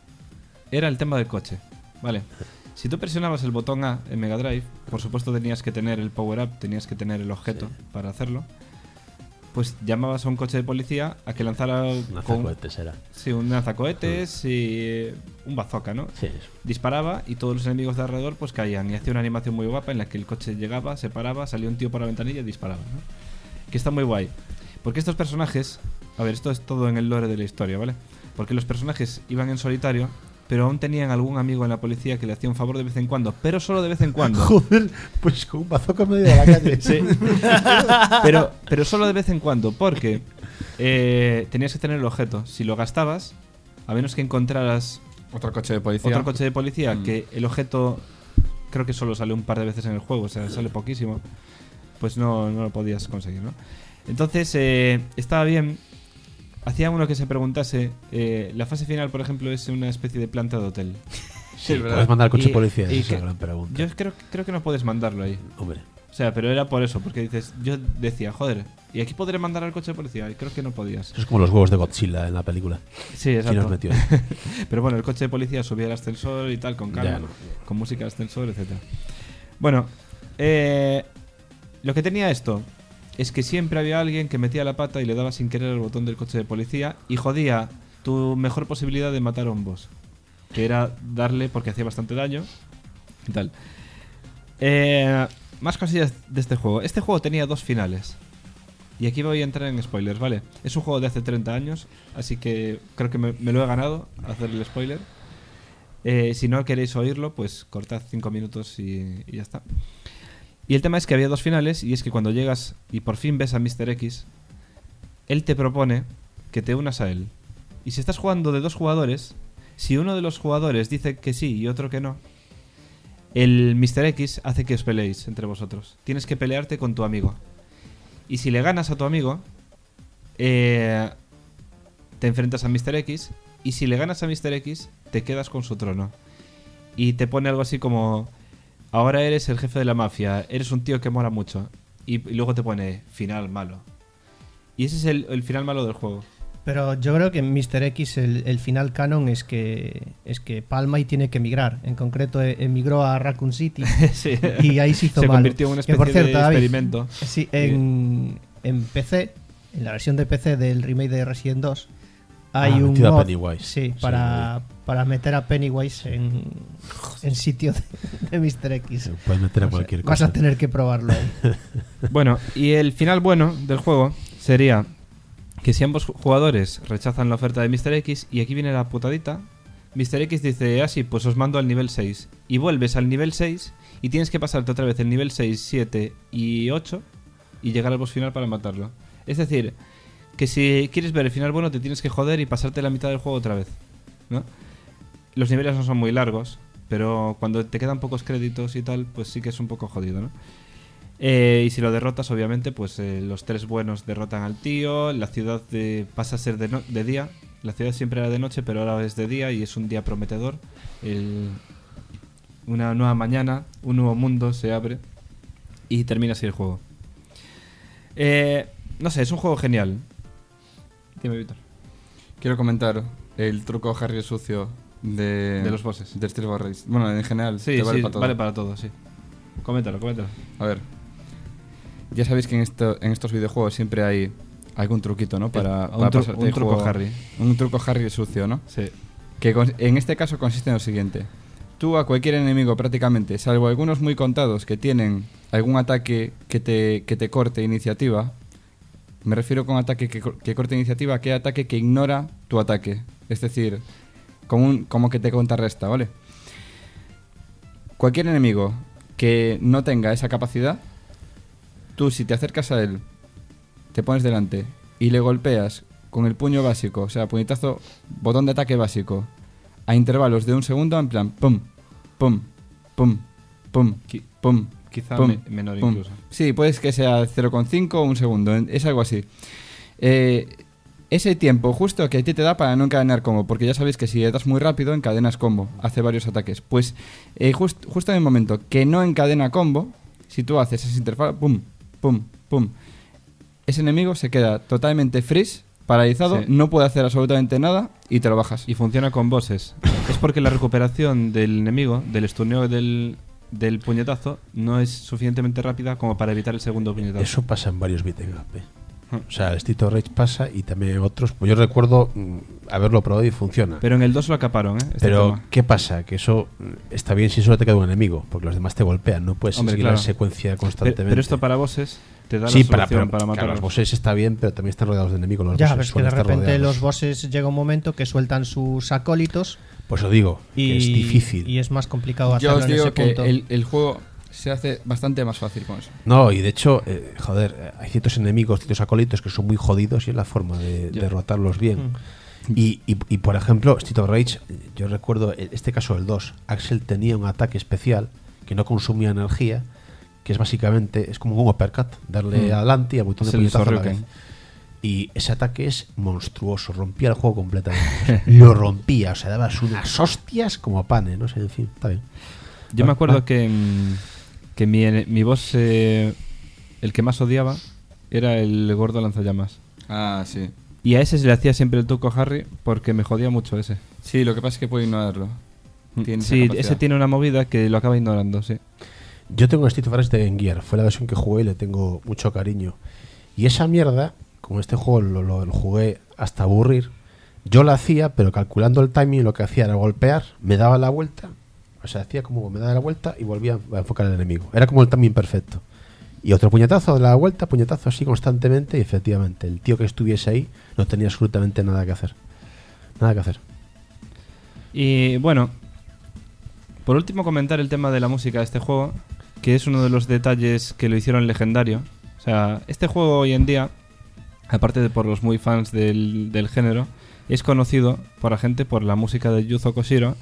era el tema del coche. Vale. Si tú presionabas el botón A en Mega Drive, por supuesto tenías que tener el power up, tenías que tener el objeto para hacerlo. Pues llamabas a un coche de policía a que lanzara Una con, cohetes era. sí, un lanzacohetes y eh, un bazooka, ¿no? Sí, eso. Disparaba y todos los enemigos de alrededor pues caían, y hacía una animación muy guapa en la que el coche llegaba, se paraba, salía un tío por la ventanilla y disparaba, ¿no? Que está muy guay. Porque estos personajes, a ver, esto es todo en el lore de la historia, ¿vale? Porque los personajes iban en solitario, pero aún tenían algún amigo en la policía que le hacía un favor de vez en cuando, pero solo de vez en cuando. Joder, pues con un bazooka en medio de la calle. Sí. pero, pero solo de vez en cuando, porque eh, tenías que tener el objeto. Si lo gastabas, a menos que encontraras Otro coche de policía. otro coche de policía, Mm. que el objeto creo que solo sale un par de veces en el juego, o sea, sale poquísimo, pues no, no lo podías conseguir, ¿no? Entonces, eh, estaba bien. Hacía uno que se preguntase, eh, la fase final, por ejemplo, es una especie de planta de hotel. Sí, ¿puedes mandar al coche Y- policía? y Esa es que- la gran pregunta. Yo creo, creo que no puedes mandarlo ahí. Hombre, O sea, pero era por eso, porque dices, yo decía, joder, ¿y aquí podré mandar al coche de policía? Y creo que no podías. eso es como los huevos de Godzilla en la película. Sí, ¿Quién los exacto. metió? Pero bueno, el coche de policía subía al ascensor y tal, con calma, Ya, no. con música de ascensor, etcétera. Bueno, eh, lo que tenía esto es que siempre había alguien que metía la pata y le daba sin querer el botón del coche de policía y jodía tu mejor posibilidad de matar a un boss, que era darle porque hacía bastante daño y tal. Eh, más cosillas de este juego. Este juego tenía dos finales. Y aquí voy a entrar en spoilers, ¿vale? Es un juego de hace treinta años, así que creo que me, me lo he ganado hacer el spoiler. Eh, si no queréis oírlo, pues cortad cinco minutos y, y ya está. Y el tema es que había dos finales, y es que cuando llegas y por fin ves a míster X, él te propone que te unas a él. Y si estás jugando de dos jugadores, si uno de los jugadores dice que sí y otro que no, el míster X hace que os peleéis entre vosotros. Tienes que pelearte con tu amigo. Y si le ganas a tu amigo, eh, te enfrentas a míster X. Y si le ganas a míster X, te quedas con su trono. Y te pone algo así como: ahora eres el jefe de la mafia, eres un tío que mola mucho. Y, y luego te pone final malo. Y ese es el, el final malo del juego. Pero yo creo que en míster X el, el final canon es que es que palma y tiene que emigrar. En concreto e- emigró a Raccoon City Sí. y ahí se hizo Se malo. convirtió en una Que, especie por cierto, de David, experimento. Sí, en, en P C, en la versión de P C del remake de Resident dos, hay Ah, un metido a mod Pennywise. sí, Sí, para, para meter a Pennywise en, en sitio de, de míster X. Se puede meter a No sé, cualquier vas cosa. a tener que probarlo ahí. Bueno, y el final bueno del juego sería que si ambos jugadores rechazan la oferta de míster X, y aquí viene la putadita, míster X dice, ah sí, pues os mando al nivel seis. Y vuelves al nivel seis y tienes que pasarte otra vez el nivel seis, siete y ocho y llegar al boss final para matarlo. Es decir, que si quieres ver el final bueno te tienes que joder y pasarte la mitad del juego otra vez, ¿no? Los niveles no son muy largos, pero cuando te quedan pocos créditos y tal, pues sí que es un poco jodido, ¿no? Eh, y si lo derrotas, obviamente, pues eh, los tres buenos derrotan al tío. La ciudad de- pasa a ser de, no- de día. La ciudad siempre era de noche, pero ahora es de día y es un día prometedor. El- una nueva mañana, un nuevo mundo se abre y termina así el juego. Eh, no sé, es un juego genial. Dime, Víctor. Quiero comentar el truco Harry sucio de, De los bosses. de Street Fighter Race. Bueno, en general, Sí, te vale sí, para todo. vale para todo, sí. Coméntalo, coméntalo. A ver, ya sabéis que en, esto, en estos videojuegos siempre hay algún truquito, ¿no? Para, Un para tru- pasarte un el truco juego. Harry. Un truco Harry sucio, ¿no? Sí. Que con- en este caso consiste en lo siguiente. Tú a cualquier enemigo prácticamente, salvo algunos muy contados que tienen algún ataque que te, que te corte iniciativa, me refiero con ataque que, cor- que corte iniciativa a aquel ataque que ignora tu ataque. Es decir, como, un, como que te contrarresta, ¿vale? Cualquier enemigo que no tenga esa capacidad, tú si te acercas a él, te pones delante y le golpeas con el puño básico, o sea, puñetazo, botón de ataque básico, a intervalos de un segundo, en plan, pum, pum, pum, pum, Qui- pum, Quizá pum, me- menor pum. incluso. Sí, puedes que sea cero coma cinco o un segundo, en- es algo así. Eh, ese tiempo justo que a ti te da para no encadenar combo, porque ya sabéis que si le das muy rápido, encadenas combo, hace varios ataques. Pues eh, just- justo en el momento que no encadena combo, si tú haces ese intervalo, pum, pum, pum, ese enemigo se queda totalmente freeze, paralizado, Sí. no puede hacer absolutamente nada y te lo bajas. Y funciona con bosses. Es porque la recuperación del enemigo, del stuneo del, del puñetazo, no es suficientemente rápida como para evitar el segundo puñetazo. Eso pasa en varios beat'em up, ¿eh? O sea, el Street of Rage pasa y también en otros. Pues yo recuerdo mm, haberlo probado y funciona. Pero en el dos lo acaparon, ¿eh? Este Pero, tema. ¿qué pasa? Que eso mm, está bien si solo te queda un enemigo, porque los demás te golpean, no puedes Hombre, seguir claro. la secuencia Pero, constantemente. pero esto para bosses te da sí, la para, solución pero, para claro, matarlos. los bosses está bien, pero también están rodeados de enemigos. Los Ya, bosses ves que suelen de estar repente rodeados. los bosses llega un momento que sueltan sus acólitos Pues os digo, y, que es difícil. y es más complicado Yo hacerlo os en digo ese que punto. el, el juego se hace bastante más fácil con eso. No, y de hecho, eh, joder, eh, hay ciertos enemigos, ciertos acólitos que son muy jodidos y es la forma de Ya. derrotarlos bien. Mm. Y, y, y, por ejemplo, Street of Rage, yo recuerdo en este caso el dos, Axel tenía un ataque especial que no consumía energía, que es básicamente, es como un uppercut, darle Mm. adelante y al botón Es de el puñetazo a la Sorryuken. vez. Y ese ataque es monstruoso, rompía el juego completamente. Lo rompía, o sea, dabas unas hostias como panes, no sé, en fin, está bien. Yo me Ah, acuerdo ah. que, mm, que mi, ene- mi boss, eh, el que más odiaba, era el gordo lanzallamas. Ah, sí. Y a ese se le hacía siempre el truco a Harry porque me jodía mucho ese. Sí, lo que pasa es que puede ignorarlo. Tiene esa Sí, capacidad. ese tiene una movida que lo acaba ignorando, sí. Yo tengo Street of Rage de Game Gear, fue la versión que jugué y le tengo mucho cariño. Y esa mierda, como este juego lo, lo- lo jugué hasta aburrir, yo la hacía, pero calculando el timing lo que hacía era golpear, me daba la vuelta, o sea, hacía como me daba la vuelta y volvía a enfocar al enemigo. Era como el timing perfecto. Y otro puñetazo de la vuelta, puñetazo así constantemente y efectivamente el tío que estuviese ahí no tenía absolutamente nada que hacer. Nada que hacer. Y bueno, por último comentar el tema de la música de este juego, que es uno de los detalles que lo hicieron legendario. O sea, este juego hoy en día, aparte de por los muy fans del, del género, es conocido por la gente por la música de Yuzo Koshiro,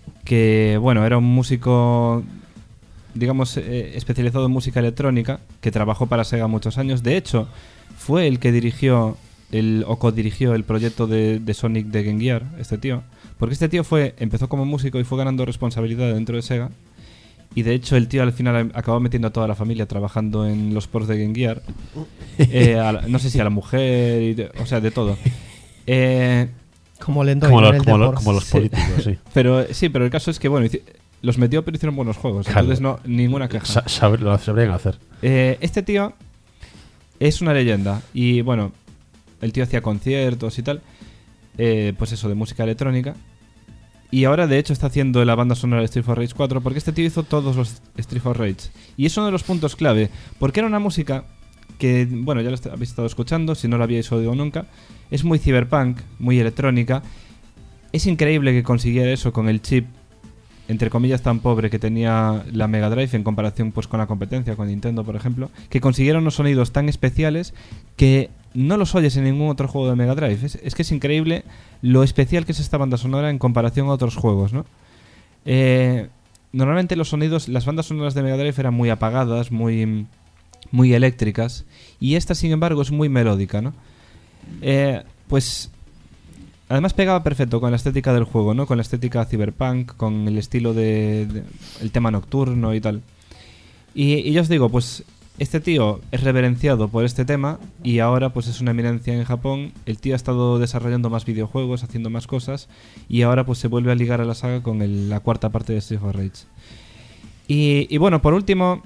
que bueno, era un músico, digamos, eh, especializado en música electrónica, que trabajó para Sega muchos años. De hecho, fue el que dirigió el, o codirigió el proyecto de, de Sonic de Game Gear, este tío. Porque este tío fue empezó como músico y fue ganando responsabilidad dentro de Sega. Y de hecho el tío al final acabó metiendo a toda la familia trabajando en los ports de Game Gear. Eh, a la- no sé si a la mujer, y de- o sea, de todo. Eh, Como Lendoy Como, en los- el como, los- Depor. como los Sí. políticos, sí. pero sí, pero el caso es que bueno, hici- los metió pero hicieron buenos juegos. Claro. Entonces no, ninguna queja. Sa- saber- lo sabrían hacer. Eh, este tío es una leyenda. Y bueno, el tío hacía conciertos y tal. Eh, pues eso, de música electrónica. Y ahora de hecho está haciendo la banda sonora de Street for Rage cuatro. Porque este tío hizo todos los Street for Rage. Y es uno de los puntos clave. Porque era una música que, bueno, ya lo est- habéis estado escuchando. Si no la habíais oído nunca. Es muy cyberpunk, muy electrónica. Es increíble que consiguiera eso con el chip, entre comillas, tan pobre que tenía la Mega Drive en comparación pues con la competencia, con Nintendo, por ejemplo, que consiguieron unos sonidos tan especiales que no los oyes en ningún otro juego de Mega Drive. Es, es que es increíble lo especial que es esta banda sonora en comparación a otros juegos, ¿no? Eh, normalmente los sonidos, las bandas sonoras de Mega Drive eran muy apagadas, muy, muy eléctricas, y esta, sin embargo, es muy melódica, ¿no? Eh, pues además pegaba perfecto con la estética del juego, ¿no? Con la estética cyberpunk, con el estilo de, de- el tema nocturno y tal. Y, y ya os digo, pues este tío es reverenciado por este tema y ahora pues es una eminencia en Japón. El tío ha estado desarrollando más videojuegos, haciendo más cosas, y ahora pues se vuelve a ligar a la saga con el- la cuarta parte de Street for Rage. Y, y bueno, por último,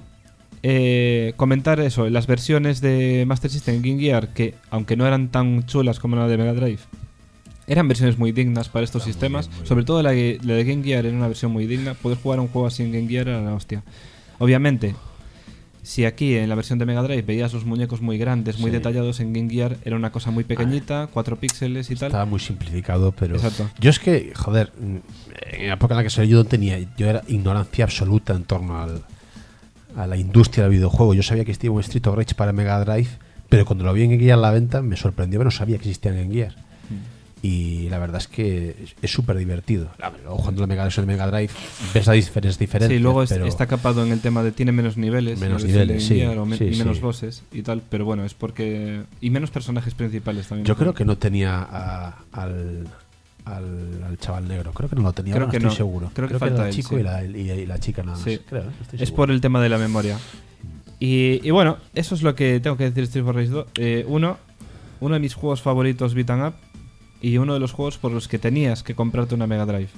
eh, comentar eso, las versiones de Master System en Game Gear, que aunque no eran tan chulas como la de Mega Drive, eran versiones muy dignas para estos sistemas. Sobre todo la, de- la de Game Gear era una versión muy digna. Poder jugar a un juego así en Game Gear era la hostia. Obviamente, si aquí en la versión de Mega Drive veías los muñecos muy grandes, muy Sí. detallados, en Game Gear era una cosa muy pequeñita, cuatro píxeles y tal. Estaba muy simplificado, pero Exacto. yo es que, joder, mm, en la época en la que salió yo no tenía, yo era ignorancia absoluta en torno al, a la industria del videojuego. Yo sabía que existía un Street of Rage para Mega Drive, pero cuando lo vi en Gear a la venta me sorprendió, pero no sabía que existían en Gear. Y la verdad es que es súper divertido. Luego jugando la Mega, de Mega Drive ves las diferentes diferencias. Sí, luego es- pero está capado en el tema de tiene menos niveles, Menos no niveles, sé, sí, Gear, o me- sí, y menos sí. bosses y tal, pero bueno, es porque y menos personajes principales también. yo creo que no tenía a- al, al, al chaval negro. Creo que no lo tenía, Creo ahora que estoy no. seguro. Creo que era falta el él, chico sí. y, la, y, y la chica nada más. Sí. Creo, ¿eh? Estoy es seguro. por el tema de la memoria. Y, y bueno, eso es lo que tengo que decir Street of Rage dos. Eh, uno, uno de mis juegos favoritos beat 'em up y uno de los juegos por los que tenías que comprarte una Mega Drive.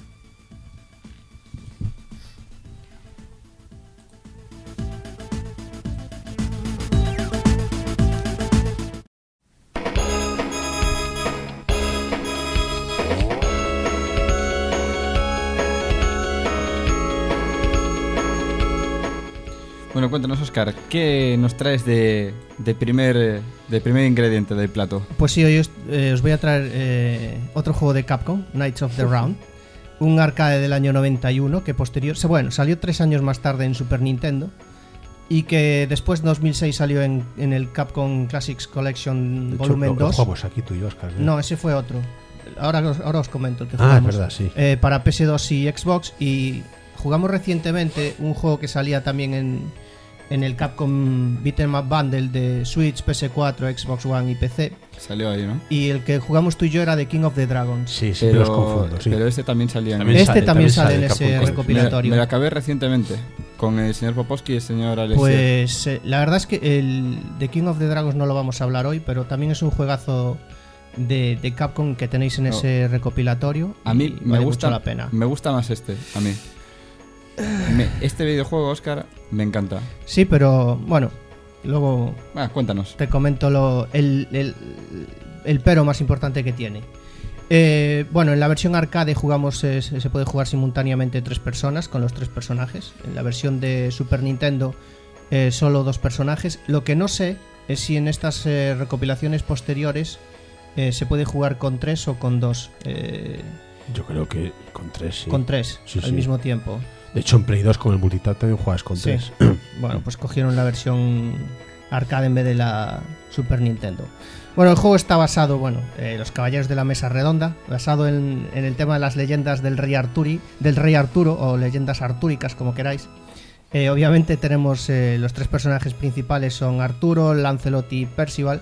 Bueno, cuéntanos, Óscar, ¿qué nos traes de, de, primer, eh, de primer ingrediente del plato? Pues sí, hoy os, eh, os voy a traer eh, otro juego de Capcom, Knights of the Round, un arcade del año noventa y uno que posterior, se- bueno, salió tres años más tarde en Super Nintendo y que después en dos mil seis salió en, en el Capcom Classics Collection De hecho, Volumen lo- lo dos. jugamos aquí tú y yo, Oscar. ¿eh? No, ese fue otro. Ahora, os- ahora os comento el que Ah, jugamos. es verdad, sí. Eh, para P S dos y Xbox, y jugamos recientemente un juego que salía también en, en el Capcom Beat'em Up Bundle de Switch, P S cuatro, Xbox One y P C, Salió ahí, ¿no? y el que jugamos tú y yo era de King of the Dragons. Sí, sí, pero los confundo, sí. pero este también salía en También Este sale, también también sale sale en el ese Capcom Collection. recopilatorio. Me, me lo acabé recientemente con el señor Popovsky y el señor Alexia. Pues eh, la verdad es que el de King of the Dragons no lo vamos a hablar hoy, pero también es un juegazo de, de Capcom que tenéis en No. ese recopilatorio. A mí y me vale gusta mucho la pena. Me gusta más este, a mí. Me- este videojuego, Óscar, me encanta. Sí, pero bueno, luego Ah, cuéntanos. te comento lo, el, el, el pero más importante que tiene. Eh, bueno, en la versión arcade jugamos eh, se se puede jugar simultáneamente tres personas con los tres personajes. En la versión de Super Nintendo eh, solo dos personajes. Lo que no sé es si en estas eh, recopilaciones posteriores eh, se puede jugar con tres o con dos. eh, Yo creo que con tres, sí. Con tres Sí, al sí. mismo tiempo. De hecho, en Play dos con el multitap también juegas con Sí. tres. Bueno, pues cogieron la versión arcade en vez de la Super Nintendo. Bueno, el juego está basado, bueno, eh, los Caballeros de la Mesa Redonda, basado en, en el tema de las leyendas del rey Arturi, del rey Arturo, o leyendas artúricas, como queráis. Eh, obviamente tenemos eh, los tres personajes principales son Arturo, Lancelot y Percival.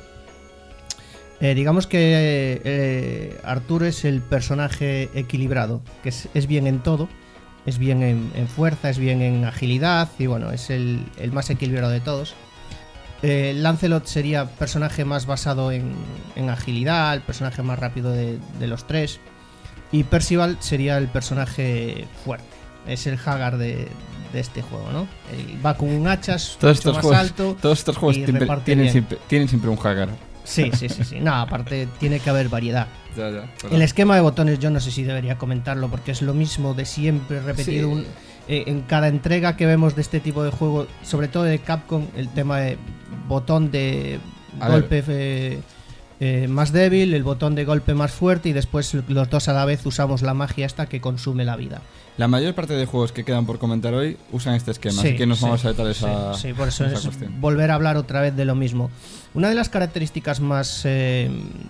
Eh, digamos que eh, Arturo es el personaje equilibrado, que es, es bien en todo. Es bien en, en fuerza, es bien en agilidad y bueno, es el, el más equilibrado de todos. Eh, Lancelot sería personaje más basado en, en agilidad, el personaje más rápido de, de los tres. Y Percival sería el personaje fuerte. Es el Hagar de, de este juego, ¿no? Él va con un hacha, es Todos mucho estos más juegos, alto. todos estos juegos y siempre- reparte tienen, bien. siempre, tienen siempre un hacker. Sí, sí, sí, sí. No, aparte tiene que haber variedad. Ya, ya, El esquema de botones yo no sé si debería comentarlo porque es lo mismo de siempre repetido Sí. un- eh, en cada entrega que vemos de este tipo de juego, sobre todo de Capcom, el tema de botón de A golpe eh, eh, más débil, el botón de golpe más fuerte y después los dos a la vez usamos la magia esta que consume la vida. La mayor parte de juegos que quedan por comentar hoy usan este esquema, Sí, así que nos sí, vamos a saltar sí, esa, sí, por eso esa es cuestión. volver a hablar otra vez de lo mismo. Una de las características más, eh,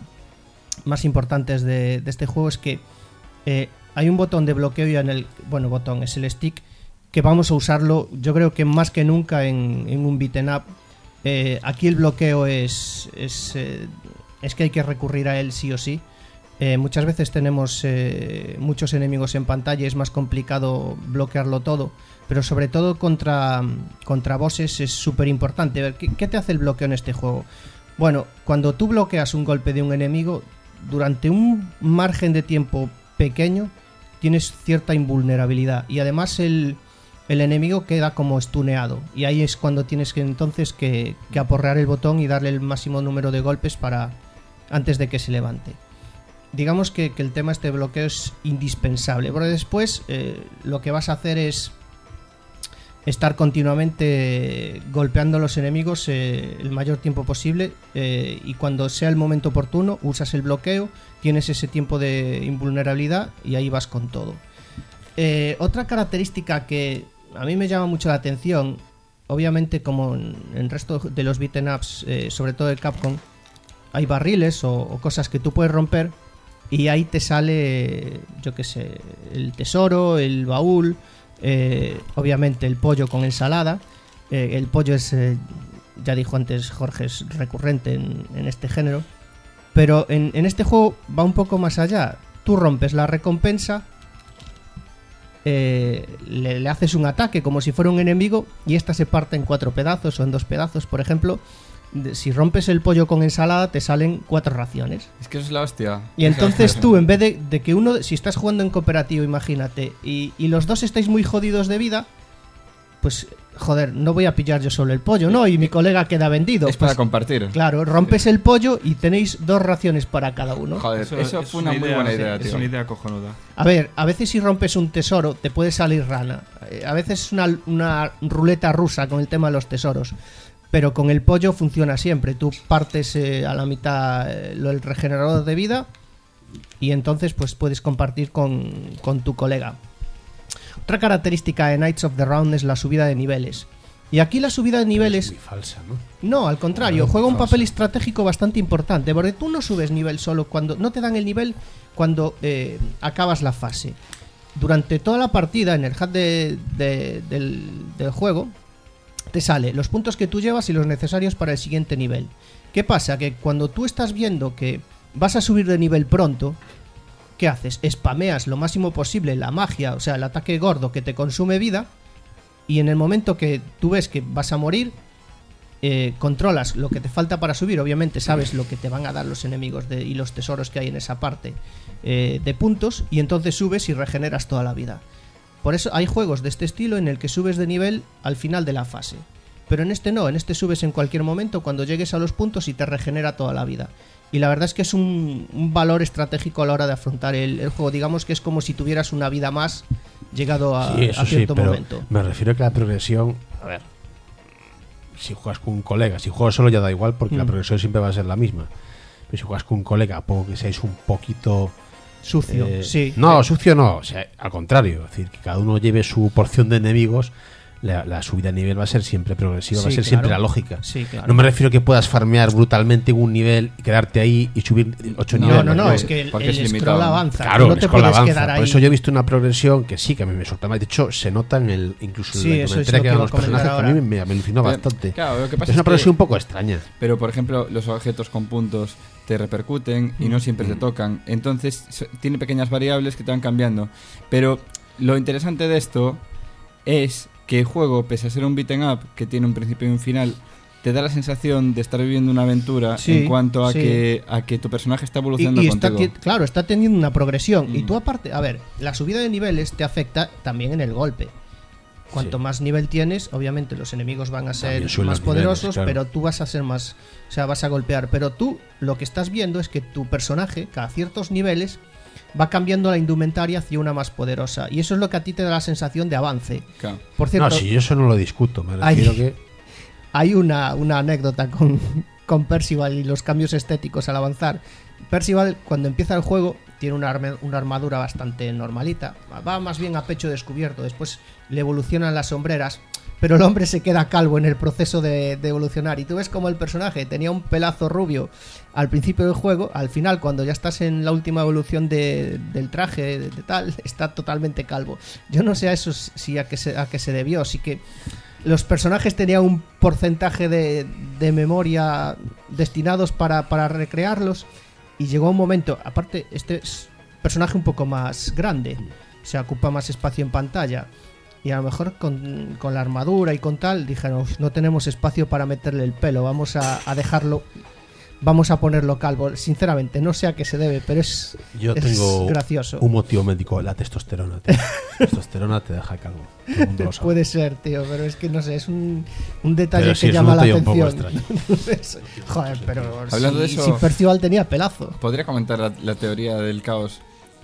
más importantes de, de este juego es que eh, hay un botón de bloqueo y en el... Bueno, botón, es el stick, que vamos a usarlo yo creo que más que nunca en, en un beat'em up. Eh, aquí el bloqueo es, es, eh, es que hay que recurrir a él sí o sí. Eh, muchas veces tenemos eh, muchos enemigos en pantalla y es más complicado bloquearlo todo, pero sobre todo contra, contra bosses es súper importante. Ver, ¿qué, ¿qué te hace el bloqueo en este juego? Bueno, cuando tú bloqueas un golpe de un enemigo, durante un margen de tiempo pequeño tienes cierta invulnerabilidad y además el, el enemigo queda como stuneado y ahí es cuando tienes que entonces que, que aporrear el botón y darle el máximo número de golpes para antes de que se levante. Digamos que, que el tema este bloqueo es indispensable, porque después eh, lo que vas a hacer es estar continuamente golpeando a los enemigos eh, el mayor tiempo posible eh, y cuando sea el momento oportuno usas el bloqueo, tienes ese tiempo de invulnerabilidad y ahí vas con todo. Eh, otra característica que a mí me llama mucho la atención, obviamente, como en el resto de los beaten ups, eh, sobre todo de Capcom, hay barriles o, o cosas que tú puedes romper y ahí te sale, yo qué sé, el tesoro, el baúl, eh, obviamente el pollo con ensalada. Eh, el pollo es, eh, ya dijo antes Jorge, es recurrente en, en este género. Pero en, en este juego va un poco más allá. Tú rompes la recompensa, eh, le, le haces un ataque como si fuera un enemigo y esta se parte en cuatro pedazos o en dos pedazos. Por ejemplo, de, si rompes el pollo con ensalada te salen cuatro raciones. Es que eso es la hostia. Y entonces tú, en vez de, de que uno, si estás jugando en cooperativo, imagínate, y, y los dos estáis muy jodidos de vida, pues, joder, no voy a pillar yo solo el pollo, ¿no? Y mi colega queda vendido. Es pues, para compartir. Claro, rompes el pollo y tenéis dos raciones para cada uno. Joder, eso, eso es fue una, muy buena idea, sí, tío. Es una idea cojonuda. A ver, a veces si rompes un tesoro te puede salir rana. Eh, A veces es una, una ruleta rusa con el tema de los tesoros. Pero con el pollo funciona siempre. Tú partes eh, a la mitad eh, lo del regenerador de vida y entonces pues puedes compartir con, con tu colega. Otra característica de Knights of the Round es la subida de niveles. Y aquí la subida de niveles... Es muy falsa, ¿no? No, al contrario, Claro, juega un falsa. papel estratégico bastante importante, porque tú no subes nivel solo cuando... No te dan el nivel cuando eh, acabas la fase. Durante toda la partida, en el H U D de, de- del, del juego, te sale los puntos que tú llevas y los necesarios para el siguiente nivel. ¿Qué pasa? Que cuando tú estás viendo que vas a subir de nivel pronto, ¿qué haces? Spameas lo máximo posible la magia, o sea, el ataque gordo que te consume vida, y en el momento que tú ves que vas a morir, eh, controlas lo que te falta para subir. Obviamente sabes lo que te van a dar los enemigos de- y los tesoros que hay en esa parte eh, de puntos, y entonces subes y regeneras toda la vida. Por eso hay juegos de este estilo en el que subes de nivel al final de la fase. Pero en este no, en este subes en cualquier momento cuando llegues a los puntos y te regenera toda la vida. Y la verdad es que es un, un valor estratégico a la hora de afrontar el, el juego. Digamos que es como si tuvieras una vida más llegado a, Sí, eso a sí, cierto pero momento. me refiero a que la progresión, a ver, si juegas con un colega, si juegas solo ya da igual porque la Mm. progresión siempre va a ser la misma. Pero si juegas con un colega, poco que seáis un poquito Sucio, eh, sí. No, sucio no, o sea, al contrario, es decir, que cada uno lleve su porción de enemigos. La, la subida de nivel va a ser siempre progresiva, va a Sí, ser claro. siempre la lógica. Sí, claro. No me refiero a que puedas farmear brutalmente en un nivel y quedarte ahí y subir ocho No, niveles. No, no, no, porque- es que el, porque el es scroll limitado, ¿no? avanza. Claro, no el te scroll puedes avanza. quedar ahí. Por eso yo he visto una progresión que sí, que a mí me sorprende. De hecho, se nota en el incluso Sí, en la eso es indumentaria lo que que dan iba a los comentar personajes, que a mí ahora. me, me alucinó Pero, bastante. claro, lo que pasa es una es que- progresión un poco extraña. Pero, por ejemplo, los objetos con puntos te repercuten y no siempre te tocan. Entonces, so- tiene pequeñas variables que te van cambiando. Pero lo interesante de esto es que el juego, pese a ser un beaten up que tiene un principio y un final, te da la sensación de estar viviendo una aventura Sí, en cuanto a, sí. que, a que tu personaje está Y, evolucionando y está, contigo. ti- claro, está teniendo una progresión. Mm. Y tú aparte, a ver, la subida de niveles te afecta también en el golpe. Cuanto Sí. más nivel tienes, obviamente los enemigos van a ser También suben más los niveles, poderosos, claro. pero tú vas a ser más, o sea, vas a golpear. Pero tú lo que estás viendo es que tu personaje, cada ciertos niveles, va cambiando la indumentaria hacia una más poderosa. Y eso es lo que a ti te da la sensación de avance. Claro. Por cierto, No, si yo eso no lo discuto. Me Ay. refiero que. hay una, una anécdota con, con Percival y los cambios estéticos al avanzar. Percival, cuando empieza el juego, tiene una, arme- una armadura bastante normalita. Va más bien a pecho descubierto. Después le evolucionan las sombreras. Pero el hombre se queda calvo en el proceso de, de evolucionar. Y tú ves como el personaje tenía un pelazo rubio al principio del juego. Al final, cuando ya estás en la última evolución de- del traje, de, de tal, está totalmente calvo. Yo no sé a eso si a qué se, a qué se debió. Sí que los personajes tenían un porcentaje de, de memoria destinados para, para recrearlos. Y llegó un momento, aparte, este es personaje un poco más grande, se ocupa más espacio en pantalla. Y a lo mejor con, con la armadura y con tal, dijeron, "Uf, no tenemos espacio para meterle el pelo, vamos a, a dejarlo, vamos a ponerlo calvo". Sinceramente, no sé a qué se debe, pero es, Yo es tengo gracioso. un motivo médico, la testosterona. tío. La testosterona te deja calvo. Todo el mundo lo sabe. Puede ser, tío, pero es que no sé, es un, un detalle Pero sí, que es un llama la detalle un poco atención. Es- Joder, pero Hablando si, de eso- si Percival tenía pelazo. ¿Podría comentar la, la teoría del caos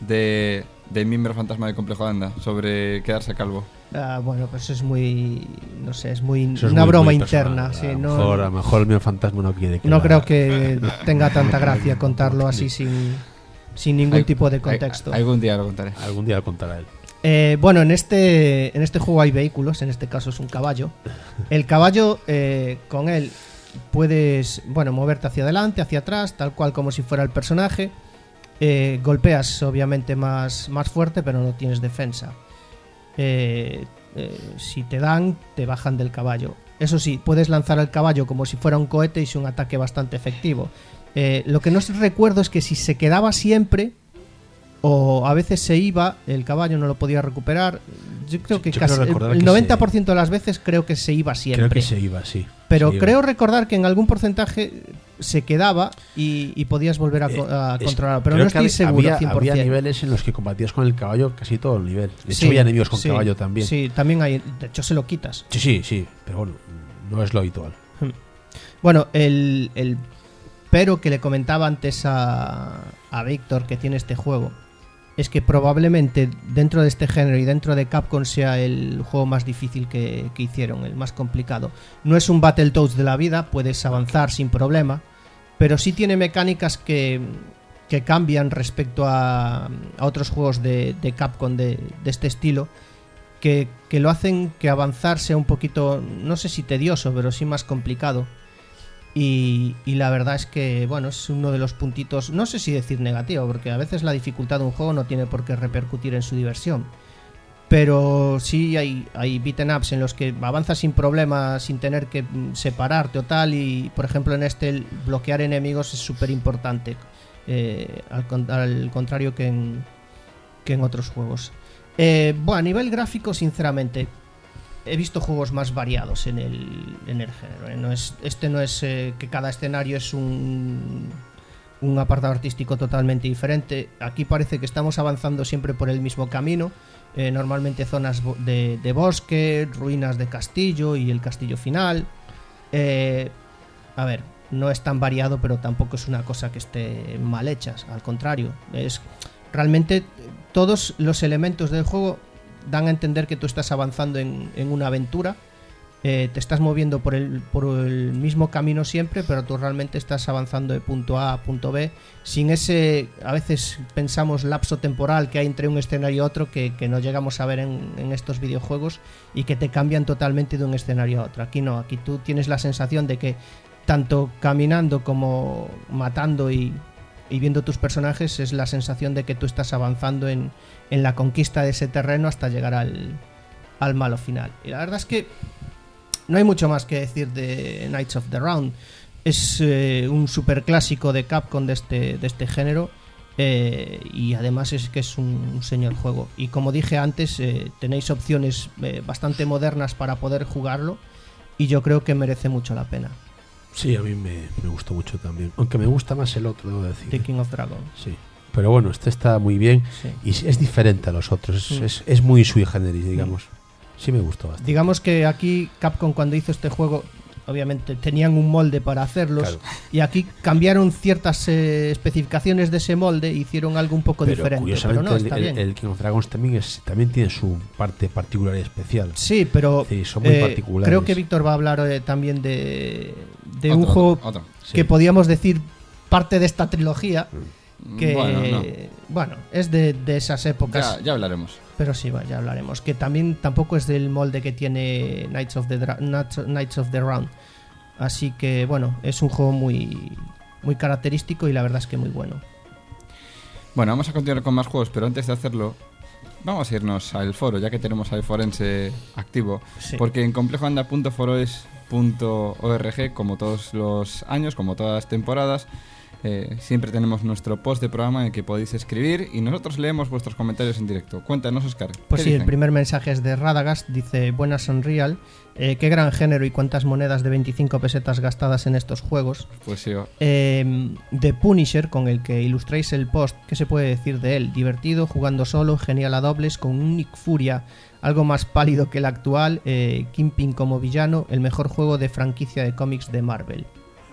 de, del miembro fantasma del complejo Anda sobre quedarse calvo? Ah, bueno, pues es muy, no sé, es muy Eso es una muy- broma muy interna. personal. Sí, a, lo no, mejor, a lo mejor el mío fantasma no quiere que no la- creo que tenga tanta gracia contarlo así sin, sin ningún Hay- tipo de hay- contexto. algún día lo contaré. Algún día lo contará él. Eh, bueno, en este, en este juego hay vehículos, en este caso es un caballo. El caballo, eh, con él puedes, bueno, moverte hacia adelante, hacia atrás, tal cual como si fuera el personaje. Eh, golpeas obviamente más, más fuerte, pero no tienes defensa. Eh, eh, si te dan, te bajan del caballo. Eso sí, puedes lanzar al caballo como si fuera un cohete y es un ataque bastante efectivo. Eh, lo que no recuerdo es que si se quedaba siempre o a veces se iba, el caballo no lo podía recuperar. Yo creo que Yo casi creo el, el que noventa por ciento se... de las veces creo que se iba siempre. Creo que se iba, sí. Pero se iba. creo recordar que en algún porcentaje se quedaba y, y podías volver a, Eh, a es- controlarlo. Pero creo no estoy que seguro había, cien por ciento. había niveles en los que combatías con el caballo casi todo el nivel. De hecho, Sí, había enemigos con sí, caballo también. Sí, también hay. De hecho, se lo quitas. sí, sí, sí, pero bueno, no es lo habitual. Bueno, el, el pero que le comentaba antes a, a Víctor que tiene este juego es que probablemente dentro de este género y dentro de Capcom sea el juego más difícil que, que hicieron, el más complicado. No es un Battletoads de la vida, puedes avanzar sin problema, pero sí tiene mecánicas que, que cambian respecto a, a otros juegos de, de Capcom de, de este estilo, que, que lo hacen que avanzar sea un poquito, no sé si tedioso, pero sí más complicado. Y, y la verdad es que, bueno, es uno de los puntitos, no sé si decir negativo, porque a veces la dificultad de un juego no tiene por qué repercutir en su diversión. Pero sí hay, hay beaten ups en los que avanzas sin problema, sin tener que mm, separarte o tal. Y, por ejemplo, en este el bloquear enemigos es súper importante, eh, al, con- al contrario que en, que en otros juegos. Eh, bueno, a nivel gráfico, sinceramente, he visto juegos más variados en el, en el género. ¿eh? No es, este no es eh, que cada escenario es un, un apartado artístico totalmente diferente. Aquí parece que estamos avanzando siempre por el mismo camino. Eh, normalmente zonas bo- de, de bosque, ruinas de castillo y el castillo final. Eh, a ver, no es tan variado, pero tampoco es una cosa que esté mal hecha. Al contrario, es realmente todos los elementos del juego dan a entender que tú estás avanzando en, en una aventura, eh, te estás moviendo por el, por el mismo camino siempre, pero tú realmente estás avanzando de punto A a punto B, sin ese, a veces pensamos, lapso temporal que hay entre un escenario y otro que, que no llegamos a ver en, en estos videojuegos y que te cambian totalmente de un escenario a otro. Aquí no, aquí tú tienes la sensación de que tanto caminando como matando y, y viendo tus personajes es la sensación de que tú estás avanzando en, en la conquista de ese terreno hasta llegar al, al malo final. Y la verdad es que no hay mucho más que decir de Knights of the Round. Es eh, un super clásico de Capcom de este, de este género, eh, y además es que es un, un señor juego. Y como dije antes, eh, tenéis opciones eh, bastante modernas para poder jugarlo y yo creo que merece mucho la pena. Sí, a mí me, me gustó mucho también. Aunque me gusta más el otro, debo decir. The King of Dragons. Sí. Pero bueno, este está muy bien Sí. y es- es diferente a los otros. Es, Mm. es, es muy sui generis, digamos. Sí me gustó bastante. Digamos que aquí Capcom, cuando hizo este juego, obviamente tenían un molde para hacerlos, Claro. y aquí cambiaron ciertas eh, especificaciones de ese molde e hicieron algo un poco Pero diferente. Pero curiosamente no, el, está el- bien. el King of Dragons también, es, también tiene su parte particular y especial. Sí, pero Sí, son muy eh, particulares. creo que Víctor va a hablar eh, también de, de un Otro, juego otro, otro. Sí. que podíamos decir parte de esta trilogía, que Bueno, no. bueno, es de, de esas épocas. Ya, ya hablaremos. Pero sí, va, ya hablaremos. Que también tampoco es del molde que tiene Knights of the, Dra- Knights Knights of the Round. Así que bueno, es un juego muy, muy característico y la verdad es que muy bueno. Bueno, vamos a continuar con más juegos, pero antes de hacerlo, vamos a irnos al foro, ya que tenemos al forense activo. Sí. Porque en complejoanda punto foroes punto org, como todos los años, como todas las temporadas, eh, siempre tenemos nuestro post de programa en el que podéis escribir y nosotros leemos vuestros comentarios en directo. Cuéntanos, Oscar. Pues ¿qué sí, el dicen? primer mensaje es de Radagast, dice: buenas Unreal, eh, qué gran género y cuántas monedas de veinticinco pesetas gastadas en estos juegos. Pues sí, o- Eh, The Punisher, con el que ilustráis el post, ¿qué se puede decir de él? Divertido, jugando solo, genial a dobles, con un Nick Furia algo más pálido que el actual, eh, Kingpin como villano, el mejor juego de franquicia de cómics de Marvel.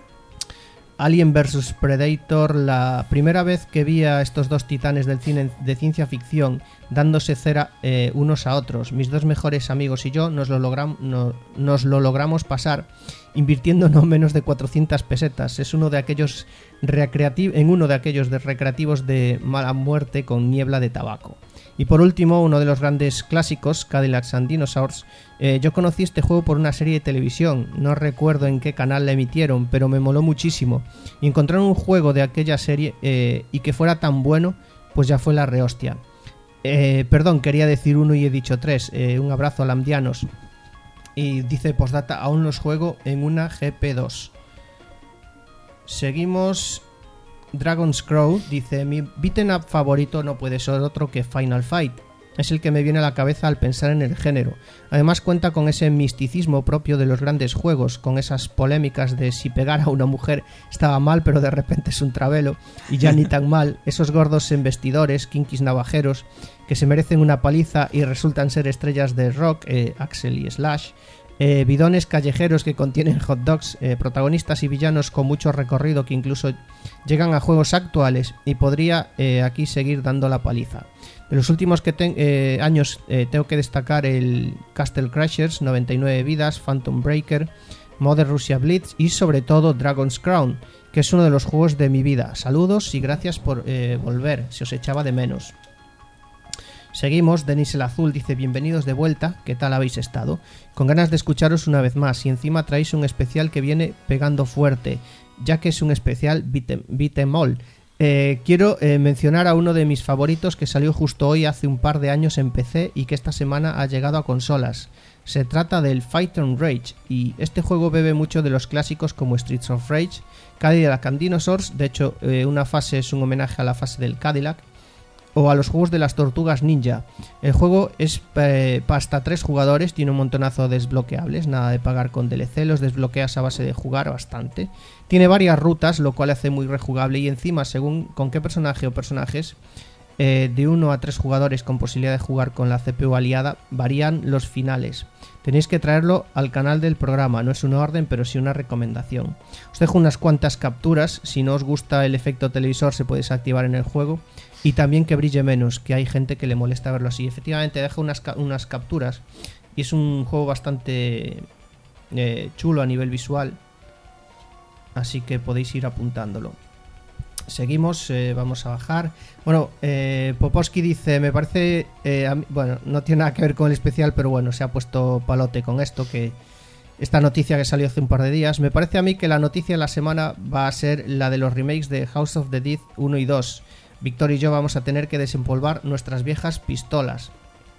Alien versus. Predator, la primera vez que vi a estos dos titanes del cine de ciencia ficción dándose cera eh, unos a otros. Mis dos mejores amigos y yo nos lo, logram- no- nos lo logramos pasar invirtiendo no menos de cuatrocientas pesetas. Es uno de aquellos recreati- en uno de aquellos de recreativos de mala muerte con niebla de tabaco. Y por último, uno de los grandes clásicos, Cadillacs and Dinosaurs. Eh, yo conocí este juego por una serie de televisión, no recuerdo en qué canal la emitieron, pero me moló muchísimo. Y encontrar un juego de aquella serie eh, y que fuera tan bueno, pues ya fue la rehostia. Eh, perdón, quería decir uno y he dicho tres. Eh, un abrazo a Lamdianos. Y dice postdata, aún los juego en una G P dos. Seguimos. Dragon's Crow dice: mi beaten up favorito no puede ser otro que Final Fight. Es el que me viene a la cabeza al pensar en el género. Además cuenta con ese misticismo propio de los grandes juegos, con esas polémicas de si pegar a una mujer estaba mal pero de repente es un travelo, y ya ni tan mal, esos gordos embestidores, kinkis navajeros, que se merecen una paliza y resultan ser estrellas de rock, eh, Axel y Slash, eh, bidones callejeros que contienen hot dogs, eh, protagonistas y villanos con mucho recorrido que incluso llegan a juegos actuales, y podría eh, aquí seguir dando la paliza. De los últimos que ten, eh, años eh, tengo que destacar el Castle Crashers, noventa y nueve vidas, Phantom Breaker, Mother Russia Blitz y sobre todo Dragon's Crown, que es uno de los juegos de mi vida. Saludos y gracias por eh, volver, se os echaba de menos. Seguimos, Denis el Azul dice: bienvenidos de vuelta, ¿qué tal habéis estado? Con ganas de escucharos una vez más, y encima traéis un especial que viene pegando fuerte, ya que es un especial beat 'em all. Eh, quiero eh, mencionar a uno de mis favoritos que salió justo hoy hace un par de años en P C y que esta semana ha llegado a consolas. Se trata del Fight and Rage, y este juego bebe mucho de los clásicos como Streets of Rage, Cadillac and Dinosaurs, de hecho eh, una fase es un homenaje a la fase del Cadillac, o a los juegos de las Tortugas Ninja. El juego es eh, para hasta tres jugadores, tiene un montonazo de desbloqueables, nada de pagar con D L C, los desbloqueas a base de jugar bastante. Tiene varias rutas, lo cual hace muy rejugable, y encima, según con qué personaje o personajes, eh, de uno a tres jugadores con posibilidad de jugar con la C P U aliada, varían los finales. Tenéis que traerlo al canal del programa, no es una orden, pero sí una recomendación. Os dejo unas cuantas capturas, si no os gusta el efecto televisor se puede desactivar en el juego, y también que brille menos, que hay gente que le molesta verlo así. Efectivamente dejo unas, unas capturas, y es un juego bastante eh, chulo a nivel visual, así que podéis ir apuntándolo. Seguimos, eh, vamos a bajar. Bueno, eh, Popovsky dice: me parece, eh, a mí, bueno, no tiene nada que ver con el especial, pero bueno, se ha puesto palote con esto, que esta noticia que salió hace un par de días. Me parece a mí que la noticia de la semana va a ser la de los remakes de House of the Dead uno y dos. Víctor y yo vamos a tener que desempolvar nuestras viejas pistolas.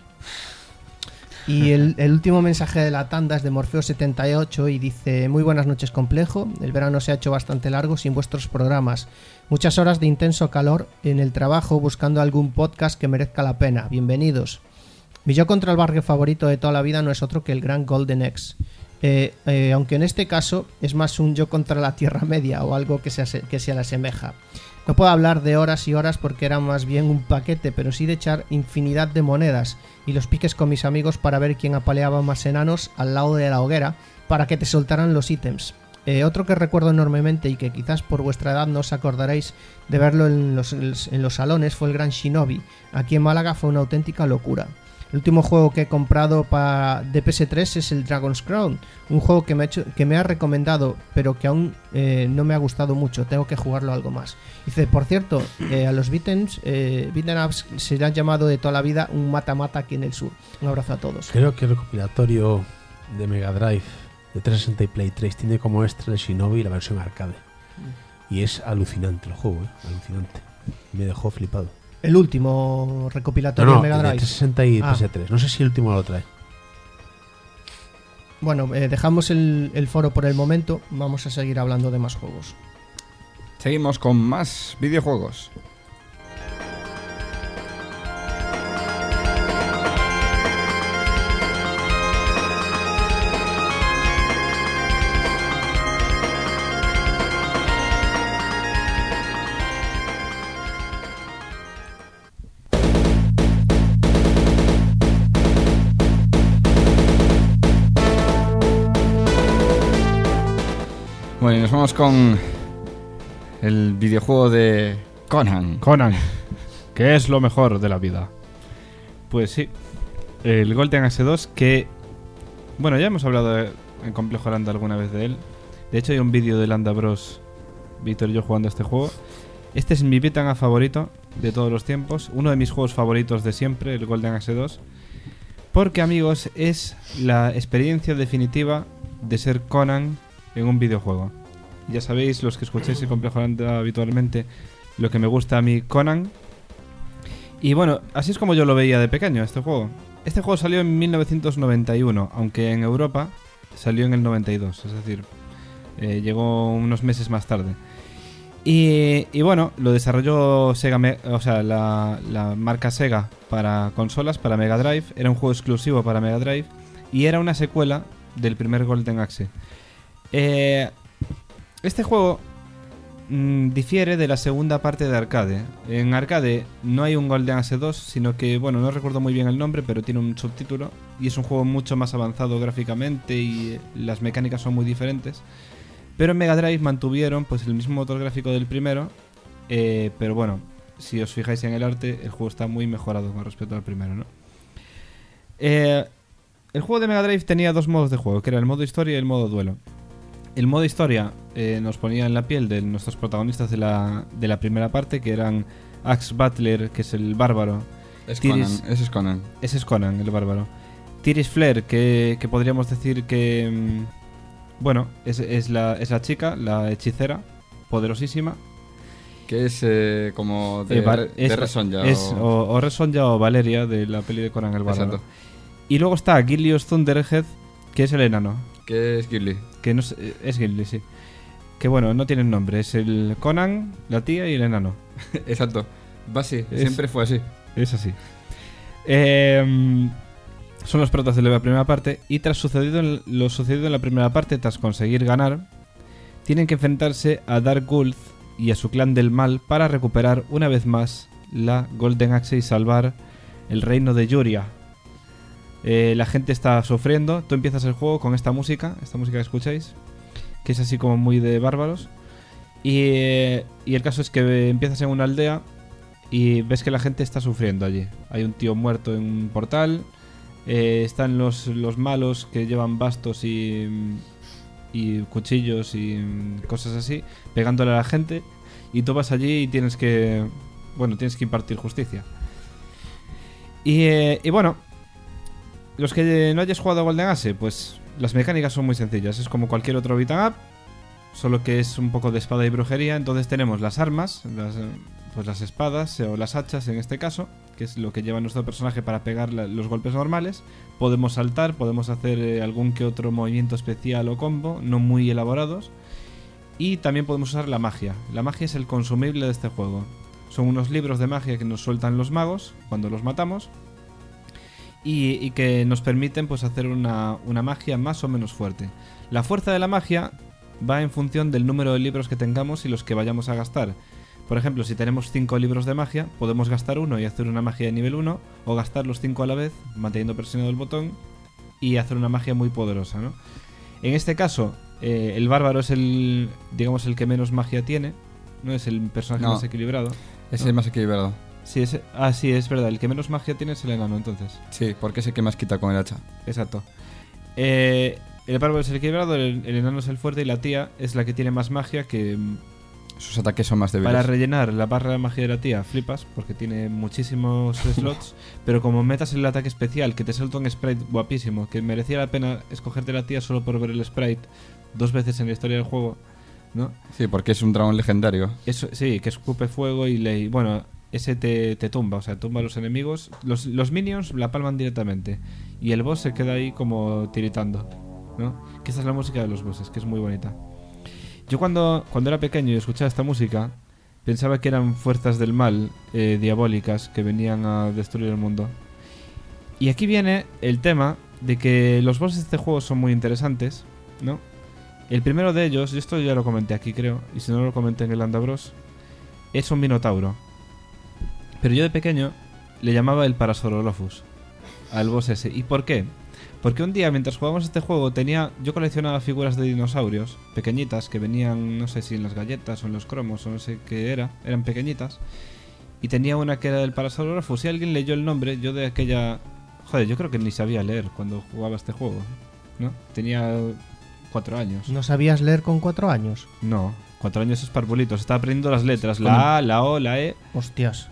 Y el, el último mensaje de la tanda es de Morfeo setenta y ocho y dice: muy buenas noches, Complejo. El verano se ha hecho bastante largo sin vuestros programas. Muchas horas de intenso calor en el trabajo buscando algún podcast que merezca la pena. Bienvenidos. Mi yo contra el barrio favorito de toda la vida no es otro que el gran Golden Axe. Eh, eh, aunque en este caso es más un yo contra la Tierra Media o algo que se, ase- que se le asemeja. No puedo hablar de horas y horas porque era más bien un paquete, pero sí de echar infinidad de monedas y los piques con mis amigos para ver quién apaleaba más enanos al lado de la hoguera para que te soltaran los ítems. Eh, otro que recuerdo enormemente y que quizás por vuestra edad no os acordaréis de verlo en los, en los salones fue el Gran Shinobi. Aquí en Málaga fue una auténtica locura. El último juego que he comprado para de P S tres es el Dragon's Crown, un juego que me ha, hecho, que me ha recomendado, pero que aún eh, no me ha gustado mucho. Tengo que jugarlo algo más. Dice, por cierto, eh, a los beat'ems, eh, beat'em ups se le han llamado de toda la vida un mata-mata aquí en el sur. Un abrazo a todos. Creo que el recopilatorio de Mega Drive de trescientos sesenta y Play tres tiene como extra el Shinobi y la versión arcade. Y es alucinante el juego, ¿eh? Alucinante. Me dejó flipado. El último recopilatorio No, no, de Mega de Drive. trescientos sesenta y Ah. P S tres. No sé si el último lo trae. Bueno, eh, dejamos el, el foro por el momento. Vamos a seguir hablando de más juegos. Seguimos con más videojuegos. Bueno, y nos vamos con el videojuego de Conan. Conan, que es lo mejor de la vida. Pues sí, el Golden Axe dos, que bueno, ya hemos hablado de- en Complejo Landa alguna vez de él. De hecho hay un vídeo de Landa Bros, Víctor y yo jugando a este juego. Este es mi beat'em up favorito. de todos los tiempos, uno de mis juegos favoritos de siempre, el Golden Axe dos, porque, amigos, es la experiencia definitiva de ser Conan en un videojuego. Ya sabéis, los que escucháis el Complejo Lambda habitualmente, lo que me gusta a mí Conan. Y bueno, así es como yo lo veía de pequeño, este juego. Este juego salió en mil novecientos noventa y uno, aunque en Europa salió en el noventa y dos, es decir, eh, llegó unos meses más tarde. Y, y bueno, lo desarrolló Sega, Me- o sea, la, la marca Sega para consolas, para Mega Drive. Era un juego exclusivo para Mega Drive y era una secuela del primer Golden Axe. Eh, este juego mmm, difiere de la segunda parte de arcade. En arcade no hay un Golden Axe dos, sino que, bueno, no recuerdo muy bien el nombre, pero tiene un subtítulo y es un juego mucho más avanzado gráficamente y las mecánicas son muy diferentes. Pero en Mega Drive mantuvieron pues el mismo motor gráfico del primero, eh, pero bueno, si os fijáis en el arte, el juego está muy mejorado con respecto al primero, ¿no? Eh, el juego de Mega Drive tenía dos modos de juego, que era el modo historia y el modo duelo. El modo historia eh, nos ponía en la piel de nuestros protagonistas de la, de la primera parte, que eran Axe Butler, que es el bárbaro. Es Tiris- Conan, ese es Conan. Ese es Conan, el bárbaro. Tiris Flare, que, que podríamos decir que... mm, bueno, es, es, la, es la chica, la hechicera, poderosísima. Que es eh, como de, Eh, va- de es, Resonja. es o- o, o Resonja o Valeria de la peli de Conan el bárbaro. Exacto. Y luego está Gilius Thunderhead, que es el enano. Que es Gilly. Que no sé- es Gilly, sí. Que bueno, no tienen nombre. Es el Conan, la tía y el enano. Exacto. Va así, Es- siempre fue así. Es así. Eh, son los protas de la primera parte. Y tras sucedido en- lo sucedido en la primera parte, tras conseguir ganar, tienen que enfrentarse a Dark Gulth y a su clan del mal para recuperar una vez más la Golden Axe y salvar el reino de Yuria. Eh, la gente está sufriendo. Tú empiezas el juego con esta música, esta música que escucháis, que es así como muy de bárbaros. Y, eh, y el caso es que empiezas en una aldea y ves que la gente está sufriendo allí. Hay un tío muerto en un portal. eh, están los, los malos que llevan bastos y, y cuchillos y cosas así, pegándole a la gente. Y tú vas allí y tienes que, bueno, tienes que impartir justicia. Y, eh, y bueno, los que no hayáis jugado a Golden Axe, pues las mecánicas son muy sencillas. Es como cualquier otro beat 'em up, solo que es un poco de espada y brujería. Entonces tenemos las armas, las, eh, pues las espadas eh, o las hachas en este caso, que es lo que lleva nuestro personaje para pegar la- los golpes normales. Podemos saltar, podemos hacer eh, algún que otro movimiento especial o combo, no muy elaborados. Y también podemos usar la magia. La magia es el consumible de este juego. Son unos libros de magia que nos sueltan los magos cuando los matamos. Y, y que nos permiten pues hacer una, una magia más o menos fuerte. La fuerza de la magia va en función del número de libros que tengamos y los que vayamos a gastar. Por ejemplo, si tenemos cinco libros de magia, podemos gastar uno y hacer una magia de nivel uno, o gastar los cinco a la vez, manteniendo presionado el botón, y hacer una magia muy poderosa, ¿no? En este caso, eh, el bárbaro es el, digamos, el que menos magia tiene, ¿no? Es el personaje No. más equilibrado. Ese No. es más equilibrado. Sí, es, ah, sí, es verdad, el que menos magia tiene es el enano, entonces. Sí, porque es el que más quita con el hacha. Exacto. Eh, el bárbaro es el equilibrado, el, el enano es el fuerte y la tía es la que tiene más magia, que mm, Sus ataques son más débiles. para rellenar la barra de magia de la tía flipas, porque tiene muchísimos slots, pero como metas el ataque especial, que te suelta un sprite guapísimo, que merecía la pena escogerte la tía solo por ver el sprite dos veces en la historia del juego, ¿no? Sí, porque es un dragón legendario. Eso, sí, que escupe fuego y le... y bueno, ese te, te tumba, o sea, tumba a los enemigos. Los, los minions la palman directamente. Y el boss se queda ahí como tiritando, ¿no? Que esta es la música de los bosses, que es muy bonita. Yo cuando, cuando era pequeño y escuchaba esta música, pensaba que eran fuerzas del mal, eh, diabólicas, que venían a destruir el mundo. Y aquí viene el tema de que los bosses de este juego son muy interesantes, ¿no? El primero de ellos, y esto ya lo comenté aquí creo, y si no lo comenté en el Landa Bros, es un minotauro. Pero yo de pequeño le llamaba el Parasaurolophus al boss ese. ¿Y por qué? Porque un día mientras jugábamos este juego tenía, yo coleccionaba figuras de dinosaurios pequeñitas que venían, no sé si en las galletas o en los cromos o no sé qué era, eran pequeñitas. Y tenía una que era del Parasaurolophus. Si alguien leyó el nombre, yo de aquella... Joder, yo creo que ni sabía leer cuando jugaba este juego, ¿no? Tenía cuatro años. ¿No sabías leer con cuatro años? No, cuatro años es parvulitos. Estaba aprendiendo las letras, ¿Cómo? la A, la O, la E. Hostias.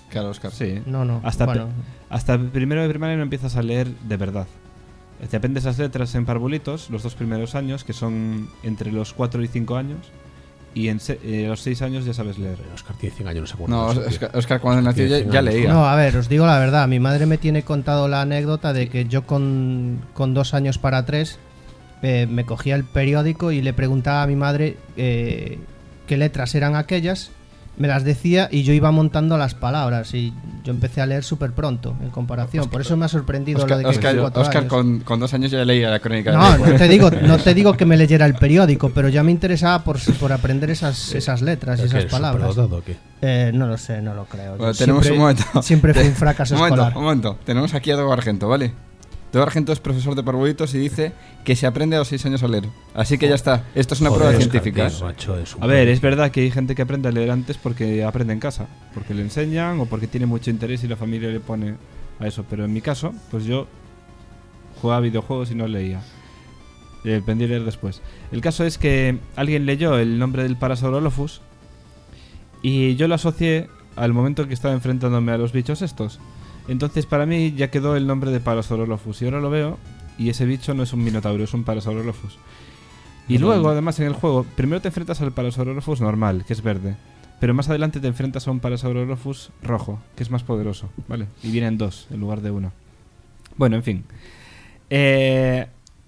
Claro, Oscar. Sí. No, no. Hasta, bueno, pe- hasta primero de primaria no empiezas a leer de verdad. Te aprendes las letras en parvulitos los dos primeros años, que son entre los cuatro y cinco años. Y en se- eh, a los seis años ya sabes leer. Oscar tiene cien años, no se acuerda. No, de eso, tío. Oscar, Oscar cuando nació ya, Tiene ya cien años. leía. no, a ver, os digo la verdad. Mi madre me tiene contado la anécdota de que yo con, con dos años para tres eh, me cogía el periódico y le preguntaba a mi madre eh, qué letras eran aquellas. Me las decía y yo iba montando las palabras y yo empecé a leer súper pronto en comparación. Por eso me ha sorprendido Oscar, lo de que Oscar- con cuatro Oscar años. con, con dos años ya leía la crónica. No, de no te digo, no te digo que me leyera el periódico, pero ya me interesaba por, por aprender esas, esas letras y ¿Pero qué esas eres, palabras. superdotado o qué? Eh, no lo sé, no lo creo. Bueno, Yo tenemos siempre, un momento. Siempre fui un fracaso un momento, escolar. un momento. Tenemos aquí a Diego Argento, ¿vale? Diego Argento es profesor de parvulitos y dice que se aprende a los seis años a leer. Así que ya está. Esto es una Joder, prueba Oscar, científica. tío, macho, es un A ver, crack. es verdad que hay gente que aprende a leer antes porque aprende en casa, porque le enseñan o porque tiene mucho interés y la familia le pone a eso. Pero en mi caso, pues yo jugaba videojuegos y no leía. Eh, aprendí a leer después. El caso es que alguien leyó el nombre del Parasaurolophus y yo lo asocié al momento que estaba enfrentándome a los bichos estos. Entonces para mí ya quedó el nombre de Parasaurolophus y ahora lo veo y ese bicho no es un minotauro, es un Parasaurolophus. Y No, luego, no. además, en el juego, primero te enfrentas al Parasaurolophus normal, que es verde. Pero más adelante te enfrentas a un Parasaurolophus rojo, que es más poderoso, ¿vale? Y vienen dos en lugar de uno. Bueno, en fin. Eh,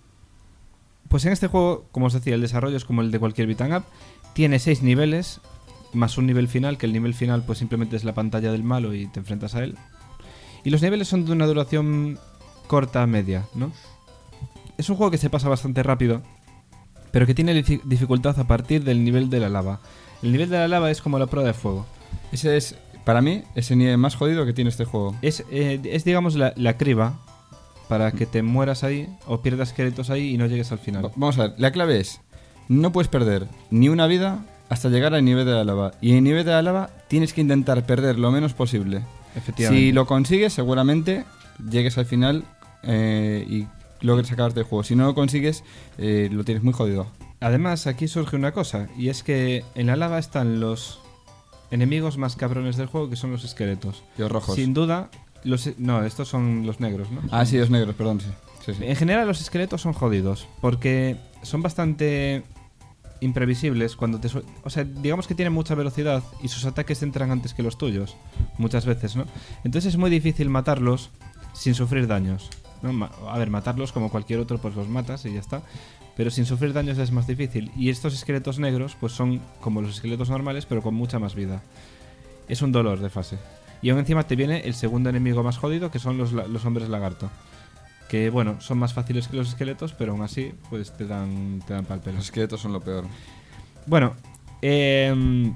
pues en este juego, como os decía, el desarrollo es como el de cualquier beat 'em up. Tiene seis niveles, más un nivel final, que el nivel final pues simplemente es la pantalla del malo y te enfrentas a él. Y los niveles son de una duración corta, media, ¿no? Es un juego que se pasa bastante rápido, pero que tiene difi- dificultad a partir del nivel de la lava. El nivel de la lava es como la prueba de fuego. Ese es, para mí, ese nivel más jodido que tiene este juego. Es, eh, es digamos, la, la criba para que te mueras ahí o pierdas esqueletos ahí y no llegues al final. Va- Vamos a ver, la clave es, no puedes perder ni una vida hasta llegar al nivel de la lava. Y en el nivel de la lava tienes que intentar perder lo menos posible. Efectivamente. Si lo consigues, seguramente llegues al final eh, y logres acabarte el juego. Si no lo consigues, eh, lo tienes muy jodido. Además, aquí surge una cosa, y es que en la lava están los enemigos más cabrones del juego, que son los esqueletos. Y los rojos. Sin duda, los... No, estos son los negros, ¿no? Ah, sí, los negros, perdón, sí. Sí, sí. En general los esqueletos son jodidos, porque son bastante imprevisibles cuando te... su- O sea, digamos que tienen mucha velocidad y sus ataques entran antes que los tuyos, muchas veces, ¿no? Entonces es muy difícil matarlos sin sufrir daños, ¿no? Ma- A ver, matarlos como cualquier otro, pues los matas y ya está. Pero sin sufrir daños es más difícil. Y estos esqueletos negros, pues son como los esqueletos normales, pero con mucha más vida. Es un dolor de fase. Y aún encima te viene el segundo enemigo más jodido, que son los, la- los hombres lagarto. Que bueno, son más fáciles que los esqueletos, pero aún así, pues te dan, te dan pal pelo. Los esqueletos son lo peor. Bueno, eh,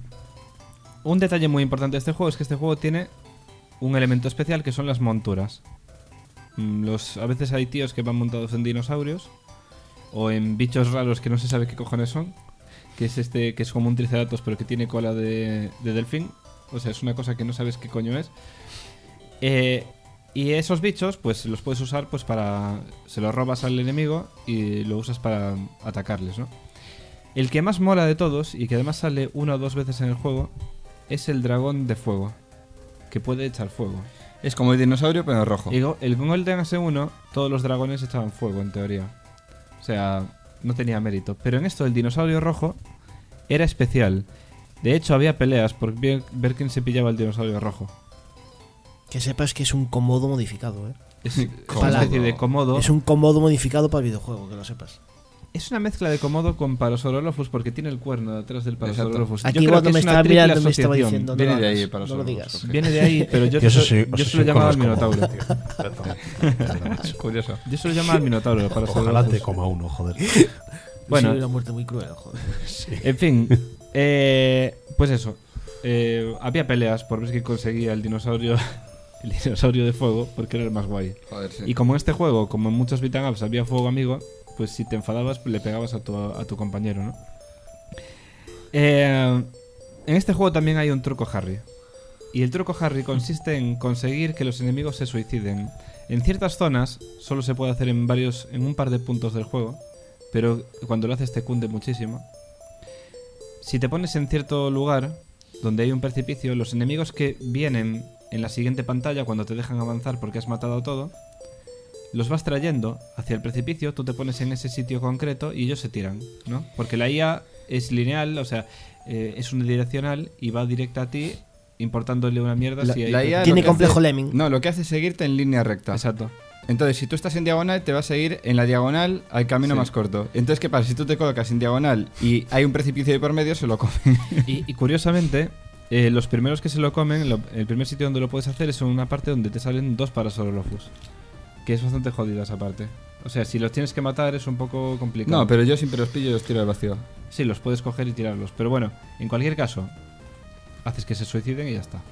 un detalle muy importante de este juego es que este juego tiene un elemento especial que son las monturas. Mm, Los, a veces hay tíos que van montados en dinosaurios o en bichos raros que no se sabe qué cojones son, que es este que es como un triceratops pero que tiene cola de, de delfín. O sea, es una cosa que no sabes qué coño es. Eh, y esos bichos, pues los puedes usar pues para... Se los robas al enemigo y lo usas para atacarles, ¿no? El que más mola de todos, y que además sale una o dos veces en el juego, es el dragón de fuego, que puede echar fuego. Es como el dinosaurio, pero rojo. Y go- el Golden Axe uno, todos los dragones echaban fuego, en teoría. O sea, no tenía mérito. Pero en esto, el dinosaurio rojo era especial. De hecho, había peleas por ver, ver quién se pillaba el dinosaurio rojo. Que sepas que es un comodo modificado, ¿eh? Es una Comodo. especie de comodo. Es un comodo modificado para el videojuego, que lo sepas. Es una mezcla de comodo con Parasaurolophus porque tiene el cuerno detrás del Parasaurolophus. Yo Aquí creo cuando que me es una estaba triple mirando me estaba asociación. diciendo, no Viene lo de ahí hagas, para no lo los digas. ojos. Viene de ahí, pero yo, Yo eso so- sí, yo eso se sí lo llamaba el conozco Minotauro. modo, tío. Curioso. Yo se lo llamaba el Minotauro. Para Ojalá te coma uno, joder. Bueno. Sí, una muerte muy cruel, joder. En fin, eh, pues eso. Eh, había peleas por ver quién conseguía el dinosaurio, el dinosaurio de fuego, porque era el más guay. Joder, sí. Y como en este juego, como en muchos beat 'em ups había fuego amigo, pues si te enfadabas le pegabas a tu, a tu compañero, ¿no? Eh, en este juego también hay un truco Harry. Y el truco Harry consiste en conseguir que los enemigos se suiciden. En ciertas zonas solo se puede hacer en varios, en un par de puntos del juego, pero cuando lo haces te cunde muchísimo. Si te pones en cierto lugar donde hay un precipicio, los enemigos que vienen en la siguiente pantalla, cuando te dejan avanzar porque has matado todo, los vas trayendo hacia el precipicio, tú te pones en ese sitio concreto y ellos se tiran, ¿no? Porque la I A es lineal, o sea, eh, es unidireccional y va directa a ti, importándole una mierda. La- si hay la I A Tiene lo que complejo hace- Lemming. No, lo que hace es seguirte en línea recta. Exacto. Entonces, si tú estás en diagonal, te va a seguir en la diagonal al camino Sí. más corto. Entonces, ¿qué pasa? Si tú te colocas en diagonal y hay un precipicio ahí por medio, se lo comen. Y, y curiosamente, eh, los primeros que se lo comen, lo- el primer sitio donde lo puedes hacer es en una parte donde te salen dos Parasaurolophus. Que es bastante jodida esa parte. O sea, si los tienes que matar es un poco complicado. No, pero yo siempre los pillo y los tiro al vacío. Sí, los puedes coger y tirarlos. Pero bueno, en cualquier caso, haces que se suiciden y ya está.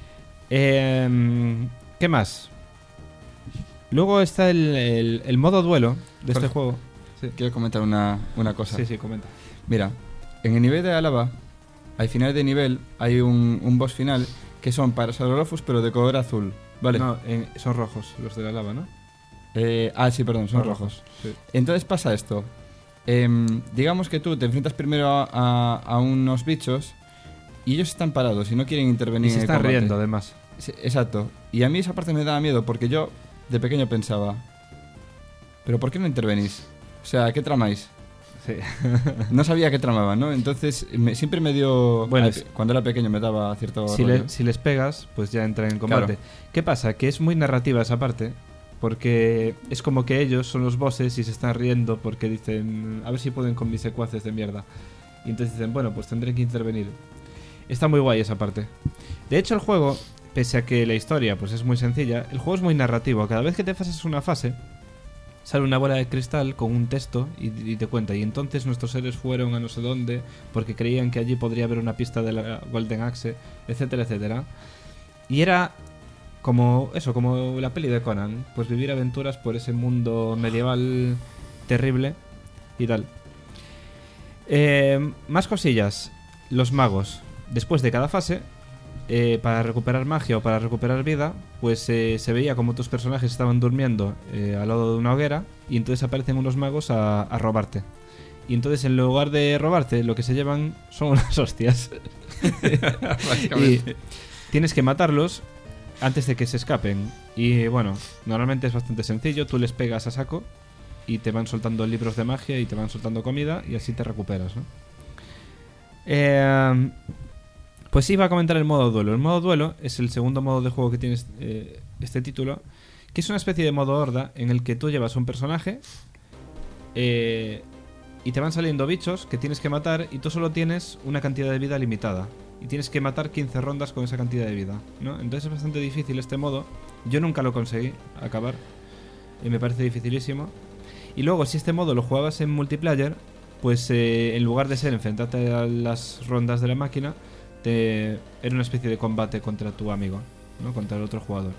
Eh, ¿Qué más? Luego está el, el- el modo duelo de este Jorge. juego. Sí, Quiero comentar una, una cosa. sí, sí, comenta. Mira, en el nivel de la lava, al final de nivel, hay un, un boss final que son Parasaurolophus, pero de color azul. Vale. No, en- son rojos los de la lava, ¿no? Eh, ah, sí, perdón, son Son rojos. rojos, sí. Entonces pasa esto. Em, digamos que tú te enfrentas primero a, a- a unos bichos y ellos están parados y no quieren intervenir Y se en el están combate. riendo, además. Sí, exacto. Y a mí esa parte me daba miedo porque yo de pequeño pensaba, ¿pero por qué no intervenís? O sea, ¿qué tramáis? Sí. No sabía qué tramaban, ¿no? Entonces me- siempre me dio... Bueno, al- es- cuando era pequeño me daba cierto Si, rollo. le- si les pegas, pues ya entran en combate. Claro. ¿Qué pasa? Que es muy narrativa esa parte. Porque es como que ellos son los bosses y se están riendo porque dicen, a ver si pueden con mis secuaces de mierda. Y entonces dicen, bueno, pues tendré que intervenir. Está muy guay esa parte. De hecho, el juego, pese a que la historia pues es muy sencilla, el juego es muy narrativo. Cada vez que te pasas una fase, sale una bola de cristal con un texto y, y te cuenta. Y entonces nuestros seres fueron a no sé dónde porque creían que allí podría haber una pista de la Golden Axe, etcétera, etcétera. Y era como eso, como la peli de Conan, pues vivir aventuras por ese mundo medieval terrible y tal. Eh, más cosillas. Los magos. Después de cada fase, eh, para recuperar magia o para recuperar vida, pues eh, se veía como tus personajes estaban durmiendo eh, al lado de una hoguera y entonces aparecen unos magos a, a robarte. Y entonces en lugar de robarte, lo que se llevan son unas hostias. Y tienes que matarlos antes de que se escapen. Y bueno, normalmente es bastante sencillo. Tú les pegas a saco y te van soltando libros de magia y te van soltando comida y así te recuperas, ¿no? Eh, pues sí, iba a comentar el modo duelo. El modo duelo es el segundo modo de juego que tiene eh, este título, que es una especie de modo horda en el que tú llevas un personaje eh, y te van saliendo bichos que tienes que matar y tú solo tienes una cantidad de vida limitada. Y tienes que matar quince rondas con esa cantidad de vida, ¿no? Entonces es bastante difícil este modo. Yo nunca lo conseguí acabar. Y me parece dificilísimo. Y luego, si este modo lo jugabas en multiplayer, pues eh, en lugar de ser enfrentarte a las rondas de la máquina, te... era una especie de combate contra tu amigo, ¿no? Contra el otro jugador.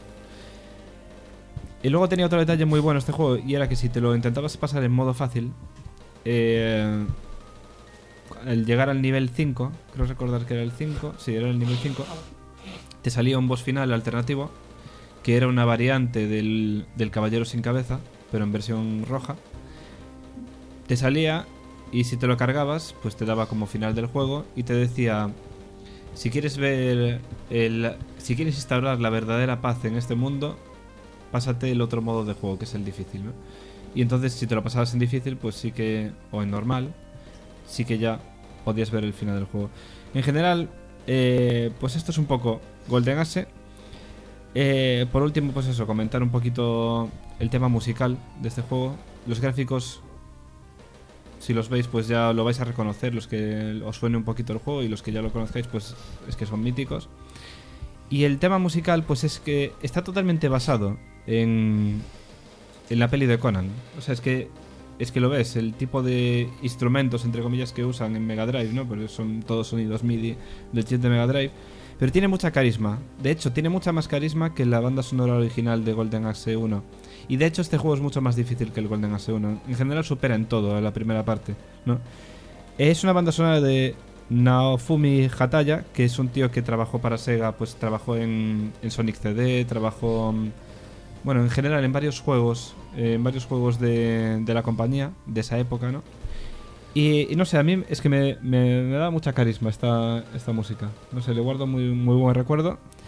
Y luego tenía otro detalle muy bueno este juego, y era que si te lo intentabas pasar en modo fácil, eh... al llegar al nivel cinco, creo recordar que era el cinco, sí, era el nivel cinco, te salía un boss final alternativo, que era una variante del, del Caballero sin Cabeza, pero en versión roja. Te salía y si te lo cargabas, pues te daba como final del juego y te decía, si quieres ver el, si quieres instaurar la verdadera paz en este mundo, pásate el otro modo de juego, que es el difícil, ¿no? Y entonces si te lo pasabas en difícil, pues sí que, o en normal, sí que ya podías ver el final del juego. En general, eh, pues esto es un poco Golden Axe. Eh, por último, pues eso, comentar un poquito el tema musical de este juego. Los gráficos, si los veis, pues ya lo vais a reconocer, los que os suene un poquito el juego, y los que ya lo conozcáis, pues es que son míticos. Y el tema musical, pues es que está totalmente basado en, en la peli de Conan. O sea, es que Es que lo ves, el tipo de instrumentos, entre comillas, que usan en Mega Drive, ¿no? Pero son todos sonidos MIDI del chip de Mega Drive. Pero tiene mucha carisma. De hecho, tiene mucha más carisma que la banda sonora original de Golden Axe uno. Y de hecho, este juego es mucho más difícil que el Golden Axe uno. En general supera en todo a la primera parte, ¿no? Es una banda sonora de Naofumi Hataya, que es un tío que trabajó para Sega, pues trabajó en, en Sonic C D, trabajó... Bueno, en general en varios juegos, eh, en varios juegos de, de la compañía, de esa época, ¿no? Y, y no sé, a mí es que me, me, me da mucha carisma esta, esta música. No sé, le guardo muy, muy buen recuerdo.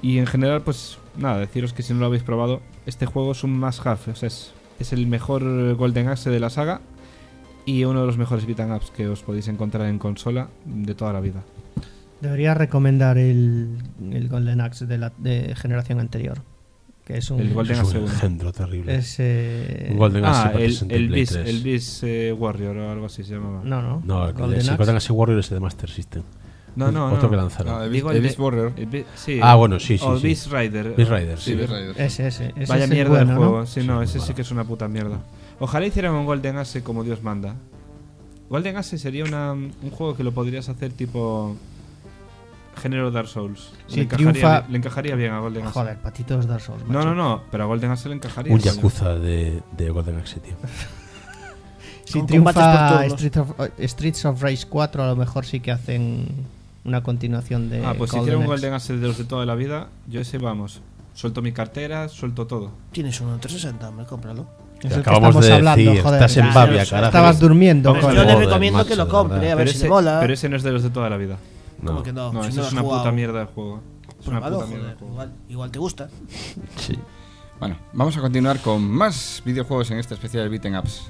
Y en general, pues nada, deciros que si no lo habéis probado, este juego es un must-have. O sea, es, es el mejor Golden Axe de la saga y uno de los mejores beat 'em ups que os podéis encontrar en consola de toda la vida. Debería recomendar el, el Golden Axe de la de generación anterior. Que es un, El Golden Es Axe un uno. engendro terrible. es, eh, Un Golden Axe Ah, para el, sesenta el y Play Beast, tres. el Beast eh, Warrior o algo así se llamaba. No, no. No, el Golden el Axe. Golden Axe Warrior es el de Master System. No, no, Otro no. que lanzaron. No, el Digo Beast, el el de- Beast Warrior. El Be- sí. Ah, bueno, sí, sí, O sí. Beast Rider. Beast Rider, Sí, sí. Beast Rider. Ese, ese. ese Vaya es el mierda bueno, del ¿no? juego. Sí, Sí, no, muy ese sí malo. que es una puta mierda. Ojalá hicieran un Golden Axe como Dios manda. Golden Axe sería una, un juego que lo podrías hacer tipo género Dark Souls. Sí, le, encajaría, triunfa- bien- le encajaría bien a Golden Axe. Joder, patitos Dark Souls. No, macho. no, no, pero a Golden Axe le encajaría. Un coño. Yakuza de, de Golden Axe, tío. Si Con triunfa combates por turnos. Street of, eh, Streets of Rage cuatro, a lo mejor sí que hacen una continuación de Ah, pues si Golden hiciera un Axe. Golden Axe de los de toda la vida, yo ese vamos. Suelto mi cartera, suelto todo. Tienes uno en trescientos sesenta, hombre, cómpralo. Es el que Acabamos estamos de hablando, decir, joder. estás en Ya, Bavia, ya, carajo. Estabas durmiendo, Vamos, coño. Yo le Joder, recomiendo macho, que lo de compre, verdad. a ver Pero si ese, le mola. pero ese no es de los de toda la vida. ¿Cómo No. que no? No, Si ese no es lo una has puta jugado, mierda de juego. Es una pruébalo, puta mierda de joder, juego. igual, igual te gusta. Sí. Bueno, vamos a continuar con más videojuegos en este especial Beaten Ups.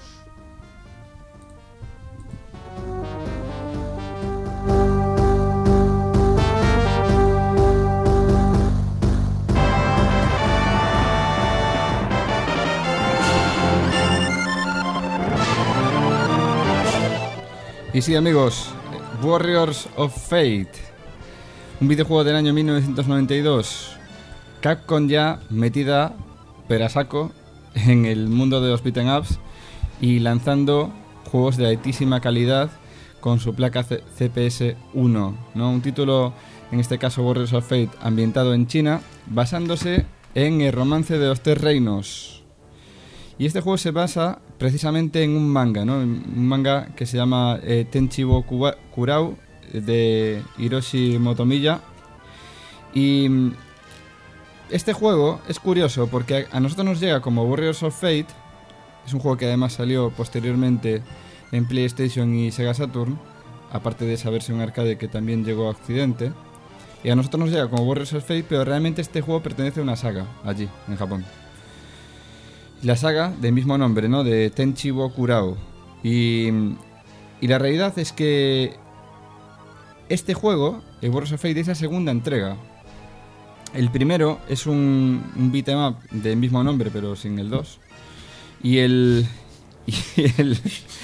Y sí, amigos, Warriors of Fate, un videojuego del año mil novecientos noventa y dos. Capcom ya metida, pero a saco, en el mundo de los beat'em ups y lanzando juegos de altísima calidad con su placa C- CPS uno, ¿no? Un título, en este caso Warriors of Fate, ambientado en China, basándose en el romance de los tres reinos. Y este juego se basa precisamente en un manga, ¿no? Un manga que se llama eh, Tenchibo Kuwa- Kurao, de Hiroshi Motomiya. Y mm, este juego es curioso porque a, a nosotros nos llega como Warriors of Fate. Es un juego que además salió posteriormente en PlayStation y Sega Saturn, aparte de esa versión arcade que también llegó a Occidente. Y a nosotros nos llega como Warriors of Fate, pero realmente este juego pertenece a una saga allí, en Japón. La saga del mismo nombre, ¿no? De Tenchibo Kurao. Y, y la realidad es que este juego, el Warriors of Fate, es la segunda entrega. El primero es un, un beat'em up del mismo nombre, pero sin el dos. Y el... Y el,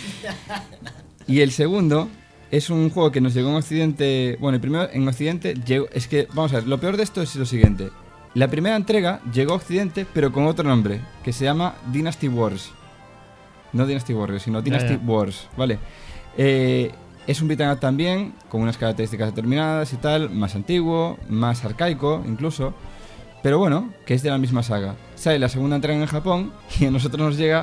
y el segundo es un juego que nos llegó en Occidente... Bueno, el primero en Occidente llegó... Es que, vamos a ver, lo peor de esto es lo siguiente. La primera entrega llegó a Occidente, pero con otro nombre, que se llama Dynasty Wars. No Dynasty Warriors, sino Dynasty ya. Wars, ¿vale? Eh, es un beat'em up también, con unas características determinadas y tal, más antiguo, más arcaico incluso, pero bueno, que es de la misma saga. Sale la segunda entrega en Japón y a nosotros nos llega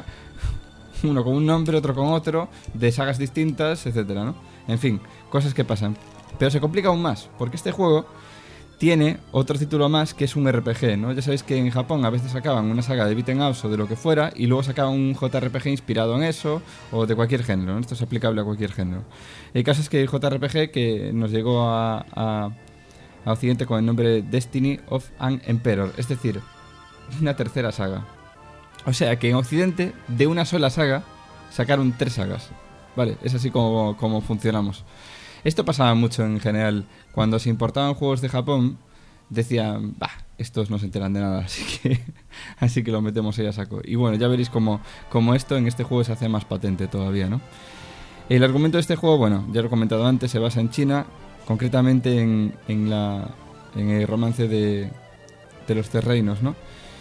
uno con un nombre, otro con otro, de sagas distintas, etcétera, ¿no? En fin, cosas que pasan. Pero se complica aún más, porque este juego tiene otro título más que es un R P G, ¿no? Ya sabéis que en Japón a veces sacaban una saga de beat'em ups o de lo que fuera y luego sacaban un J R P G inspirado en eso o de cualquier género, ¿no? Esto es aplicable a cualquier género. El caso es que el J R P G que nos llegó a, a, a Occidente con el nombre de Destiny of an Emperor, es decir, una tercera saga. O sea que en Occidente de una sola saga sacaron tres sagas, ¿vale? Es así como, como funcionamos. Esto pasaba mucho en general. Cuando se importaban juegos de Japón, decían, bah, estos no se enteran de nada, así que así que lo metemos ahí a saco. Y bueno, ya veréis como, como esto en este juego se hace más patente todavía, ¿no? El argumento de este juego, bueno, ya lo he comentado antes, se basa en China, concretamente en, en, la, en el romance de, de los tres reinos, ¿no?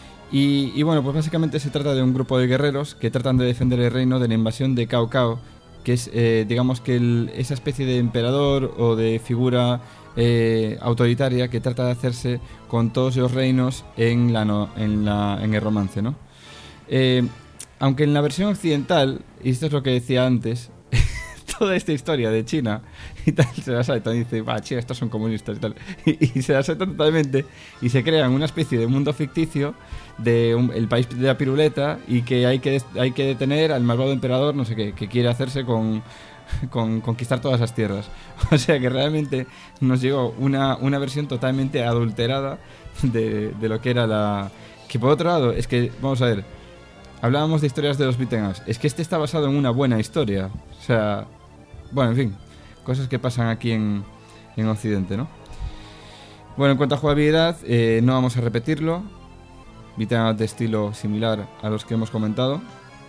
Y, y bueno, pues básicamente se trata de un grupo de guerreros que tratan de defender el reino de la invasión de Cao Cao, que es, eh, digamos que el, esa especie de emperador o de figura eh, autoritaria que trata de hacerse con todos los reinos en, la no, en, la, en el romance, ¿no? Eh, aunque en la versión occidental, y esto es lo que decía antes, toda esta historia de China y tal se la saltan y dice, va, China, estos son comunistas y tal, y, y se la saltan totalmente y se crean una especie de mundo ficticio de un, el país de la piruleta y que hay que hay que detener al malvado emperador, no sé qué, que quiere hacerse con con conquistar todas las tierras. O sea que realmente nos llegó una, una versión totalmente adulterada de, de lo que era la... Que por otro lado, es que, vamos a ver, hablábamos de historias de los beat'em ups. Es que este está basado en una buena historia. O sea, bueno, en fin, cosas que pasan aquí en, en Occidente, ¿no? Bueno, en cuanto a jugabilidad, eh, no vamos a repetirlo. Beat'em up de estilo similar a los que hemos comentado.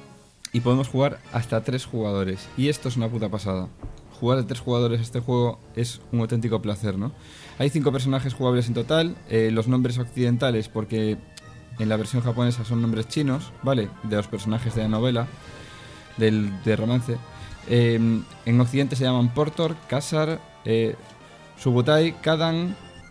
Y podemos jugar hasta tres jugadores. Y esto es una puta pasada. Jugar de tres jugadores este juego es un auténtico placer, ¿no? Hay cinco personajes jugables en total. Eh, los nombres occidentales, porque en la versión japonesa son nombres chinos, ¿vale? De los personajes de la novela, del, de romance. Eh, en Occidente se llaman Portor, Kasar, eh, Subutai, Kadan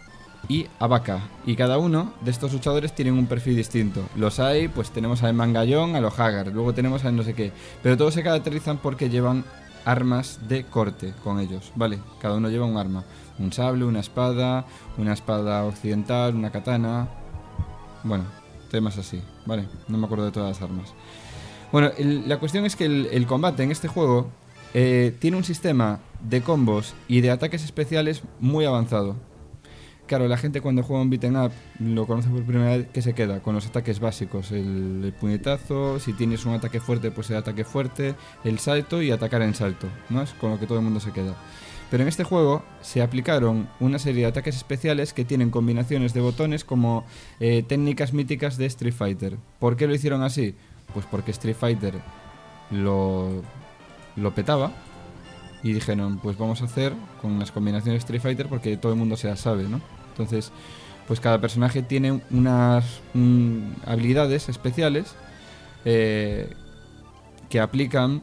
y Abaka. Y cada uno de estos luchadores tienen un perfil distinto. Los hay, pues tenemos al Mangallón, a los Hagar, luego tenemos a no sé qué. Pero todos se caracterizan porque llevan armas de corte con ellos, ¿vale? Cada uno lleva un arma. Un sable, una espada, una espada occidental, una katana. Bueno, temas así, ¿vale? No me acuerdo de todas las armas. Bueno, el, la cuestión es que el, el combate en este juego eh, tiene un sistema de combos y de ataques especiales muy avanzado. Claro, la gente cuando juega un beat'em up lo conoce por primera vez, que se queda con los ataques básicos, el, el puñetazo, si tienes un ataque fuerte pues el ataque fuerte, el salto y atacar en salto, ¿no? Es con lo que todo el mundo se queda. Pero en este juego se aplicaron una serie de ataques especiales que tienen combinaciones de botones como eh, técnicas míticas de Street Fighter. ¿Por qué lo hicieron así? Pues porque Street Fighter lo, lo petaba. Y dijeron, pues vamos a hacer con las combinaciones Street Fighter porque todo el mundo se las sabe, ¿no? Entonces, pues cada personaje tiene unas un, habilidades especiales eh, que aplican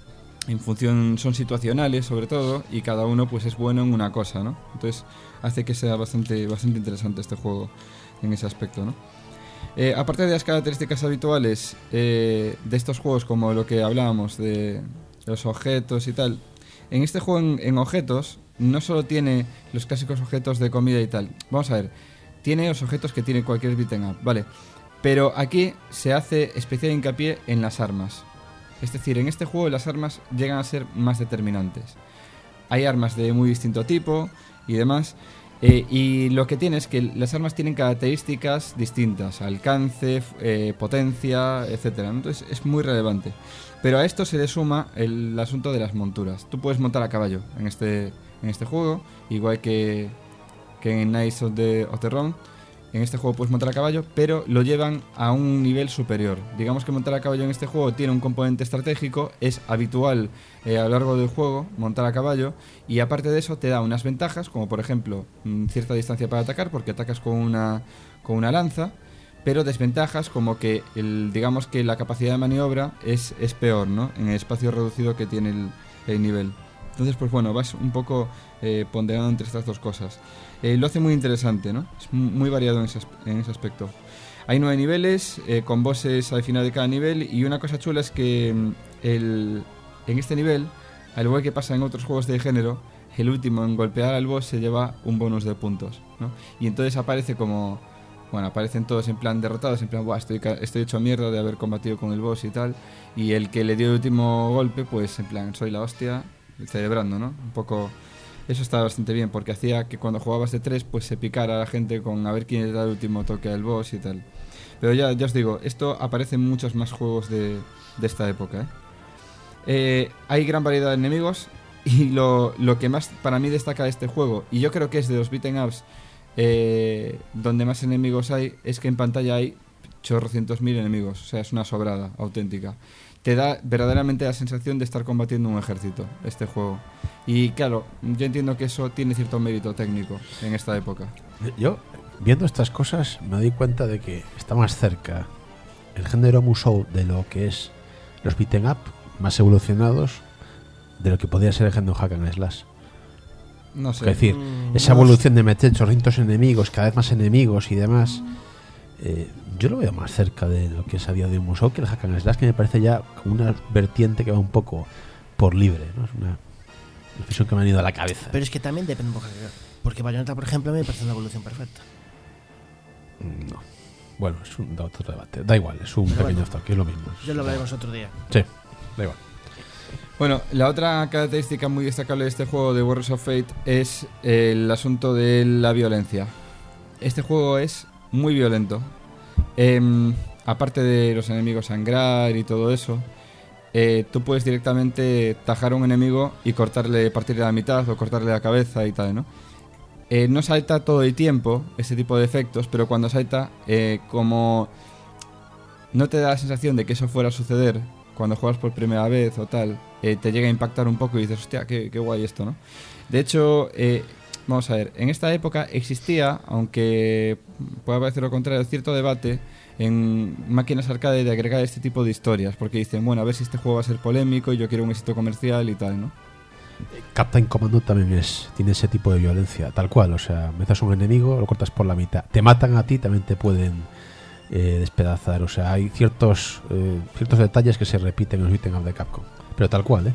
en función, son situacionales sobre todo, y cada uno pues es bueno en una cosa, ¿no? Entonces hace que sea bastante, bastante interesante este juego en ese aspecto, ¿no? Eh, aparte de las características habituales eh, de estos juegos, como lo que hablábamos de los objetos y tal, en este juego en, en objetos no solo tiene los clásicos objetos de comida y tal. Vamos a ver, tiene los objetos que tiene cualquier beat'em up, ¿vale? Pero aquí se hace especial hincapié en las armas. Es decir, en este juego las armas llegan a ser más determinantes. Hay armas de muy distinto tipo y demás. Eh, y lo que tiene es que las armas tienen características distintas, alcance, eh, potencia, etcétera. Entonces es muy relevante. Pero a esto se le suma el asunto de las monturas. Tú puedes montar a caballo en este, en este juego, igual que, que en Knights of the, of the Round. En este juego puedes montar a caballo, pero lo llevan a un nivel superior. Digamos que montar a caballo en este juego tiene un componente estratégico, es habitual eh, a lo largo del juego montar a caballo, y aparte de eso te da unas ventajas, como por ejemplo cierta distancia para atacar, porque atacas con una, con una lanza, pero desventajas como que el, digamos que la capacidad de maniobra es, es peor, ¿no? En el espacio reducido que tiene el, el nivel. Entonces, pues bueno, vas un poco eh, ponderando entre estas dos cosas. Eh, lo hace muy interesante, ¿no? Es muy variado en ese, en ese aspecto. Hay nueve niveles, eh, con bosses al final de cada nivel, y una cosa chula es que el, en este nivel, al igual que pasa en otros juegos de género, el último en golpear al boss se lleva un bonus de puntos, ¿no? Y entonces aparece como... Bueno, aparecen todos en plan derrotados, en plan, Buah, estoy, estoy hecho mierda de haber combatido con el boss y tal. Y el que le dio el último golpe, pues en plan, soy la hostia, celebrando, ¿no? Un poco... Eso está bastante bien, porque hacía que cuando jugabas de tres, pues se picara a la gente con a ver quién le da el último toque al boss y tal. Pero ya, ya os digo, esto aparece en muchos más juegos de, de esta época, ¿eh? Eh, hay gran variedad de enemigos, y lo, lo que más para mí destaca de este juego, y yo creo que es de los beat'em ups eh, donde más enemigos hay, es que en pantalla hay chorrocientos mil enemigos. O sea, es una sobrada auténtica. Te da verdaderamente la sensación de estar combatiendo un ejército, este juego. Y claro, yo entiendo que eso tiene cierto mérito técnico en esta época. Yo, viendo estas cosas, me doy cuenta de que está más cerca el género Musou de lo que es los beat'em up más evolucionados de lo que podría ser el género hack and slash. No sé. Es decir, Mm, esa no evolución de meter chorritos enemigos, cada vez más enemigos y demás, eh, yo lo veo más cerca de lo que es a día de un Musou que el hack and slash, que me parece ya como una vertiente que va un poco por libre, ¿no? Es una reflexión que me ha ido a la cabeza. Pero es que también depende un poco. Porque Bayonetta, por ejemplo, me parece una evolución perfecta. No. Bueno, es un otro debate. Da igual, es un Pero pequeño bueno, toque, es lo mismo. Ya lo hablaremos otro día. Sí, da igual. Bueno, la otra característica muy destacable de este juego de Warriors of Fate es el asunto de la violencia. Este juego es muy violento. Eh, aparte de los enemigos sangrar y todo eso, eh, tú puedes directamente tajar a un enemigo y cortarle, partirle la mitad o cortarle la cabeza y tal, ¿no? Eh, no salta todo el tiempo este tipo de efectos, pero cuando salta, eh, como no te da la sensación de que eso fuera a suceder cuando juegas por primera vez o tal, eh, te llega a impactar un poco y dices, hostia, qué, qué guay esto, ¿no? De hecho, eh, vamos a ver, en esta época existía, aunque pueda parecer lo contrario, cierto debate en máquinas arcade de agregar este tipo de historias, porque dicen, bueno, a ver si este juego va a ser polémico y yo quiero un éxito comercial y tal, ¿no? Captain Commando también es, tiene ese tipo de violencia, tal cual, o sea, metes a un enemigo, lo cortas por la mitad, te matan a ti, también te pueden eh, despedazar, o sea, hay ciertos eh, ciertos detalles que se repiten en los beat'em up de Capcom, pero tal cual, ¿eh?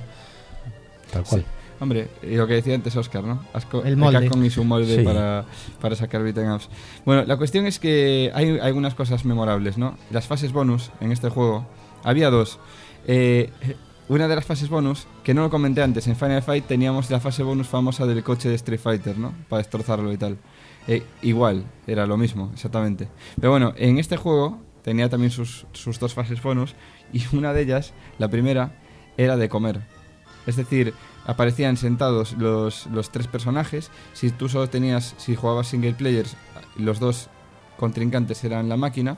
Tal cual. Sí. Hombre, y lo que decía antes Oscar, ¿no? Asco, El molde. Capcom y su molde Sí. para, para sacar beat'em ups. Bueno, la cuestión es que hay, hay algunas cosas memorables, ¿no? Las fases bonus en este juego, había dos. Eh, una de las fases bonus, que no lo comenté antes, en Final Fight teníamos la fase bonus famosa del coche de Street Fighter, ¿no? Para destrozarlo y tal. Eh, igual, era lo mismo, exactamente. Pero bueno, en este juego tenía también sus, sus dos fases bonus, y una de ellas, la primera, era de comer. Es decir, aparecían sentados los, los tres personajes. Si tú solo tenías, si jugabas single players, los dos contrincantes eran la máquina,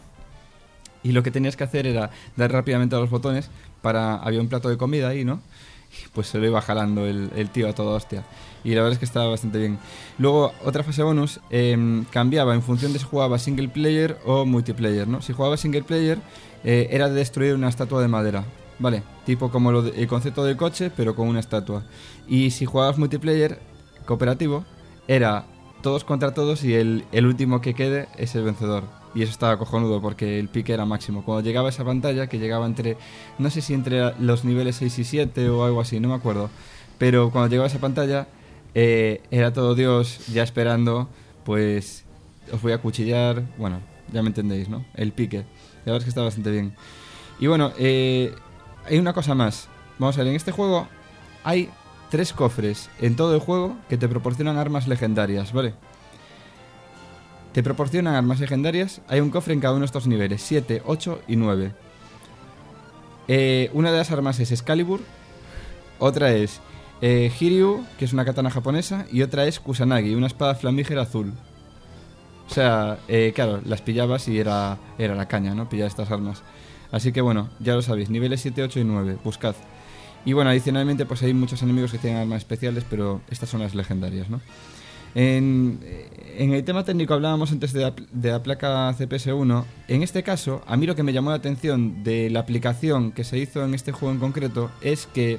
y lo que tenías que hacer era dar rápidamente a los botones para, había un plato de comida ahí, ¿no? Pues se lo iba jalando el, el tío a toda hostia. Y la verdad es que estaba bastante bien. Luego, otra fase bonus, eh, cambiaba en función de si jugaba single player o multiplayer, ¿no? Si jugaba single player, eh, era de destruir una estatua de madera. Vale, tipo como lo de, el concepto del coche, pero con una estatua. Y si jugabas multiplayer cooperativo, era todos contra todos y el, el último que quede es el vencedor. Y eso estaba cojonudo porque el pique era máximo. Cuando llegaba a esa pantalla, que llegaba entre, no sé si entre los niveles seis y siete o algo así, no me acuerdo. Pero cuando llegaba a esa pantalla, eh, era todo Dios ya esperando, pues os voy a cuchillar. Bueno, ya me entendéis, ¿no? El pique. La verdad es que está bastante bien. Y bueno, eh... hay una cosa más. Vamos a ver, en este juego hay tres cofres en todo el juego que te proporcionan armas legendarias, ¿vale? Te proporcionan armas legendarias. Hay un cofre en cada uno de estos niveles, siete, ocho y nueve. Eh, una de las armas es Excalibur. Otra es eh, Hiryu, que es una katana japonesa. Y otra es Kusanagi, una espada flamígera azul. O sea, eh, claro, las pillabas y era, era la caña, ¿no? Pillar estas armas. Así que bueno, ya lo sabéis, niveles siete, ocho y nueve, buscad. Y bueno, adicionalmente pues hay muchos enemigos que tienen armas especiales, pero estas son las legendarias, ¿no? En, en el tema técnico hablábamos antes de la, de la placa C P S uno. En este caso, a mí lo que me llamó la atención de la aplicación que se hizo en este juego en concreto es que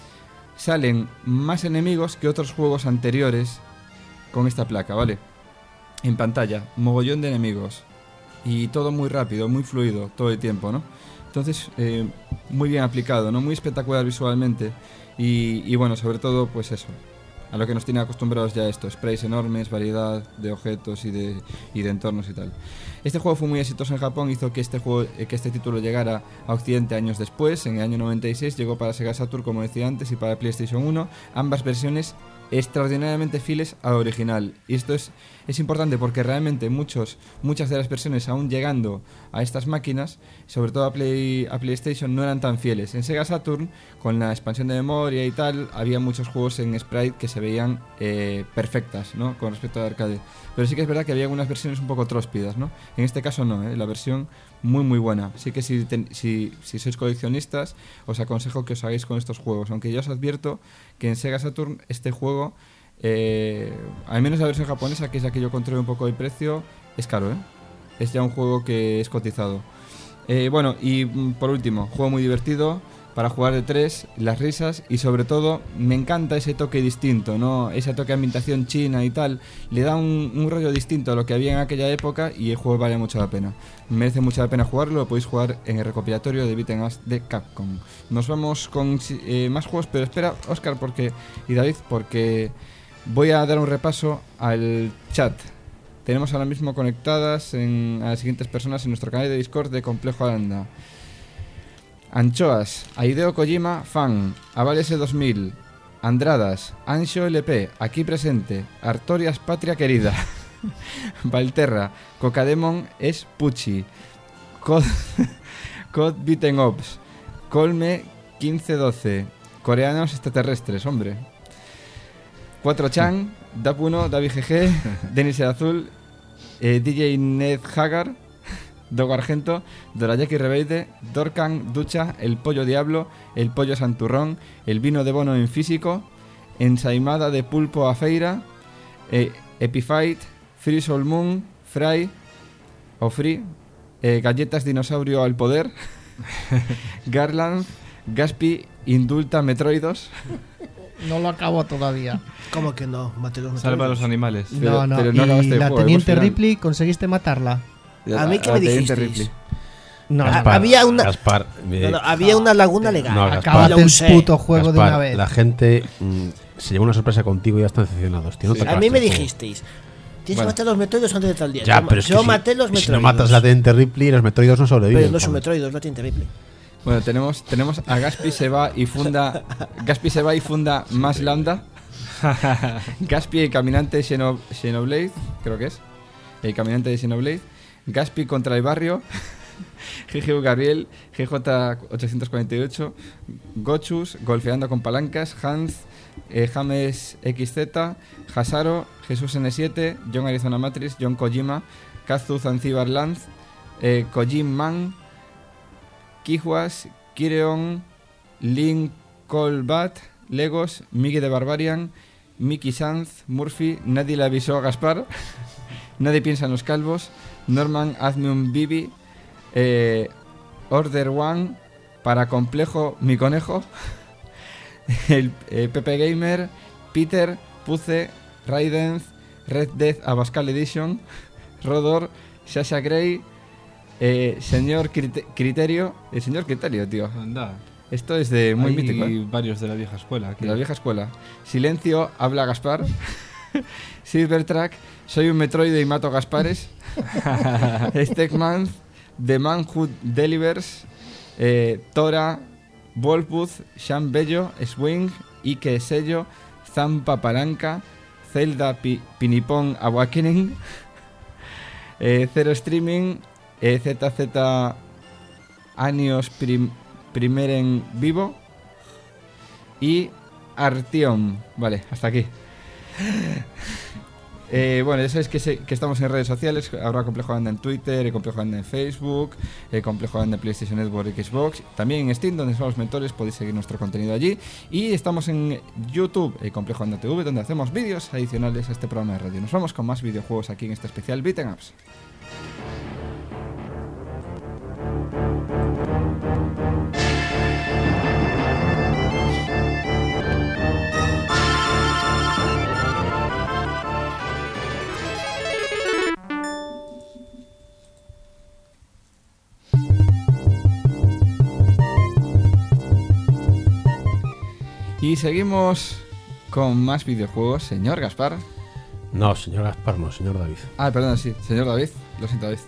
salen más enemigos que otros juegos anteriores con esta placa, ¿vale? En pantalla, mogollón de enemigos. Y todo muy rápido, muy fluido, todo el tiempo, ¿no? Entonces, eh, muy bien aplicado, ¿no? Muy espectacular visualmente. Y, y bueno, sobre todo, pues eso, a lo que nos tiene acostumbrados ya esto, sprays enormes, variedad de objetos y de, y de entornos y tal. Este juego fue muy exitoso en Japón, hizo que este juego, eh, que este título llegara a Occidente años después. En el año noventa y seis llegó para Sega Saturn, como decía antes, y para PlayStation uno, ambas versiones extraordinariamente fieles al original. Y esto es, es importante porque realmente muchos, muchas de las versiones aún llegando a estas máquinas, sobre todo a, Play, a PlayStation, no eran tan fieles. En Sega Saturn, con la expansión de memoria y tal, había muchos juegos en sprite que se veían eh, perfectas, ¿no? Con respecto al arcade. Pero sí que es verdad que había algunas versiones un poco tróspidas, ¿no? En este caso no, ¿eh? La versión muy muy buena. Así que si, ten, si, si sois coleccionistas, os aconsejo que os hagáis con estos juegos. Aunque yo os advierto que en Sega Saturn este juego, eh, al menos la versión japonesa, que es la que yo controlo un poco el precio, es caro, ¿eh? Es ya un juego que es cotizado. Eh, bueno, y por último, juego muy divertido para jugar de tres, las risas y sobre todo me encanta ese toque distinto, ¿no? Ese toque de ambientación china y tal, le da un, un rollo distinto a lo que había en aquella época y el juego vale mucho la pena. Merece mucho la pena jugarlo, lo podéis jugar en el recopilatorio de beat'em ups de Capcom. Nos vamos con eh, más juegos, pero espera, Óscar, porque y David, porque voy a dar un repaso al chat. Tenemos ahora mismo conectadas en, a las siguientes personas en nuestro canal de Discord de Complejo Aranda. Anchoas, a Hideo Kojima, fan, Aval S dos mil, Andradas, Anxo L P, aquí presente, Artorias Patria Querida, Valterra, Cocademon es Pucci, Cod, Cod Beaten Ops, Colme quince doce, Coreanos extraterrestres, hombre, cuatro chan, Dap uno, Davi G G, Denis el Azul, eh, D J Ned Hagar, Dogo Argento, Dorayaki Rebeide, Dorcan Ducha, El Pollo Diablo, El Pollo Santurrón, El Vino de Bono en Físico, Ensaimada de Pulpo a Feira, eh, Epifight, Free Soul Moon, Fry o Free, eh, Galletas Dinosaurio al Poder, Garland, Gaspi, Indulta Metroidos. No lo acabo todavía. ¿Cómo que no? Mate los Salva a meteoritos. los animales. Pero- no, no. pero no y acabaste el la juego, Teniente emocional. Ripley, ¿conseguiste matarla? ¿A mí qué A me Teniente dijisteis? Ripley. No, Ah, Gaspar, había una- Gaspar, eh, No, no, había una laguna legal. no, Gaspar. acábate Lo el usé. puto juego de Gaspar, una vez. la gente mm, se lleva una sorpresa contigo y ya están decepcionados, tío. No te A mí acabaste me el juego. dijisteis, tienes que Bueno. matar los metroidos antes de tal día. Ya, yo pero es que yo si- maté los si metroidos. no matas la Teniente Ripley, los metroidos no sobreviven. Pero no es un joder. metroido, es la Teniente Ripley. Bueno, tenemos, tenemos a Gaspi se va y funda Gaspi se va y funda más Lambda. Gaspi el caminante Xeno- Xenoblade, creo que es. El caminante de Xenoblade. Gaspi contra el barrio. G G U Gabriel, G J ochocientos cuarenta y ocho, Gochus, Golfeando con Palancas, Hans, eh, James X Z, Hasaro, Jesús N siete, John Arizona Matrix, John Kojima, Kazu Zanzibar Lanz, eh, Kojim Man, Kijuas, Kireon, Link Colbat, Legos, Migi de Barbarian, Mickey Sanz, Murphy, Nadie le avisó a Gaspar, Nadie piensa en los calvos, Norman, hazme un Bibi, eh, Order One, para complejo mi conejo, el eh, Pepe Gamer, Peter, Puce, Raiden, Red Death Abascal Edition, Rodor, Sasha Grey, eh, Señor Crite- Criterio, el Señor Criterio, tío. Anda. Esto es de muy Hay mítico, ¿eh? varios de la vieja escuela. aquí. De la vieja escuela. Silencio, habla Gaspar. Silvertrack, soy un metroide y mato Gaspares. Stegman, The Man Who Delivers, eh, Tora, Wolfbooth, Sean Bello, Swing, Ike Sello, Zampa Palanca, Zelda Pi- Pinipón Awakening, eh, Zero Streaming, eh, Z Z Anios Prim- Primer en Vivo y Artyom. Vale, hasta aquí. Eh, bueno, ya sabéis que, se- que estamos en redes sociales. Habrá Complejo Anda en Twitter, el Complejo Anda en Facebook, el Complejo Anda en PlayStation Network y Xbox. También en Steam, donde somos mentores, podéis seguir nuestro contenido allí. Y estamos en YouTube, el Complejo Anda T V, donde hacemos vídeos adicionales a este programa de radio. Nos vamos con más videojuegos aquí en este especial Beaten Ups. Y seguimos con más videojuegos, señor Gaspar. No, señor Gaspar, no, señor David. Ah, perdón, sí, señor David. Lo siento, David.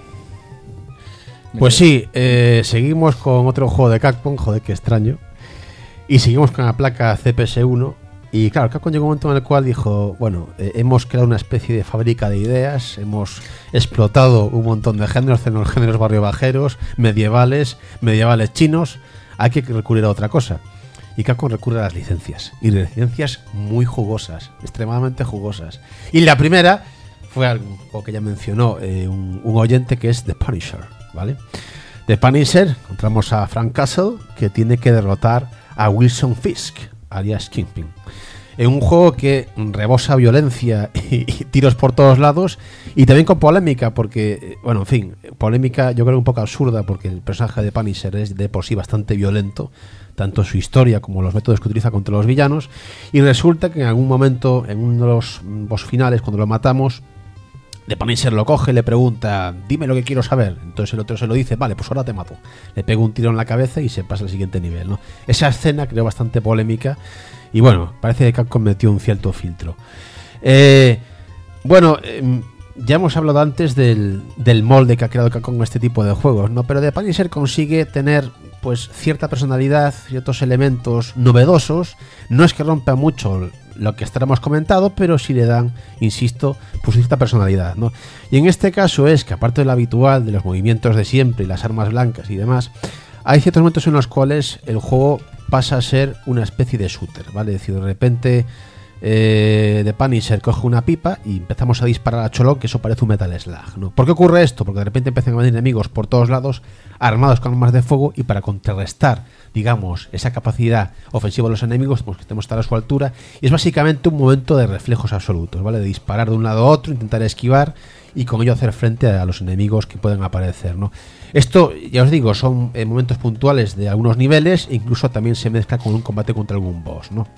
Me Pues quedé- sí, eh, seguimos con otro juego de Capcom, joder, qué extraño. Y seguimos con la placa C P S uno. Y claro, Capcom llegó un momento en el cual dijo, bueno, eh, hemos creado una especie de fábrica de ideas, hemos explotado un montón de géneros, géneros, géneros barrio bajeros, medievales, medievales chinos, hay que recurrir a otra cosa. Y Capcom recurre a las licencias. Y licencias muy jugosas, extremadamente jugosas. Y la primera fue algo que ya mencionó eh, un, un oyente, que es The Punisher, ¿vale? The Punisher, encontramos a Frank Castle, que tiene que derrotar a Wilson Fisk, alias Kingpin. En un juego que rebosa violencia y, y tiros por todos lados, y también con polémica, porque, bueno, en fin, polémica yo creo un poco absurda, porque el personaje de Punisher es de por sí bastante violento, tanto su historia como los métodos que utiliza contra los villanos, y resulta que en algún momento, en uno de los boss finales, cuando lo matamos, The Punisher lo coge y le pregunta, dime lo que quiero saber. Entonces el otro se lo dice, vale, pues ahora te mato. Le pega un tiro en la cabeza y se pasa al siguiente nivel, ¿no? Esa escena creo bastante polémica y bueno, parece que Capcom metió un cierto filtro. Eh, bueno, eh, ya hemos hablado antes del, del molde que ha creado Capcom con este tipo de juegos, ¿no? Pero The Punisher consigue tener pues cierta personalidad, ciertos elementos novedosos. No es que rompa mucho lo que estaremos comentado, pero sí le dan, insisto, pues cierta personalidad, ¿no? Y en este caso es que, aparte de lo habitual, de los movimientos de siempre y las armas blancas y demás, hay ciertos momentos en los cuales el juego pasa a ser una especie de shooter, ¿vale? Es decir, de repente eh, The Punisher coge una pipa y empezamos a disparar a cholón, que eso parece un Metal Slug, ¿no? ¿Por qué ocurre esto? Porque de repente empiezan a venir enemigos por todos lados, armados con armas de fuego, y para contrarrestar, digamos, esa capacidad ofensiva de los enemigos, pues que estemos a estar a su altura, y es básicamente un momento de reflejos absolutos, ¿vale? De disparar de un lado a otro, intentar esquivar y con ello hacer frente a los enemigos que pueden aparecer, ¿no? Esto, ya os digo, son eh, momentos puntuales de algunos niveles, e incluso también se mezcla con un combate contra algún boss, ¿no?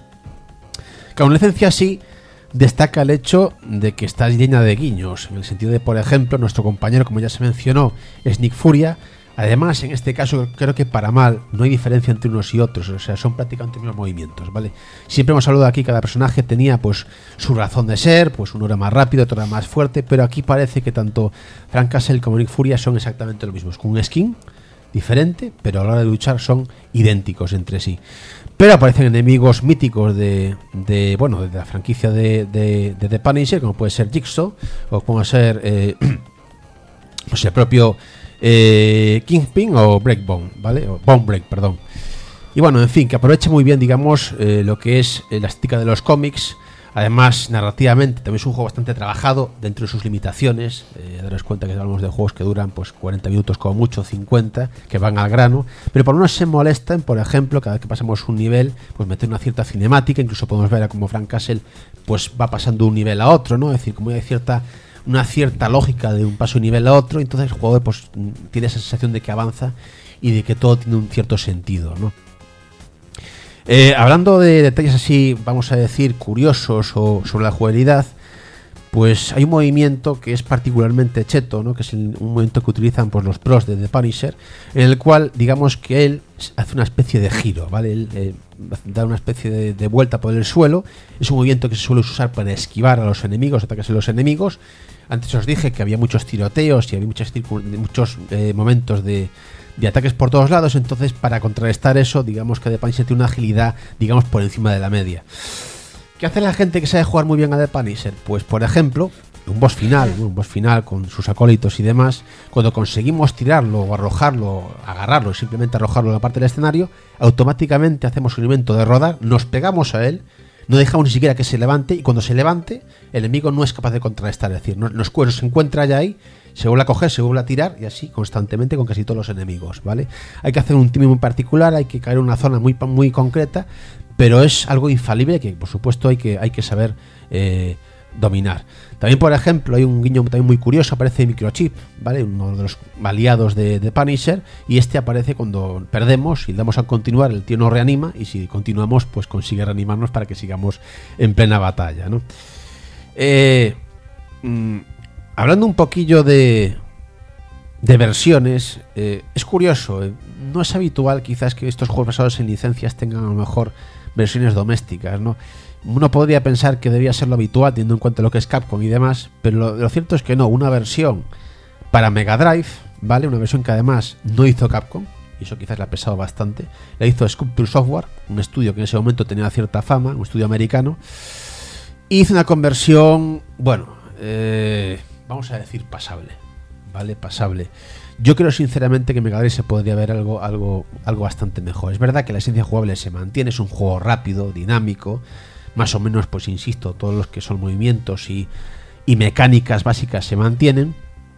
Con licencia sí destaca el hecho de que está llena de guiños, en el sentido de, por ejemplo, nuestro compañero, como ya se mencionó, es Nick Furia. Además, en este caso, creo que para mal no hay diferencia entre unos y otros, o sea, son prácticamente los mismos movimientos, ¿vale? Siempre hemos hablado aquí, cada personaje tenía pues su razón de ser, pues uno era más rápido, otro era más fuerte, pero aquí parece que tanto Frank Castle como Nick Furia son exactamente los mismos, con un skin diferente, pero a la hora de luchar son idénticos entre sí. Pero aparecen enemigos míticos de, de bueno, de la franquicia de, de, de The Punisher, como puede ser Jigsaw, o como ser eh, pues el propio eh, Kingpin o Breakbone, ¿vale? O Bone Break, perdón. Y bueno, en fin, que aprovecha muy bien, digamos, eh, lo que es eh, la estética de los cómics. Además, narrativamente también es un juego bastante trabajado dentro de sus limitaciones. Eh, daros cuenta que hablamos de juegos que duran pues cuarenta minutos como mucho, cincuenta, que van al grano, pero por lo menos se molestan, por ejemplo, cada vez que pasamos un nivel, pues meter una cierta cinemática. Incluso podemos ver a cómo Frank Castle pues va pasando de un nivel a otro, ¿no? Es decir, como hay cierta una cierta lógica de un paso de nivel a otro, entonces el jugador pues tiene esa sensación de que avanza y de que todo tiene un cierto sentido, ¿no? Eh, hablando de detalles así, vamos a decir, curiosos o sobre la jugabilidad, pues hay un movimiento que es particularmente cheto, ¿no? Que es el, un movimiento que utilizan pues, los pros de The Punisher, en el cual, digamos que él hace una especie de giro, ¿vale? Él eh, da una especie de, de vuelta por el suelo. Es un movimiento que se suele usar para esquivar a los enemigos, ataques a los enemigos. Antes os dije que había muchos tiroteos y había muchos, muchos eh, momentos de... de ataques por todos lados, entonces para contrarrestar eso, digamos que The Punisher tiene una agilidad, digamos, por encima de la media. ¿Qué hace la gente que sabe jugar muy bien a The Punisher? Pues, por ejemplo, un boss final, un boss final con sus acólitos y demás, cuando conseguimos tirarlo o arrojarlo, agarrarlo, simplemente arrojarlo en la parte del escenario, automáticamente hacemos un movimiento de rodar, nos pegamos a él, no dejamos ni siquiera que se levante, y cuando se levante, el enemigo no es capaz de contrarrestar, es decir, no, nos, nos se encuentra ya ahí, se vuelve a coger, se vuelve a tirar, y así constantemente con casi todos los enemigos, ¿vale? Hay que hacer un timing muy particular, hay que caer en una zona muy, muy concreta, pero es algo infalible que, por supuesto, hay que, hay que saber eh, dominar. También, por ejemplo, hay un guiño también muy curioso, aparece Microchip, ¿vale? Uno de los aliados de, de Punisher, y este aparece cuando perdemos y damos a continuar, el tío nos reanima, y si continuamos, pues consigue reanimarnos para que sigamos en plena batalla, ¿no? Eh... Mmm, Hablando un poquillo de, de versiones, eh, es curioso, eh, no es habitual quizás que estos juegos basados en licencias tengan a lo mejor versiones domésticas, ¿no? Uno podría pensar que debía ser lo habitual teniendo en cuenta lo que es Capcom y demás, pero lo, lo cierto es que no, una versión para Mega Drive, ¿vale? Una versión que además no hizo Capcom, y eso quizás le ha pesado bastante, la hizo Sculpture Software, un estudio que en ese momento tenía cierta fama, un estudio americano, y hizo una conversión, bueno, eh... vamos a decir pasable, ¿vale? Pasable. Yo creo sinceramente que en Mega Drive se podría ver algo, algo, algo bastante mejor. Es verdad que la esencia jugable se mantiene, es un juego rápido, dinámico, más o menos, pues insisto, todos los que son movimientos y, y mecánicas básicas se mantienen,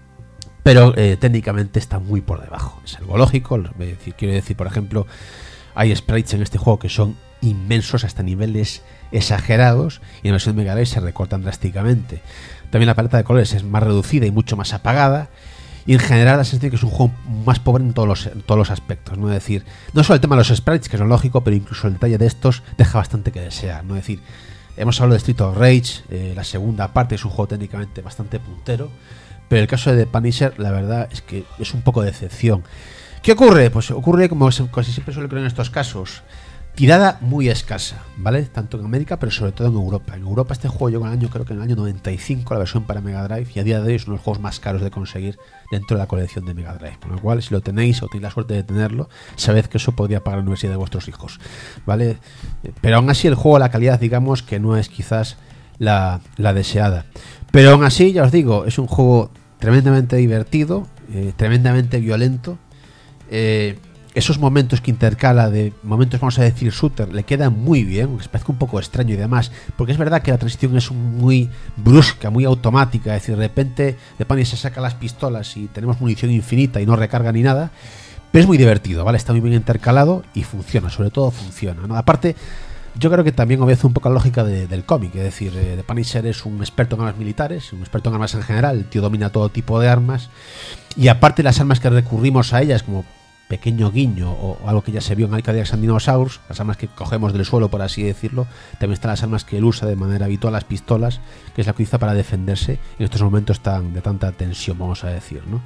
pero eh, técnicamente está muy por debajo. Es algo lógico, decir, quiero decir, por ejemplo, hay sprites en este juego que son inmensos hasta niveles exagerados y en la versión de Mega Drive se recortan drásticamente. También la paleta de colores es más reducida y mucho más apagada, y en general la sensación que es un juego más pobre en todos los, en todos los aspectos, ¿no? Es decir, no solo el tema de los sprites, que es lo lógico, pero incluso el detalle de estos deja bastante que desear, ¿no? Es decir, hemos hablado de Street of Rage, eh, la segunda parte es un juego técnicamente bastante puntero, pero el caso de The Punisher, la verdad es que es un poco de decepción. ¿Qué ocurre? Pues ocurre como casi siempre suele ocurrir en estos casos. tirada muy escasa, ¿vale? Tanto en América, pero sobre todo en Europa. En Europa este juego llegó en el año, creo que en el año noventa y cinco, la versión para Mega Drive, y a día de hoy es uno de los juegos más caros de conseguir dentro de la colección de Mega Drive. Por lo cual, si lo tenéis o tenéis la suerte de tenerlo, sabed que eso podría pagar la universidad de vuestros hijos, ¿vale? Pero aún así el juego, la calidad, digamos que no es quizás la, la deseada. Pero aún así, ya os digo, es un juego tremendamente divertido, eh, tremendamente violento. Eh... Esos momentos que intercala de momentos, vamos a decir, shooter, le quedan muy bien, aunque parezca un poco extraño y demás, porque es verdad que la transición es muy brusca, muy automática, es decir, de repente de Pani se saca las pistolas y tenemos munición infinita y no recarga ni nada, pero es muy divertido, ¿vale? Está muy bien intercalado y funciona, sobre todo funciona, ¿no? Aparte, yo creo que también obedece un poco la lógica de, del cómic, es decir, eh, The Punisher es un experto en armas militares, un experto en armas en general, el tío domina todo tipo de armas, y aparte las armas que recurrimos a ellas, como pequeño guiño o algo que ya se vio en Cadillacs and Dinosaurs, las armas que cogemos del suelo, por así decirlo, también están las armas que él usa de manera habitual, las pistolas, que es la que utiliza para defenderse en estos momentos tan, de tanta tensión, vamos a decir, ¿no?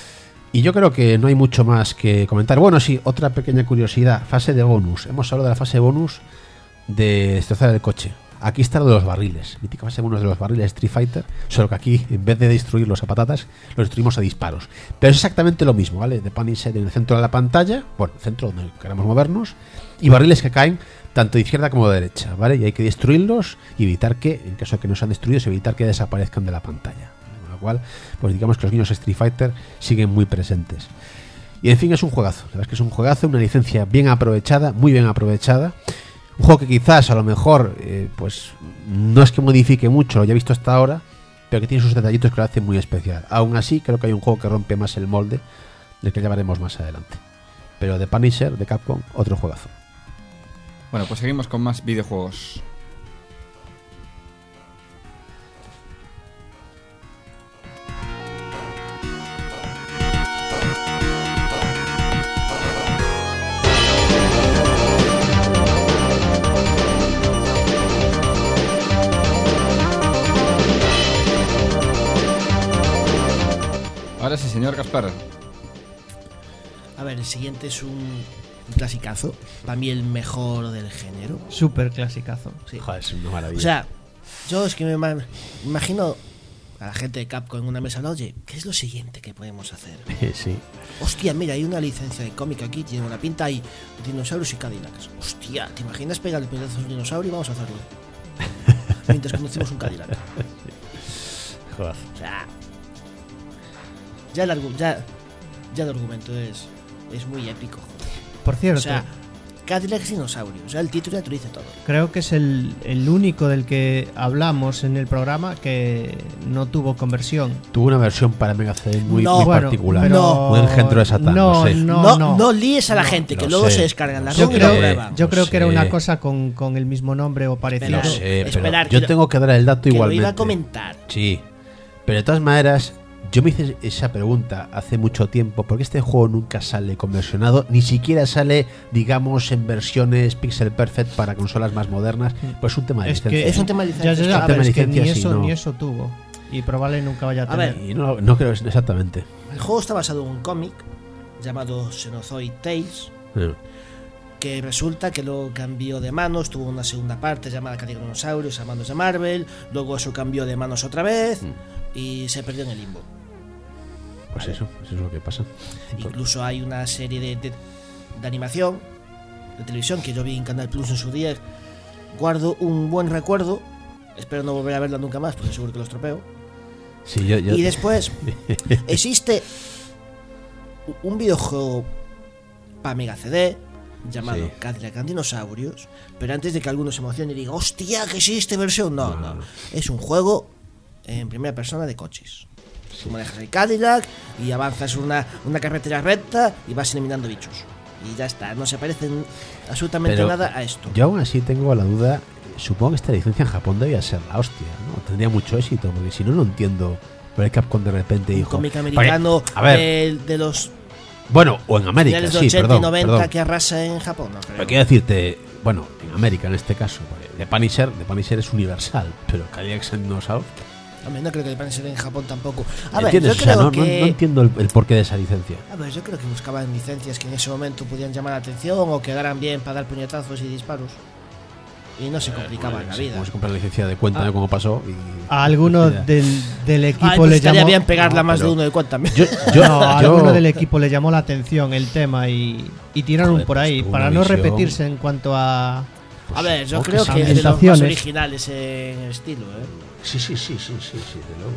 Y yo creo que no hay mucho más que comentar. Bueno, sí, otra pequeña curiosidad, fase de bonus. Hemos hablado de la fase de bonus de destrozar el coche. Aquí está lo de los barriles, mítica fase bonus de los barriles Street Fighter, solo que aquí, en vez de destruirlos a patatas, los destruimos a disparos. Pero es exactamente lo mismo, ¿vale? De Punisher en el centro de la pantalla, bueno, el centro donde queramos movernos, y barriles que caen tanto de izquierda como de derecha, ¿vale? Y hay que destruirlos y evitar que, en caso de que no sean destruidos, evitar que desaparezcan de la pantalla. Con lo cual, pues digamos que los guiños Street Fighter siguen muy presentes. Y en fin, es un juegazo, la verdad es que es un juegazo, una licencia bien aprovechada, muy bien aprovechada. Un juego que quizás a lo mejor eh, pues no es que modifique mucho, lo ya he visto hasta ahora, pero que tiene sus detallitos que lo hacen muy especial. Aún así, creo que hay un juego que rompe más el molde, del que llevaremos más adelante. Pero The Punisher, de Capcom, otro juegazo. Bueno, pues seguimos con más videojuegos. Ahora sí, señor Gaspar. A ver, el siguiente es un, un clasicazo. Para mí el mejor del género. Súper clasicazo. Sí. Joder, es una maravilla. O sea, yo es que me, me imagino a la gente de Capcom en una mesa hablando, oye, ¿qué es lo siguiente que podemos hacer? Sí. Hostia, mira, hay una licencia de cómic aquí, tiene una pinta, hay dinosaurios y Cadillacs. Hostia, ¿te imaginas pegar el pedazo de un dinosaurio y vamos a hacerlo? Mientras conducimos un Cadillac. Joder. O sea, ya el, argu- ya, ya el argumento es, es muy épico. Joder. Por cierto, O sea, Cadillacs y dinosaurios. O sea, el título ya te lo dice todo. creo que es el, el único del que hablamos en el programa que no tuvo conversión. Tuvo una versión para Mega C D muy, No, muy Bueno, particular. pero- Un engendro de Satán, no, lo sé. no, No, no. no líes a la No, gente, que lo luego sé. se descargan la Yo ROM y la creo, prueban. yo creo que era sé. una cosa con, con el mismo nombre o parecido. Lo Pero- sé, pero esperar, yo que lo- tengo que dar el dato Que lo igualmente. iba a comentar. Sí, pero de todas maneras, yo me hice esa pregunta hace mucho tiempo, ¿por qué este juego nunca sale conversionado? Ni siquiera sale, digamos, en versiones pixel perfect para consolas más modernas. Pues es un tema de Es que licencia. Es un tema de Ya, ya, licencias. ya, tema pero de es que ni licencias y eso, no. ni eso tuvo. Y probablemente nunca vaya a A tener. ver, Y no, no creo exactamente. El juego está basado en un cómic llamado Xenozoid Tales, Eh, que resulta que luego cambió de manos, tuvo una segunda parte llamada Cadillac Dinosaurios a manos de Marvel, luego eso cambió de manos otra vez y se perdió en el limbo. Pues eso, eso es lo que pasa. Incluso hay una serie de, de, de animación de televisión que yo vi en Canal Plus en su día. Guardo un buen recuerdo, espero no volver a verla nunca más porque seguro que lo estropeo. Sí, yo, yo- Y después existe un videojuego para Mega C D llamado Sí. Cadillac and Dinosaurios, pero antes de que alguno se emocione y diga, hostia, que existe versión, no, No, no, no. es un juego en primera persona de coches. Tú manejas el Cadillac y avanzas una, una carretera recta y vas eliminando bichos. Y ya está, no se parecen absolutamente Pero nada a esto. yo aún así tengo la duda. Supongo que esta licencia en Japón debía ser la hostia, ¿no? Tendría mucho éxito, porque si no, no entiendo por qué Capcom de repente Un dijo. cómic americano Porque, a ver, de, de los bueno, o en América, finales de sí, ochenta perdón, y noventa perdón. que arrasa en Japón, no creo. Pero quiero decirte, bueno, en América en este caso, porque The Punisher, The Punisher es universal, pero Cadillac and Dinosaurios Hombre, no creo que le pasen en Japón tampoco. A ver, ¿Entiendes? yo O sea, creo no, no- que... no entiendo el, el porqué de esa licencia. A ver, yo creo que buscaban licencias que en ese momento pudieran llamar la atención o quedaran bien para dar puñetazos y disparos. Y no se complicaban la vida. Vamos a comprar la licencia de cuenta de cómo pasó. Y, A alguno Hostia. del, del equipo Ay, pues le estaría llamó. bien pegarla No, más de pero- uno de cuenta también. Yo, yo, No, a yo- alguno del equipo le llamó la atención el tema y, y tiraron Joder, por pues ahí tuvo para una no visión. repetirse en cuanto a. A ver, yo supongo que creo sí. que es de los más Ambientaciones. originales en estilo, ¿eh? Sí, sí, sí, sí, sí, sí, de luego.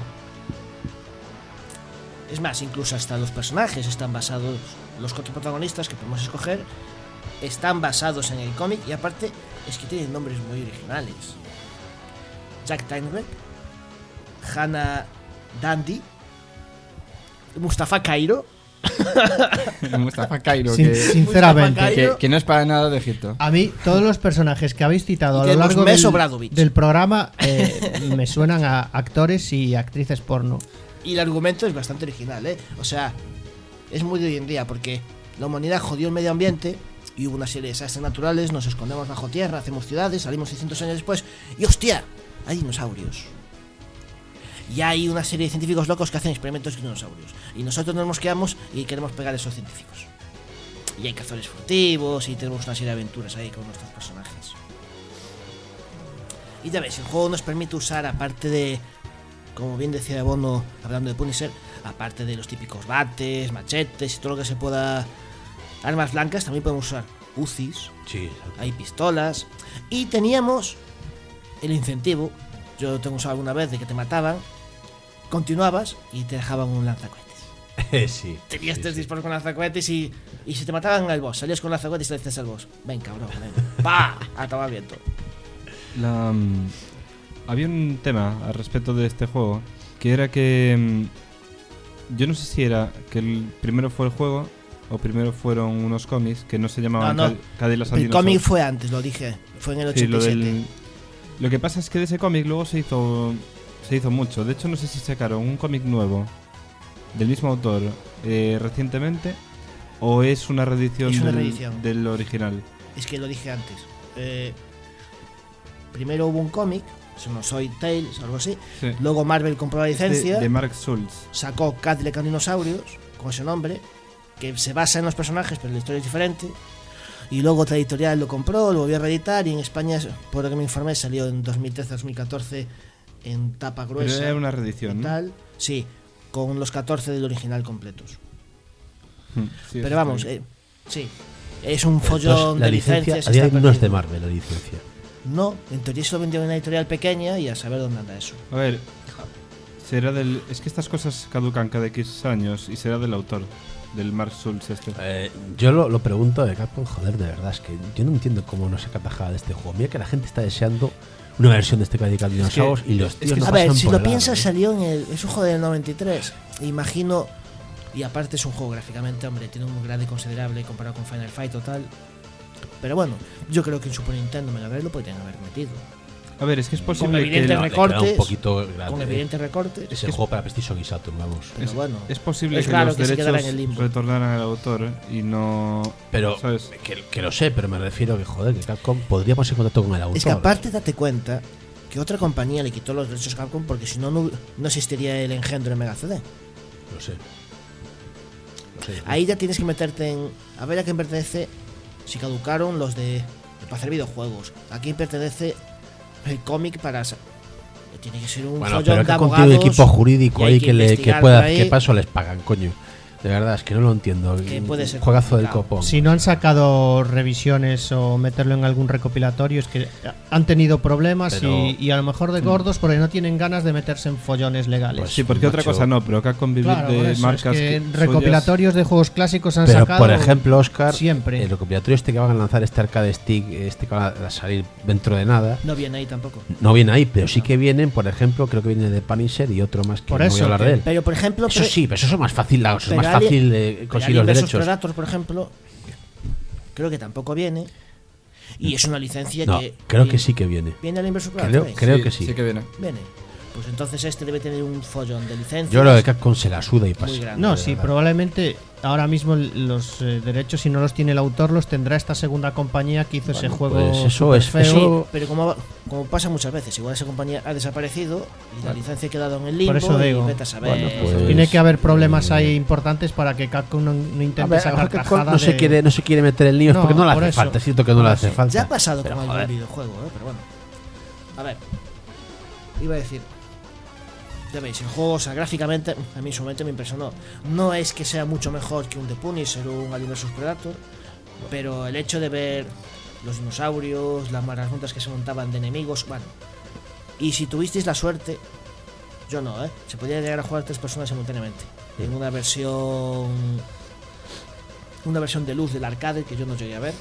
Es más, incluso hasta los personajes están basados, los cuatro protagonistas que podemos escoger, están basados en el cómic y aparte es que tienen nombres muy originales. Jack Steinbeck, Hannah Dandy, Mustafa Cairo. Mustafa Cairo, Sin- que, sinceramente, Mustafa que, Cairo. que no es para nada de Egipto. A mí, todos los personajes que habéis citado Y a lo tenemos largo Meso del, Bradovich. del programa eh, me suenan a actores y actrices porno. Y el argumento es bastante original, ¿eh? O sea, es muy de hoy en día porque la humanidad jodió el medio ambiente y hubo una serie de desastres naturales, nos escondemos bajo tierra, hacemos ciudades, salimos seiscientos años después y ¡hostia! Hay dinosaurios. Y hay una serie de científicos locos que hacen experimentos con dinosaurios. Y nosotros nos mosqueamos y queremos pegar a esos científicos. Y hay cazadores furtivos y tenemos una serie de aventuras ahí con nuestros personajes. Y ya ves, el juego nos permite usar, aparte de, como bien decía Bono hablando de Punisher, aparte de los típicos bates, machetes y todo lo que se pueda, armas blancas, también podemos usar U C Is, Sí, hay pistolas. Y teníamos el incentivo, yo lo tengo usado alguna vez, de que te mataban, continuabas y te dejaban un lanzacohetes. sí. Tenías sí, tres sí. disparos con lanzacohetes y, y si te mataban al boss, salías con lanzacohetes y le decías al boss: ven cabrón, ven, pa, a tomar viento. La, mm, había un tema al respecto de este juego que era que mm, yo no sé si era que el primero fue el juego o primero fueron unos cómics que no se llamaban No, no. Cad- Cadillacs and El cómic Dinosaurs. fue antes, lo dije, fue en el Sí, ochenta y lo, siete. del- lo que pasa es que de ese cómic luego se hizo se hizo mucho. De hecho, no sé si sacaron un cómic nuevo del mismo autor eh, recientemente o es una reedición, Es una del, reedición. del original. Es que lo dije antes. Eh, primero hubo un cómic, se llama Soy Tales, algo así. Sí. Luego Marvel compró la Es de- licencia, de Mark Schultz. sacó Cadillac and Dinosaurios con ese nombre, que se basa en los personajes, pero la historia es diferente. Y luego otra editorial lo compró, lo volvió a reeditar y en España, por lo que me informé, salió en dos mil trece dos mil catorce en tapa Pero gruesa. era una y reedición, ¿no? tal. Sí, con los catorce del original completos. Mm, sí, Pero eso vamos, está bien. eh, sí, es un Entonces, follón la de licencia licencias. a día de está hoy no es de perdido. Marvel la licencia. No, en teoría se lo vendió en una editorial pequeña y a saber dónde anda eso. A ver, será del. Es que estas cosas caducan cada X años y será del autor, del Mark Schultz este. Eh, yo lo, lo pregunto de Capcom, joder, de verdad, es que yo no entiendo cómo no se catajada de este juego. Mira que la gente está deseando una versión de este Cadillac and Dinosaurs y los tíos que- no A ver, pasan si por lo el lado, piensas, ¿eh? salió en el. Es un juego del noventa y tres. Imagino. Y aparte es un juego gráficamente, hombre, tiene un grade considerable comparado con Final Fight o tal. Pero bueno, yo creo que en Super Nintendo Mega Drive lo podrían haber metido. A ver, es que es Con posible que. evidente No, le queda recortes, un poquito grande, Con eh. evidentes recortes. Es el juego para PlayStation y Saturn, vamos. Pero es, bueno, es posible es que claro los que se quedará derechos en el limbo. retornaran al autor y no. Pero ¿sabes? que, que lo sé, pero me refiero a que, joder, que Capcom podríamos en contacto con el autor. es que aparte date cuenta que otra compañía le quitó los derechos a Capcom porque si no, no no existiría el engendro en Mega C D. Lo sé. Lo sé. Ahí ya tienes que meterte en. A ver a quién pertenece. Si caducaron los de. Para hacer videojuegos. ¿A quién pertenece el cómic para. sa- Tiene que ser un Bueno, follón pero de que abogados. contiene un equipo jurídico y hay ahí que que, le, que investigar pueda. por ahí. ¿Qué paso les pagan, coño? De verdad, es que no lo entiendo. Que puede ser Juegazo del complicado. copón. Si no han sacado revisiones o meterlo en algún recopilatorio, es que han tenido problemas Pero- y, y a lo mejor de gordos porque no tienen ganas de meterse en follones legales. Pues Sí, porque otra macho. cosa no, pero acá convivir Claro, por de eso, marcas. es que que- recopilatorios de juegos clásicos han Pero, sacado por ejemplo, Oscar, siempre. el recopilatorio este que van a lanzar, este arcade stick, este que va a salir dentro de nada, No viene ahí tampoco. no viene ahí, pero sí que vienen, por ejemplo, creo que viene de Punisher y otro más que Por no voy eso, a hablar que- de él. Pero por ejemplo. Eso pre- sí, pero eso es más fácil, la- eso es pero más Ali- fácil eh, pero conseguir los Alien versus derechos. Predator, por ejemplo. Creo que tampoco viene. Y es una licencia No, que. creo que sí que viene. ¿Viene Alien versus Creo, Predator? creo que sí. Sí que viene. Viene. pues entonces este debe tener un follón de licencias. Yo creo que Capcom se la suda y pasa. Muy grande. No, de sí, verdad. probablemente ahora mismo los eh, derechos, si no los tiene el autor, los tendrá esta segunda compañía que hizo ese juego. pues eso súper es- feo. eso- Sí, pero como, como pasa muchas veces, igual esa compañía ha desaparecido y la licencia ha quedado en el limbo. Por eso digo. Y vete a saber. Bueno, pues- Tiene que haber problemas eh, ahí importantes para que Capcom no, no A intente ver, a lo sacar mejor Capcom tajada no se de- quiere no se quiere meter en líos No, porque no le por hace eso. falta. Es cierto que no le hace falta. Ya ha pasado Pero, con algún joder. videojuego, ¿eh? Pero bueno. A ver. Iba a decir. Ya veis, el juego, o sea, gráficamente, a mí en su momento me impresionó. No es que sea mucho mejor que un The Punisher o un Alien versus. Predator, pero el hecho de ver los dinosaurios, las marasmutas que se montaban de enemigos, bueno. Y si tuvisteis la suerte, yo no, ¿eh? Se podía llegar a jugar tres personas simultáneamente. En una versión. Una versión de luz del arcade que yo no llegué a ver.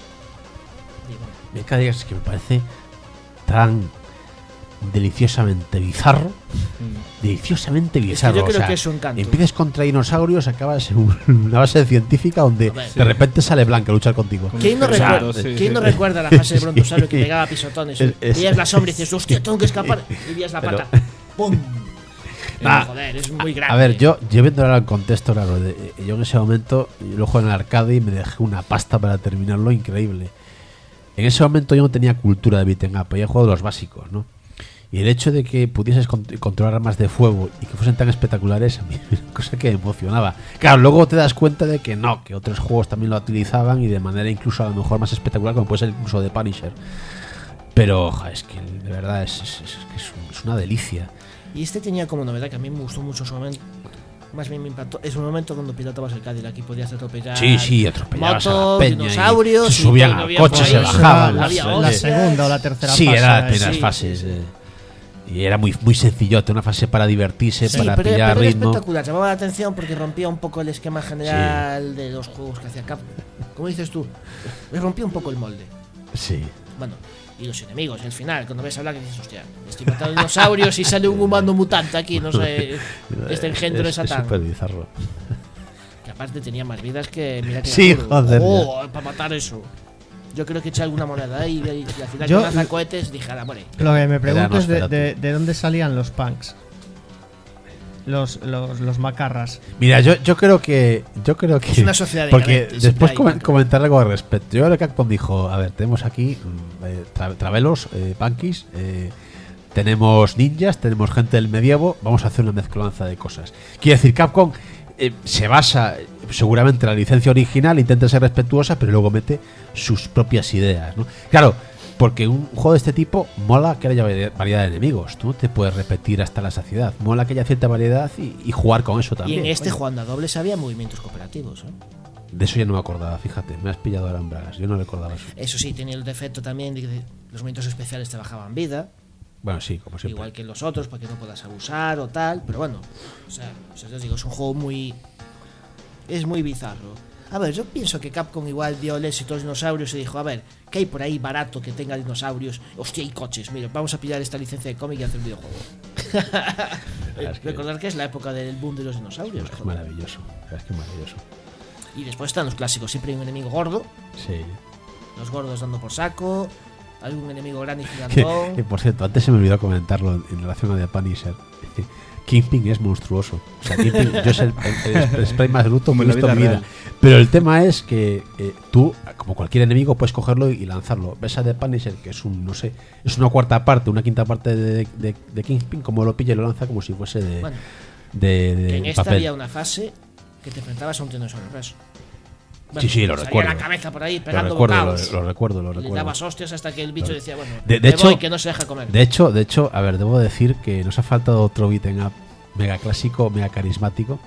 Y bueno, Me cada día es que me parece tan deliciosamente bizarro. Deliciosamente bizarro. yo creo o sea, que es su encanto. Empiezas contra dinosaurios, acabas en un- una base científica donde A ver. de repente sale Blanca a luchar contigo. Con ¿Quién no, los recuerda, pesados, sí, ¿quién sí. no recuerda la fase de Sí. brontosaurio que pegaba pisotones? Es- es- Veías la sombra y dices, hostia, tengo que escapar. Y veías la Pero- pata. ¡Pum! Ah, Joder, es muy grande. A ver, yo, yo viendo ahora el contexto, claro, de- yo en ese momento yo lo jugué en el arcade y me dejé una pasta para terminarlo increíble. En ese momento yo no tenía cultura de beat'em up, había jugado los básicos, ¿no? Y el hecho de que pudieses con- controlar armas de fuego y que fuesen tan espectaculares, a mí es una cosa que me emocionaba. Claro, luego te das cuenta de que no, que otros juegos también lo utilizaban y de manera incluso a lo mejor más espectacular, como puede ser incluso de Punisher. Pero, ja, es que de verdad es, es- es que es un- es una delicia. Y este tenía como novedad que a mí me gustó mucho en su momento. Más bien me impactó. Es un momento cuando pilotabas el Cadillac y podías atropellar. Sí, sí, atropellabas a la motos, peña y dinosaurios. se subían y al todo, había coche, por se ahí. bajaban, la, había la hostias. segunda o la tercera Sí, fase. eran las primeras sí, fases. sí, sí. eh. Y era muy, muy sencillote, una fase para divertirse, Sí, para pero, pillar pero era ritmo. espectacular. Llamaba la atención porque rompía un poco el esquema general de los juegos que hacía Capcom. Como dices tú, me rompía un poco el molde. Sí. Bueno, y los enemigos, y al final, cuando ves hablar, que dices, hostia, estoy matando dinosaurios y sale un humano mutante aquí, no sé, este engendro de es Satán. súper bizarro. Que aparte tenía más vidas que. Mira que Sí, era duro. joder, Oh, para matar eso. Yo creo que eché alguna moneda ahí y, y al final Yo- con lanzacohetes dije, ah, muere. Lo que me pregunto es de, Nosferatu. de- de dónde salían los punks. Los, los, los macarras. Mira, yo, yo creo que. Yo creo que. Es una sociedad Porque decadente, siempre después hay comen- macros. comentar algo al respecto. Yo creo que Capcom dijo: a ver, tenemos aquí mm, eh, tra- travelos, eh, punkies, eh, tenemos ninjas, tenemos gente del medievo, vamos a hacer una mezcolanza de cosas. Quiere decir, Capcom eh, se basa eh, seguramente en la licencia original, intenta ser respetuosa, pero luego mete sus propias ideas, ¿no? Claro, porque un juego de este tipo mola que haya vari- variedad de enemigos. Tú no te puedes repetir hasta la saciedad. Mola que haya cierta variedad y, y jugar con eso Y también. en este coño. jugando a dobles había movimientos cooperativos. ¿eh? De eso ya no me acordaba, fíjate, me has pillado ahora en bragas, yo no recordaba eso. Eso sí, tenía el defecto también de que los movimientos especiales te bajaban vida, Bueno, sí, como siempre. igual que en los otros, para que no puedas abusar o tal, pero bueno, o sea, o sea, yo os digo, es un juego muy. Es muy bizarro. A ver, yo pienso que Capcom igual dio el éxito a los dinosaurios y dijo, a ver, ¿qué hay por ahí barato que tenga dinosaurios? Hostia, hay coches, mira, vamos a pillar esta licencia de cómic y hacer un videojuego. es que- Recordar que es la época del boom de los dinosaurios. Es joder. maravilloso, es que maravilloso. Y después están los clásicos, siempre hay un enemigo gordo, Sí. los gordos dando por saco, algún enemigo grande y Que, gigantón. que, por cierto, antes se me olvidó comentarlo en, en relación a The Punisher. Kingpin es monstruoso. O sea, Kingpin, yo es el, el, el spray más bruto Como que en he la visto en mi vida vida. real. Pero el tema es que eh, tú, como cualquier enemigo, puedes cogerlo y lanzarlo. Ves a The Punisher, que es un, no sé, es una cuarta parte, una quinta parte de, de, de Kingpin, como lo pilla y lo lanza como si fuese de, Bueno, de, de que en esta papel. había una fase que te enfrentabas a un tiranosaurio rex. Sí, sí, lo salía recuerdo. la cabeza por ahí Lo pegando recuerdo, lo, bocados. lo recuerdo, lo Le recuerdo. dabas hostias hasta que el bicho decía, bueno, De- de me hecho- voy, que no se deja comer. De hecho, de hecho, a ver, debo decir que nos ha faltado otro beat'em up mega clásico, mega carismático,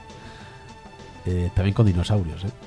eh, también con dinosaurios, ¿eh?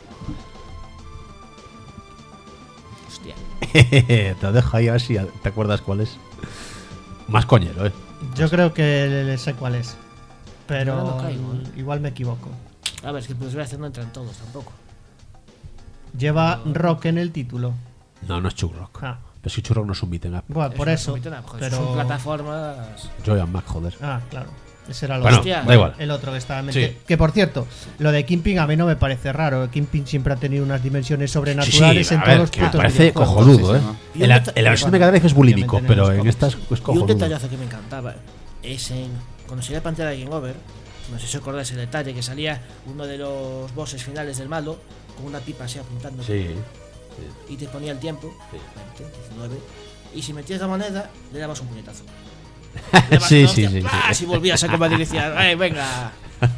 Hostia. Te lo dejo ahí a ver si te acuerdas cuál es. Más coñero, ¿eh? Yo creo que le, le sé cuál es. Pero Yo no caigo, ¿eh? igual me equivoco. A ver, es que por desgracia no entran todos tampoco. Lleva rock en el título. No, no es Churrock. Ah, Pero si Churrock no es un beat'em up. bueno, por no eso. es un beat'em up, joder, Pero... Son plataformas. Joy and Mac, joder. Ah, claro. Ese era lo Bueno, Hostia. da igual. el otro que estaba en Sí. mente. Que por cierto, lo de Kingpin a mí no me parece raro. Kingpin siempre ha tenido unas dimensiones Sí, sí, sobrenaturales en a todos ver, los que me putos parece videojuegos. cojonudo, ¿eh? Sí, sí, Y un En la, deta- en la versión de bueno, Mega Drive es bulímico, obviamente en pero los en cómics. estas es Y un cojonudo. detallazo que me encantaba. es en cuando salía Pantera Game Over. No sé si os acordáis el detalle, que salía uno de los bosses finales del malo con una pipa así apuntando. Sí. Y te ponía el tiempo, veinte, diecinueve, y si metías la moneda, le dabas un puñetazo. Le dabas Sí, una sí, hostia, sí, ¡plas! sí. Y volvías a combatir y decías, ¡ay, venga!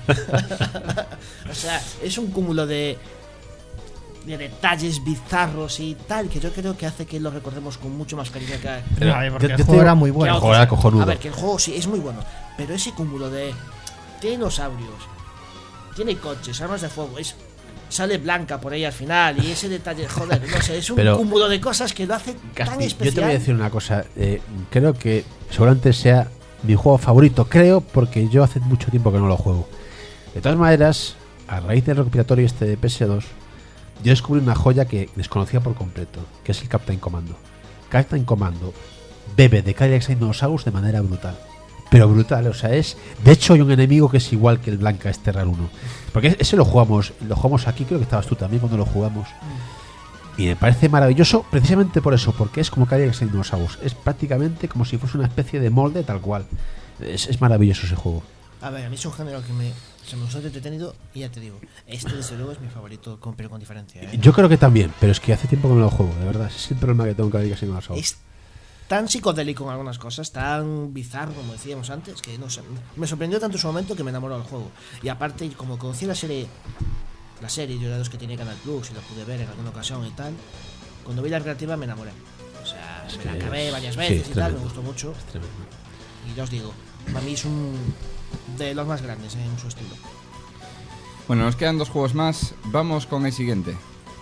O sea, es un cúmulo de, de detalles bizarros y tal, que yo creo que hace que lo recordemos con mucho más cariño que, Pero Ay, porque yo- el yo juego te- era muy que a bueno. El otros. juego era cojonudo. A ver, que el juego sí es muy bueno, pero ese cúmulo de dinosaurios, tiene coches, armas de fuego, es sale Blanca por ahí al final y ese detalle, joder, no sé, es un Pero- cúmulo de cosas que lo hace tan Casti, especial. yo te voy a decir una cosa. eh, creo que seguramente sea mi juego favorito. Creo porque yo hace mucho tiempo que no lo juego. De todas maneras, a raíz del recopilatorio este de P S dos, yo descubrí una joya que desconocía por completo, que es el Captain Commando. Captain Commando bebe de Cadillacs y Dinosaurs de manera brutal. Pero brutal, o sea, es... De hecho, hay un enemigo que es igual que el Blanca, este Terral uno. Porque ese lo jugamos, lo jugamos aquí, creo que estabas tú también cuando lo jugamos. Y me parece maravilloso precisamente por eso, porque es como Cadillacs y Dinosaurs. Es prácticamente como si fuese una especie de molde tal cual. Es, es maravilloso ese juego. A ver, a mí es un género que me, se me resulta entretenido y ya te digo, este desde luego es mi favorito, con, pero con diferencia. ¿eh? Yo creo que también, pero es que hace tiempo que no lo juego, de verdad. Ese es el problema que tengo con Cadillacs y Dinosaurs. Es tan psicodélico en algunas cosas, tan bizarro como decíamos antes, que no sé, me sorprendió tanto en su momento que me enamoró del juego. Y aparte, como conocí la serie, la serie, yo era de los que tenía Canal Plus y la pude ver en alguna ocasión y tal, cuando vi la recreativa me enamoré. O sea, Es me la que acabé es- varias sí, veces es y tal, me tremendo. gustó mucho. Es tremendo. Y ya os digo, para mí es un de los más grandes en su estilo. Bueno, nos quedan dos juegos más. Vamos con el siguiente.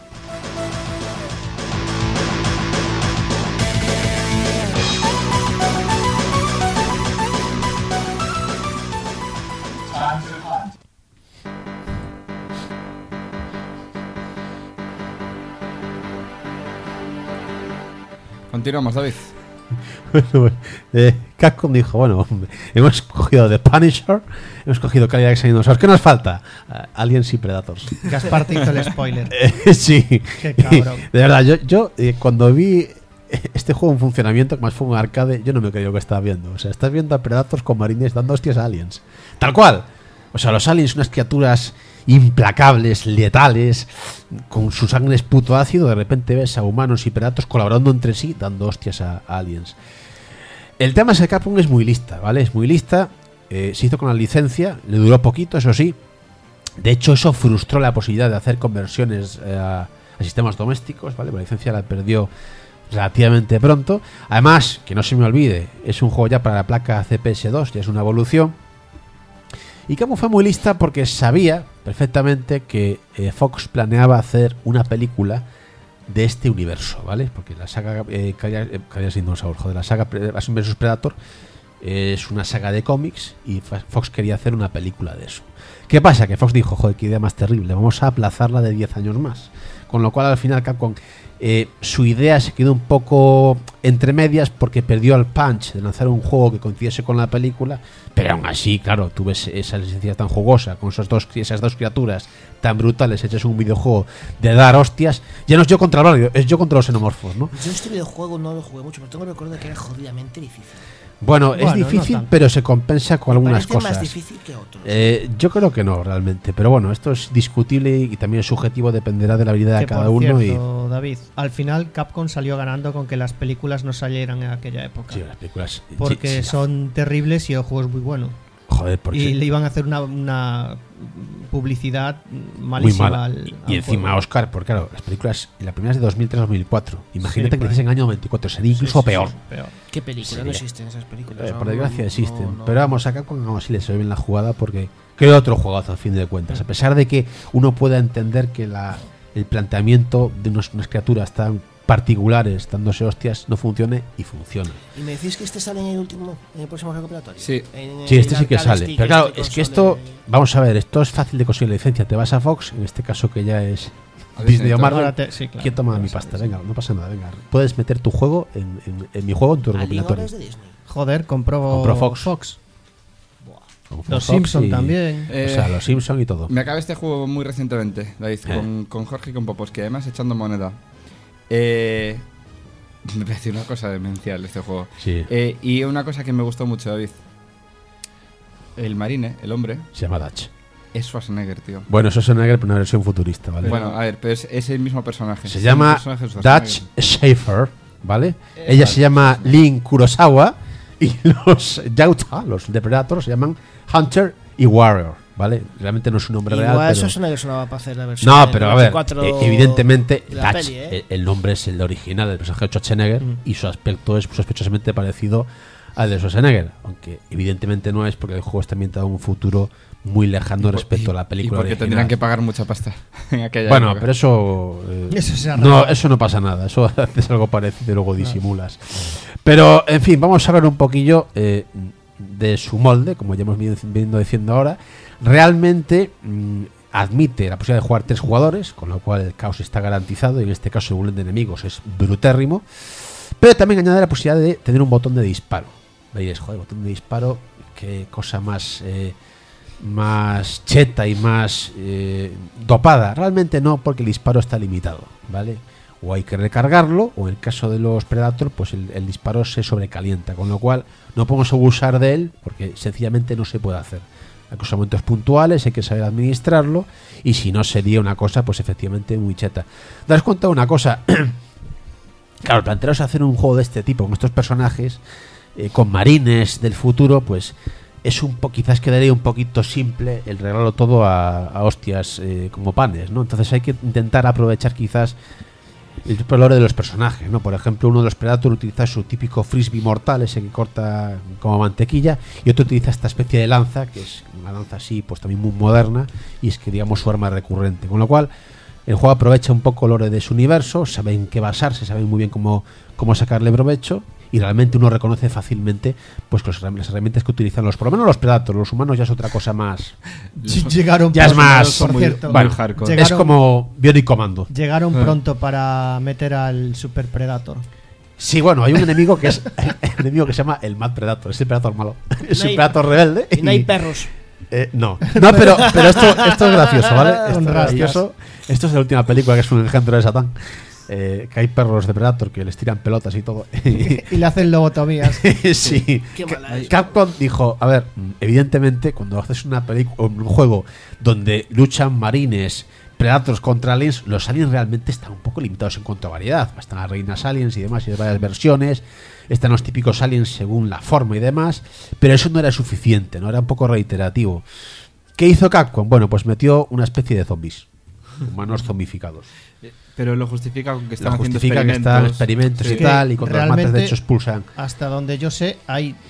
Continuamos, David. Bueno, eh, Capcom dijo, bueno, hemos cogido The Punisher, hemos cogido Cadillacs y Dinosaurs. ¿Qué nos falta? Uh, Aliens y Predators. Gaspar te hizo el spoiler. Eh, sí. Qué cabrón. De verdad, yo, yo eh, cuando vi este juego en funcionamiento, como fue un arcade, yo no me creí lo que estaba viendo. O sea, estás viendo a Predators con marines dando hostias a aliens. Tal cual. O sea, los aliens, unas criaturas implacables, letales, con su sangre es puto ácido. De repente ves a humanos y Predators colaborando entre sí, dando hostias a, a aliens. El tema es que Capcom es muy lista, ¿vale? Es muy lista. Eh, se hizo con la licencia, le duró poquito, eso sí. De hecho, eso frustró la posibilidad de hacer conversiones eh, a, a sistemas domésticos, ¿vale? La licencia la perdió relativamente pronto. Además, que no se me olvide, es un juego ya para la placa C P S dos, ya es una evolución. Y Capcom fue muy lista porque sabía perfectamente que eh, Fox planeaba hacer una película de este universo, ¿vale? Porque la saga eh, Cadillacs y Dinosaurs, joder, la saga Alien versus Predator eh, es una saga de cómics y Fox quería hacer una película de eso. ¿Qué pasa? Que Fox dijo, joder, qué idea más terrible, vamos a aplazarla de diez años más. Con lo cual al final Capcom, eh, su idea se quedó un poco entre medias porque perdió el punch de lanzar un juego que coincidiese con la película, pero aún así, claro, tú ves esa licencia tan jugosa, con esos dos, esas dos criaturas tan brutales, hechas un videojuego de dar hostias, ya no es yo contra el barrio, es yo contra los xenomorfos, ¿no? Yo este videojuego no lo jugué mucho, pero tengo el recuerdo de que era jodidamente difícil. Bueno, Bueno, es difícil, no tanto. pero se compensa con algunas Parece cosas. más difícil que otros. Eh, yo creo que no, realmente. Pero bueno, esto es discutible y también es subjetivo, dependerá de la habilidad de Que, cada por uno. cierto, David, al final Capcom salió ganando con que las películas no salieran en aquella época. Y sí, las películas. Porque sí, sí. son terribles y el juego es muy bueno. Joder, porque Y le iban a hacer una, una publicidad muy malísima mala. al, Y, al y encima juego. Oscar, porque claro, las películas, la primera es de dos mil tres a dos mil cuatro. Imagínate Sí, que por dices en ahí. año veinticuatro, sería incluso Sí, sí, peor. sí, peor. ¿Qué película? Sí, no eh. existen esas películas. Eh, no, por desgracia no, existen. no. Pero vamos, acá con aún así le se ve bien la jugada porque creo otro juegazo al fin de cuentas. A pesar de que uno pueda entender que la, el planteamiento de unos- unas criaturas tan particulares, dándose hostias, no funcione y funciona. Y me decís que este sale en el último, en el próximo recopilatorio. Sí. En Sí, el este sí que arcade sale. stick, Pero claro, este es que console, esto, vamos a ver, esto es fácil de conseguir la licencia. Te vas a Fox, en este caso que ya es A Disney o Disney, Marvel. Ahora te- sí, claro, ¿Quién toma te mi vas a pasta? Disney. Venga, no pasa nada, venga. Puedes meter tu juego en, en- en mi juego en tu Alien recopilatorio. ahora es de Disney. Joder, compró, Compró Fox. Buah. Como Los Fox Simpson y- también. Eh, O sea, los Simpson y todo. Me acabé este juego muy recientemente, David, Eh. con, con Jorge y con Popos, que además echando moneda. Eh, me parece una cosa demencial este juego. Sí. Eh, y una cosa que me gustó mucho, David. El marine, el hombre, Se llama Dutch. es Schwarzenegger, tío. Bueno, eso es una versión futurista, ¿vale? Bueno, a ver, pero es, es el mismo personaje. se Es llama el personaje de Schwarzenegger. Dutch Schaefer, ¿vale? Ella se llama Lin Kurosawa y los Yautja, los Depredadors, se llaman Hunter y Warrior, ¿vale? Realmente no es un nombre Igual real, pero... eso es una que sonaba para hacer la versión. No, del pero a ver, veinticuatro eh, evidentemente de la Dutch, peli, ¿eh? el, el nombre es el original del personaje de Schwarzenegger Mm. y su aspecto es sospechosamente parecido al de Schwarzenegger, aunque evidentemente no es, porque el juego está ambientado en un futuro muy lejano por- respecto a la Y película porque original. tendrían que pagar mucha pasta en aquella Bueno, época. pero eso eh, Eso se no, arregla. eso no pasa nada, eso haces algo parecido y luego disimulas. Pero, en fin, vamos a hablar un poquillo eh, de su molde, como ya hemos venido diciendo ahora. Realmente mm, admite la posibilidad de jugar tres jugadores, con lo cual el caos está garantizado, y en este caso el volumen de enemigos es brutérrimo. Pero también añade la posibilidad de tener un botón de disparo. Veis, joder, botón de disparo, qué cosa más eh, más cheta y más eh, dopada. Realmente no, porque el disparo está limitado, ¿vale? O hay que recargarlo, o en el caso de los Predator, pues el, el disparo se sobrecalienta, con lo cual no podemos abusar de él, porque sencillamente no se puede hacer. Hay cosas, momentos puntuales, hay que saber administrarlo, y si no sería una cosa, pues efectivamente muy cheta. Daros cuenta de una cosa. Claro, plantearos hacer un juego de este tipo, con estos personajes, eh, con marines del futuro, pues es un po quizás quedaría un poquito simple el regalarlo todo a, a hostias eh, como panes, ¿no? Entonces hay que intentar aprovechar quizás el valor de los personajes, ¿no? Por ejemplo, uno de los Predator utiliza su típico frisbee mortal, ese que corta como mantequilla, y otro utiliza esta especie de lanza, que es una lanza así, pues también muy moderna, y es que digamos su arma recurrente, con lo cual el juego aprovecha un poco el lore de su universo, saben qué basarse, saben muy bien cómo, cómo sacarle provecho, y realmente uno reconoce fácilmente pues que los, las herramientas que utilizan los, por lo menos los Predators, los humanos ya es otra cosa más. Ll- Llegaron Ya es pronto, más, por muy- cierto. muy hardcore. Llegaron- Es como Bionic Commando. Llegaron Ah. pronto para meter al Super Predator. Sí, bueno, hay un enemigo que es un enemigo que se llama el Mad Predator, es el Predator malo, es No un hay- Predator rebelde. Y no hay y- perros. Eh, no, no, pero, pero esto, esto es gracioso, ¿vale? Esto Con es rastas. gracioso. Esto es de la última película, que es un engendro de Satán. Eh, que hay perros de Predator que les tiran pelotas y todo. Y le hacen lobotomías. Sí. Qué mala es. Capcom dijo, a ver, evidentemente cuando haces una película, un juego donde luchan marines, Predators contra aliens, los aliens realmente están un poco limitados en cuanto a variedad. Están las reinas aliens y demás, y hay varias versiones. Están los típicos aliens según la forma y demás. Pero eso no era suficiente, no era un poco reiterativo. ¿Qué hizo Capcom? Bueno, pues metió una especie de zombies, humanos zombificados. Pero lo justifica con que están Lo haciendo justifica que están experimentos Sí. y tal, y cuando los matas de Realmente- hecho expulsan. Hasta donde yo sé, hay eh,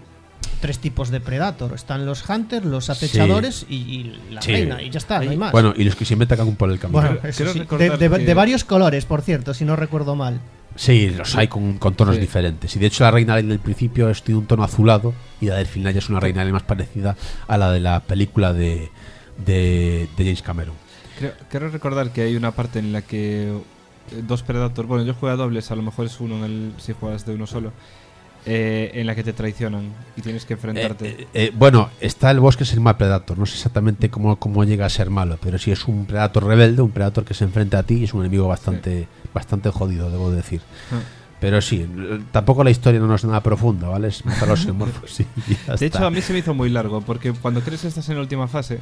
tres tipos de Predator. Están los Hunters, los acechadores y, y la Sí. reina. Y ya está, no hay más. Bueno, y los que siempre atacan por el camino. Bueno, Quiero- eso quiero sí. De, recordar de- que- de varios colores, por cierto, si no recuerdo mal. Sí, los hay con, con tonos Sí. diferentes. Y de hecho la reina alien del principio es tiene un tono azulado y la del final ya es una reina alien más parecida a la de la película de, de, de James Cameron. Creo, quiero recordar que hay una parte en la que eh, dos Predators, bueno, yo juego a dobles, a lo mejor es uno en el, si juegas de uno solo, eh, en la que te traicionan y tienes que enfrentarte. Eh, eh, eh, bueno, está el boss que es el mal Predator. No sé exactamente cómo, cómo llega a ser malo, pero sí es un Predator rebelde, un Predator que se enfrenta a ti y es un enemigo bastante, bastante jodido, debo decir. Ah. Pero sí, l- tampoco la historia no es nada profunda, ¿vale? Es matar a los xenomorfos y ya De está. hecho, a mí se me hizo muy largo, porque cuando crees que estás en la última fase,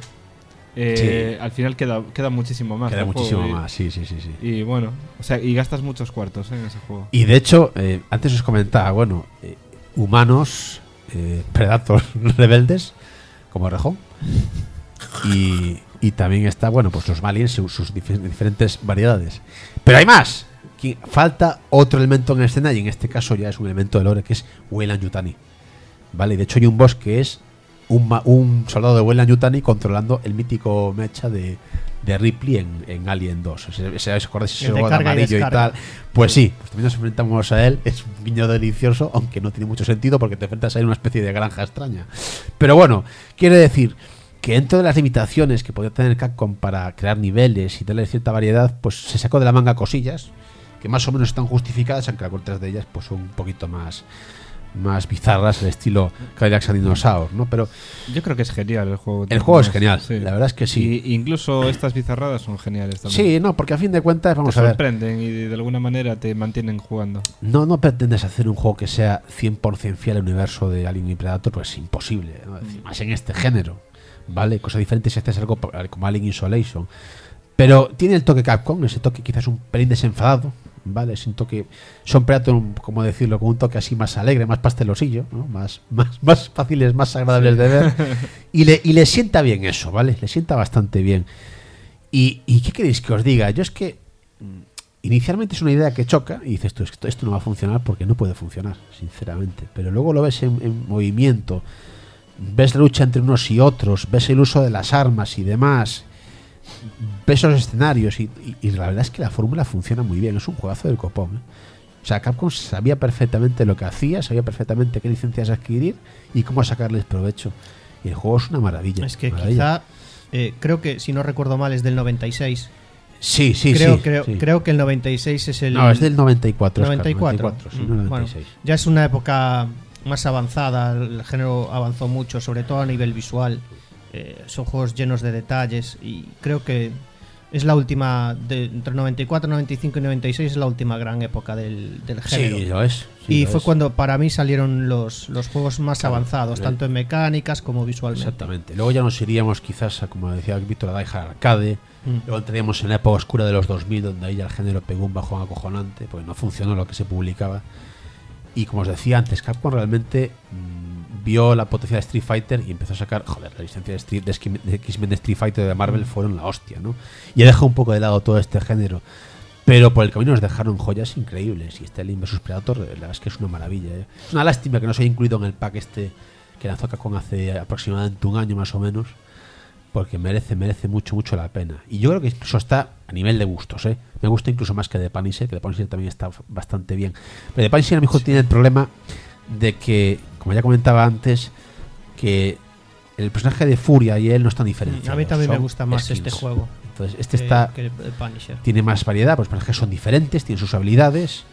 eh, al final queda, queda muchísimo más. Queda del juego muchísimo y- más, sí, sí, sí, sí. Y bueno, o sea, y gastas muchos cuartos eh, en ese juego. Y de hecho, eh, antes os comentaba, bueno, eh, humanos, eh, Predators rebeldes, como Rejón. Y, y también está, bueno, pues los Maliens, sus, sus dif- diferentes variedades. Pero hay más. Aquí falta otro elemento en escena, y en este caso ya es un elemento de lore, que es Weyland Yutani. ¿Vale? Y de hecho hay un boss que es un, ma- un soldado de Weyland Yutani controlando el mítico mecha de, de Ripley en, en Alien dos. O sea, ese- ¿os acordáis? Ese El de robot carga y amarillo y, descarga. tal. Pues sí, pues también nos enfrentamos a él. Es un guiño delicioso, aunque no tiene mucho sentido porque te enfrentas a él en una especie de granja extraña. Pero bueno, quiere decir que dentro de las limitaciones que podía tener Capcom para crear niveles y darle cierta variedad, pues se sacó de la manga cosillas que más o menos están justificadas, aunque algunas de ellas pues son un poquito más más bizarras, el estilo Cadillacs and Dinosaurs, ¿no? Pero Yo creo que es genial el juego. el juego es Más, genial, sí. la verdad es que sí. Y incluso estas bizarradas son geniales también. Sí, no, porque a fin de cuentas, vamos te a ver, sorprenden y de alguna manera te mantienen jugando. no, no pretendes hacer un juego que sea cien por ciento fiel al universo de Alien y Predator, pues es imposible, ¿no? Es decir, más en este género, ¿vale? Cosa diferente si haces algo como Alien Isolation. Pero tiene el toque Capcom, ese toque quizás un pelín desenfadado, ¿vale? Es un toque, son Predator, como decirlo, con un toque así más alegre, más pastelosillo, ¿no? Más, más, más fáciles, más agradables de ver. Y le, y le sienta bien eso, ¿vale? Le sienta bastante bien. Y, ¿Y qué queréis que os diga? Yo es que mm, inicialmente es una idea que choca y dices, tú, esto, esto no va a funcionar porque no puede funcionar, sinceramente. Pero luego lo ves en, en movimiento, ves la lucha entre unos y otros, ves el uso de las armas y demás, ves los escenarios y, y, y la verdad es que la fórmula funciona muy bien. Es un juegazo del copón, ¿eh? O sea, Capcom sabía perfectamente lo que hacía, sabía perfectamente qué licencias adquirir y cómo sacarles provecho. Y el juego es una maravilla. Es que maravilla. quizá, eh, creo que si no recuerdo mal es del noventa y seis. Sí, sí, creo, sí, creo, sí. creo que el noventa y seis es el... No, es del noventa y cuatro. noventa y cuatro. noventa y cuatro, sí, Mm, no noventa y seis. bueno, ya es una época más avanzada, el género avanzó mucho, sobre todo a nivel visual. Eh, son juegos llenos de detalles y creo que es la última, de, entre noventa y cuatro, noventa y cinco y noventa y seis es la última gran época del, del género. Sí, lo es. sí, y lo fue es. cuando para mí salieron los, los juegos más Claro, avanzados, eh. tanto en mecánicas como visualmente. Exactamente. Luego ya nos iríamos quizás a, como decía Víctor, a Die Hard Arcade. Mm. Luego entraríamos en la época oscura de los dos mil, donde ahí ya el género pegó un bajón acojonante, porque no funcionó lo que se publicaba. Y como os decía antes, Capcom realmente mmm, vio la potencia de Street Fighter y empezó a sacar, joder, la licencia de, Street, de X-Men de Street Fighter de Marvel fueron la hostia, ¿no? Y ha dejado un poco de lado todo este género. Pero por el camino nos dejaron joyas increíbles. Y este Alien versus Predator, la verdad es que es una maravilla, ¿eh? Es una lástima que no se haya incluido en el pack este que lanzó Capcom hace aproximadamente un año más o menos, porque merece, merece mucho, mucho la pena. Y yo creo que incluso está a nivel de gustos, ¿eh? Me gusta incluso más que The Punisher, que The Punisher también está bastante bien. Pero The Punisher a lo mejor sí tiene el problema de que, como ya comentaba antes, que el personaje de Furia y él no están diferenciados. A mí también me son gusta más skins. este juego. Entonces, este que- está que el Punisher. tiene más variedad, pues los personajes son diferentes, tienen sus habilidades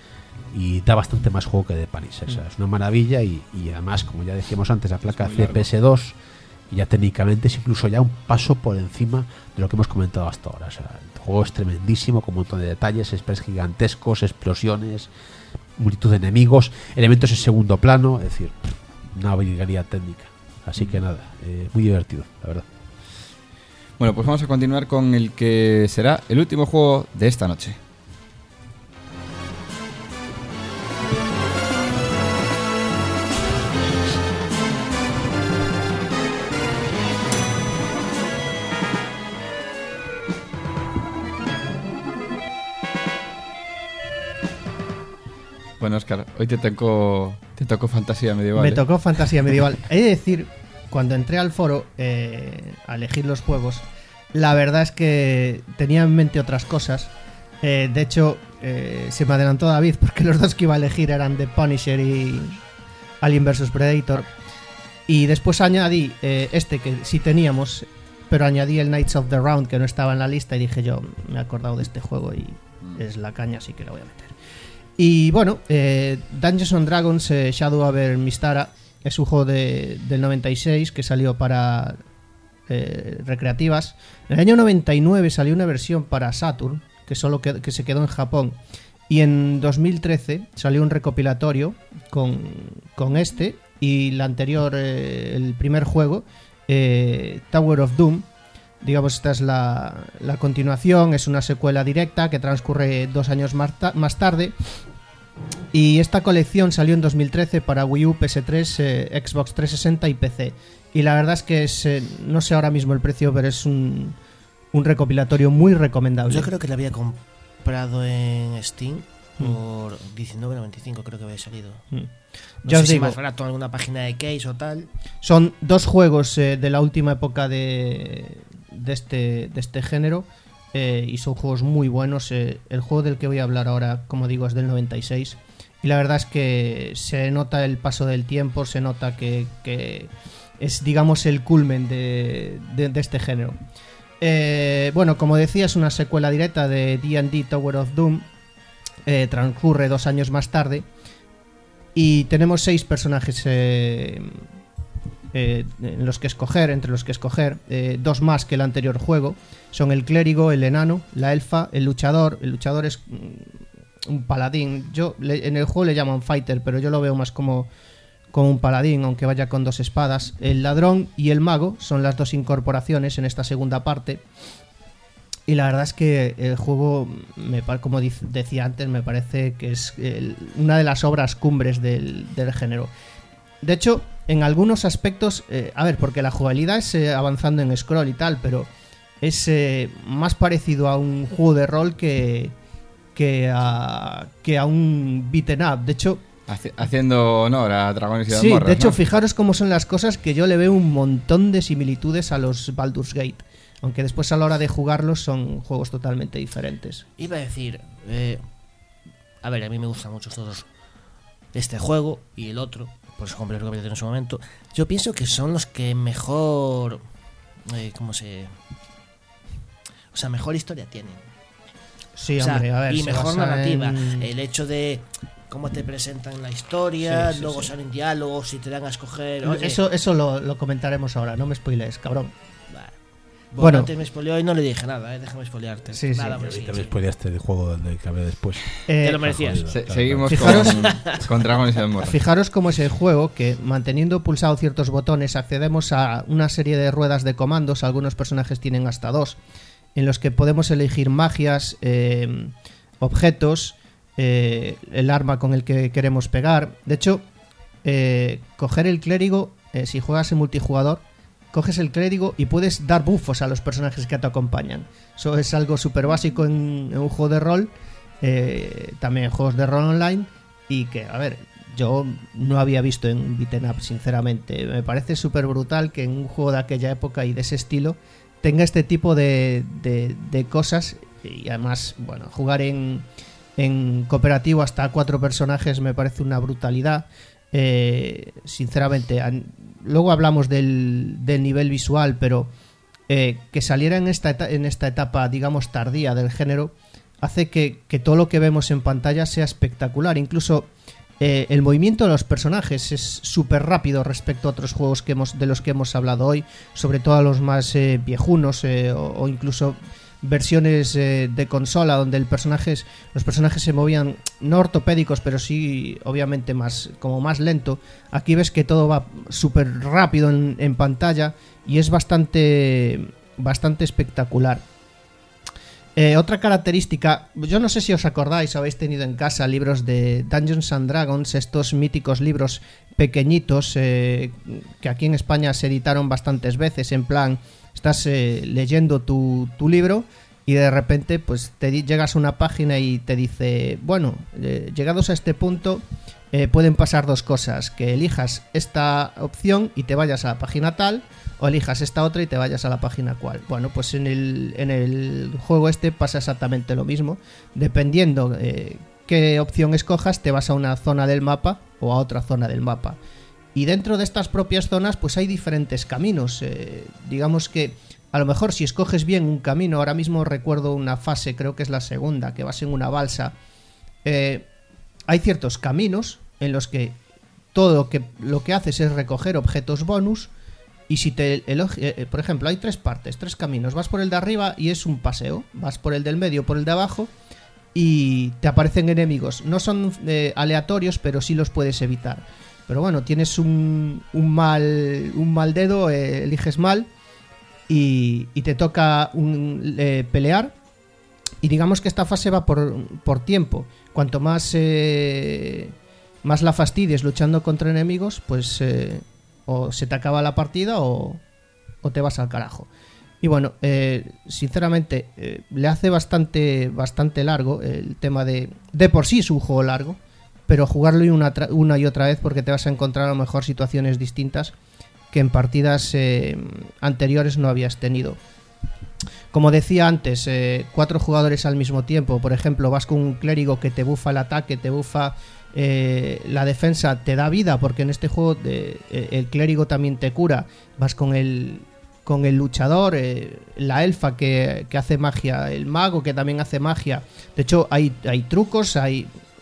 y da bastante más juego que The Punisher. O sea, es una maravilla y, y además, como ya decíamos antes, la placa C P S dos y ya técnicamente es incluso ya un paso por encima de lo que hemos comentado hasta ahora. O sea, el juego es tremendísimo, con un montón de detalles, sprites gigantescos, explosiones, multitud de enemigos, elementos en segundo plano, es decir, una habilidad técnica. Así que nada, eh, muy divertido, la verdad. Bueno, pues vamos a continuar con el que será el último juego de esta noche. Bueno, Óscar, hoy te tocó, te tocó fantasía medieval. Me ¿eh? tocó fantasía medieval. He de decir, cuando entré al foro eh, a elegir los juegos, la verdad es que tenía en mente otras cosas. Eh, de hecho, eh, se me adelantó David porque los dos que iba a elegir eran The Punisher y Alien versus Predator. Y después añadí eh, este que sí teníamos, pero añadí el Knights of the Round que no estaba en la lista y dije yo, me he acordado de este juego y es la caña, así que lo voy a meter. Y bueno, eh, Dungeons and Dragons eh, Shadow over Mystara es un juego de, del noventa y seis que salió para eh, recreativas. En el año noventa y nueve salió una versión para Saturn que solo que, que se quedó en Japón. Y en dos mil trece salió un recopilatorio con, con este y la anterior, eh, el primer juego, eh, Tower of Doom. Digamos, esta es la, la continuación, es una secuela directa que transcurre dos años más, ta- más tarde. Y esta colección salió en dos mil trece para Wii U, P S tres, eh, Xbox trescientos sesenta y P C. Y la verdad es que es, eh, no sé ahora mismo el precio, pero es un, un recopilatorio muy recomendable. Yo creo que lo había comprado en Steam Mm. por diecinueve noventa y cinco, creo que había salido. Mm. No Ya sé os si digo, más barato en alguna página de Case o tal. son dos juegos eh, de la última época de, de, este, de este género eh, y son juegos muy buenos. Eh, el juego del que voy a hablar ahora, como digo, es del noventa y seis y la verdad es que se nota el paso del tiempo, se nota que, que es, digamos, el culmen de, de, de este género. Eh, bueno, como decía, es una secuela directa de D and D Tower of Doom. Eh, transcurre dos años más tarde. Y tenemos seis personajes eh, eh, en los que escoger, entre los que escoger, eh, dos más que el anterior juego. Son el clérigo, el enano, la elfa, el luchador. El luchador es mm, un paladín. Yo le, en el juego le llaman fighter, pero yo lo veo más como, como un paladín, aunque vaya con dos espadas. El ladrón y el mago son las dos incorporaciones en esta segunda parte. Y la verdad es que el juego, me, como decía antes, me parece que es el, una de las obras cumbres del, del género. De hecho, en algunos aspectos, eh, a ver, porque la jugabilidad es eh, avanzando en scroll y tal, pero es eh, más parecido a un juego de rol que, que, a, que a un beaten up. De hecho, Haci- haciendo honor a Dragones y sí, Mazmorras, de hecho, ¿no? fijaros cómo son las cosas, que yo le veo un montón de similitudes a los Baldur's Gate. Aunque después a la hora de jugarlos son juegos totalmente diferentes. Iba a decir, eh, a ver, a mí me gustan mucho estos dos. Este juego y el otro, por eso compré el recopilatorio en su momento. Yo pienso que son los que mejor, eh, ¿cómo se? O sea, mejor historia tienen. Sí, O sea, hombre, a ver. y se mejor basa narrativa. en- El hecho de cómo te presentan la historia, Sí, sí, luego sí. salen diálogos y te dan a escoger. Oye, Eso, eso lo, lo comentaremos ahora, no me spoiles, cabrón. vale. Bueno. Bueno, antes me spoileó y no le dije nada, eh, déjame spoilearte. Sí, sí. Nada, Y pues sí, ahorita sí. me spoileaste el juego del que hablé después. Eh, Te lo merecías. jodido. Se- Claro, seguimos Fijaros- con, con Dragones y Mazmorras. Fijaros cómo es el juego, que manteniendo pulsados ciertos botones accedemos a una serie de ruedas de comandos, algunos personajes tienen hasta dos, en los que podemos elegir magias, eh, objetos, eh, el arma con el que queremos pegar. De hecho, eh, coger el clérigo, eh, si juegas en multijugador, coges el clérigo y puedes dar buffos a los personajes que te acompañan. Eso es algo súper básico en, en un juego de rol, eh, también en juegos de rol online, y que, a ver, yo no había visto en beaten up, sinceramente. Me parece súper brutal que en un juego de aquella época y de ese estilo tenga este tipo de, de, de cosas, y además, bueno, jugar en, en cooperativo hasta cuatro personajes me parece una brutalidad. Eh, sinceramente, an- luego hablamos del, del nivel visual, pero eh, que saliera en esta, eta- en esta etapa, digamos, tardía del género, hace que, que todo lo que vemos en pantalla sea espectacular. Incluso eh, el movimiento de los personajes es súper rápido respecto a otros juegos que hemos, de los que hemos hablado hoy, sobre todo a los más eh, viejunos, eh, o, o incluso versiones eh, de consola donde el personaje es- los personajes se movían no ortopédicos, pero sí obviamente más como más lento. Aquí ves que todo va súper rápido en, en pantalla y es bastante bastante espectacular. Eh, otra característica, yo no sé si os acordáis, habéis tenido en casa libros de Dungeons and Dragons, estos míticos libros pequeñitos eh, que aquí en España se editaron bastantes veces, en plan, estás eh, leyendo tu, tu libro y de repente pues te di- llegas a una página y te dice, bueno, eh, llegados a este punto eh, pueden pasar dos cosas, que elijas esta opción y te vayas a la página tal, o elijas esta otra y te vayas a la página cual. Bueno, pues en el, en el juego este pasa exactamente lo mismo. Dependiendo eh, qué opción escojas, te vas a una zona del mapa o a otra zona del mapa. Y dentro de estas propias zonas pues hay diferentes caminos. Eh, digamos que a lo mejor si escoges bien un camino, ahora mismo recuerdo una fase, creo que es la segunda, que vas en una balsa, eh, hay ciertos caminos en los que todo lo que, lo que haces es recoger objetos bonus. Y si te elogi- eh, por ejemplo, hay tres partes, tres caminos. Vas por el de arriba y es un paseo. Vas por el del medio, por el de abajo y te aparecen enemigos. No son eh, aleatorios, pero sí los puedes evitar. Pero bueno, tienes un, un mal un mal dedo, eh, eliges mal y, y te toca un, eh, pelear. Y digamos que esta fase va por, por tiempo. Cuanto más eh, más la fastidies luchando contra enemigos, pues eh, o se te acaba la partida o, o te vas al carajo. Y bueno, eh, sinceramente eh, le hace bastante bastante largo el tema de... De por sí es un juego largo, pero jugarlo y una, tra- una y otra vez porque te vas a encontrar a lo mejor situaciones distintas que en partidas eh, anteriores no habías tenido. Como decía antes, eh, cuatro jugadores al mismo tiempo. Por ejemplo, vas con un clérigo que te bufa el ataque, te bufa eh, la defensa, te da vida, porque en este juego de, eh, el clérigo también te cura. Vas con el, con el luchador, eh, la elfa que, que hace magia, el mago que también hace magia. De hecho, hay, hay trucos, hay...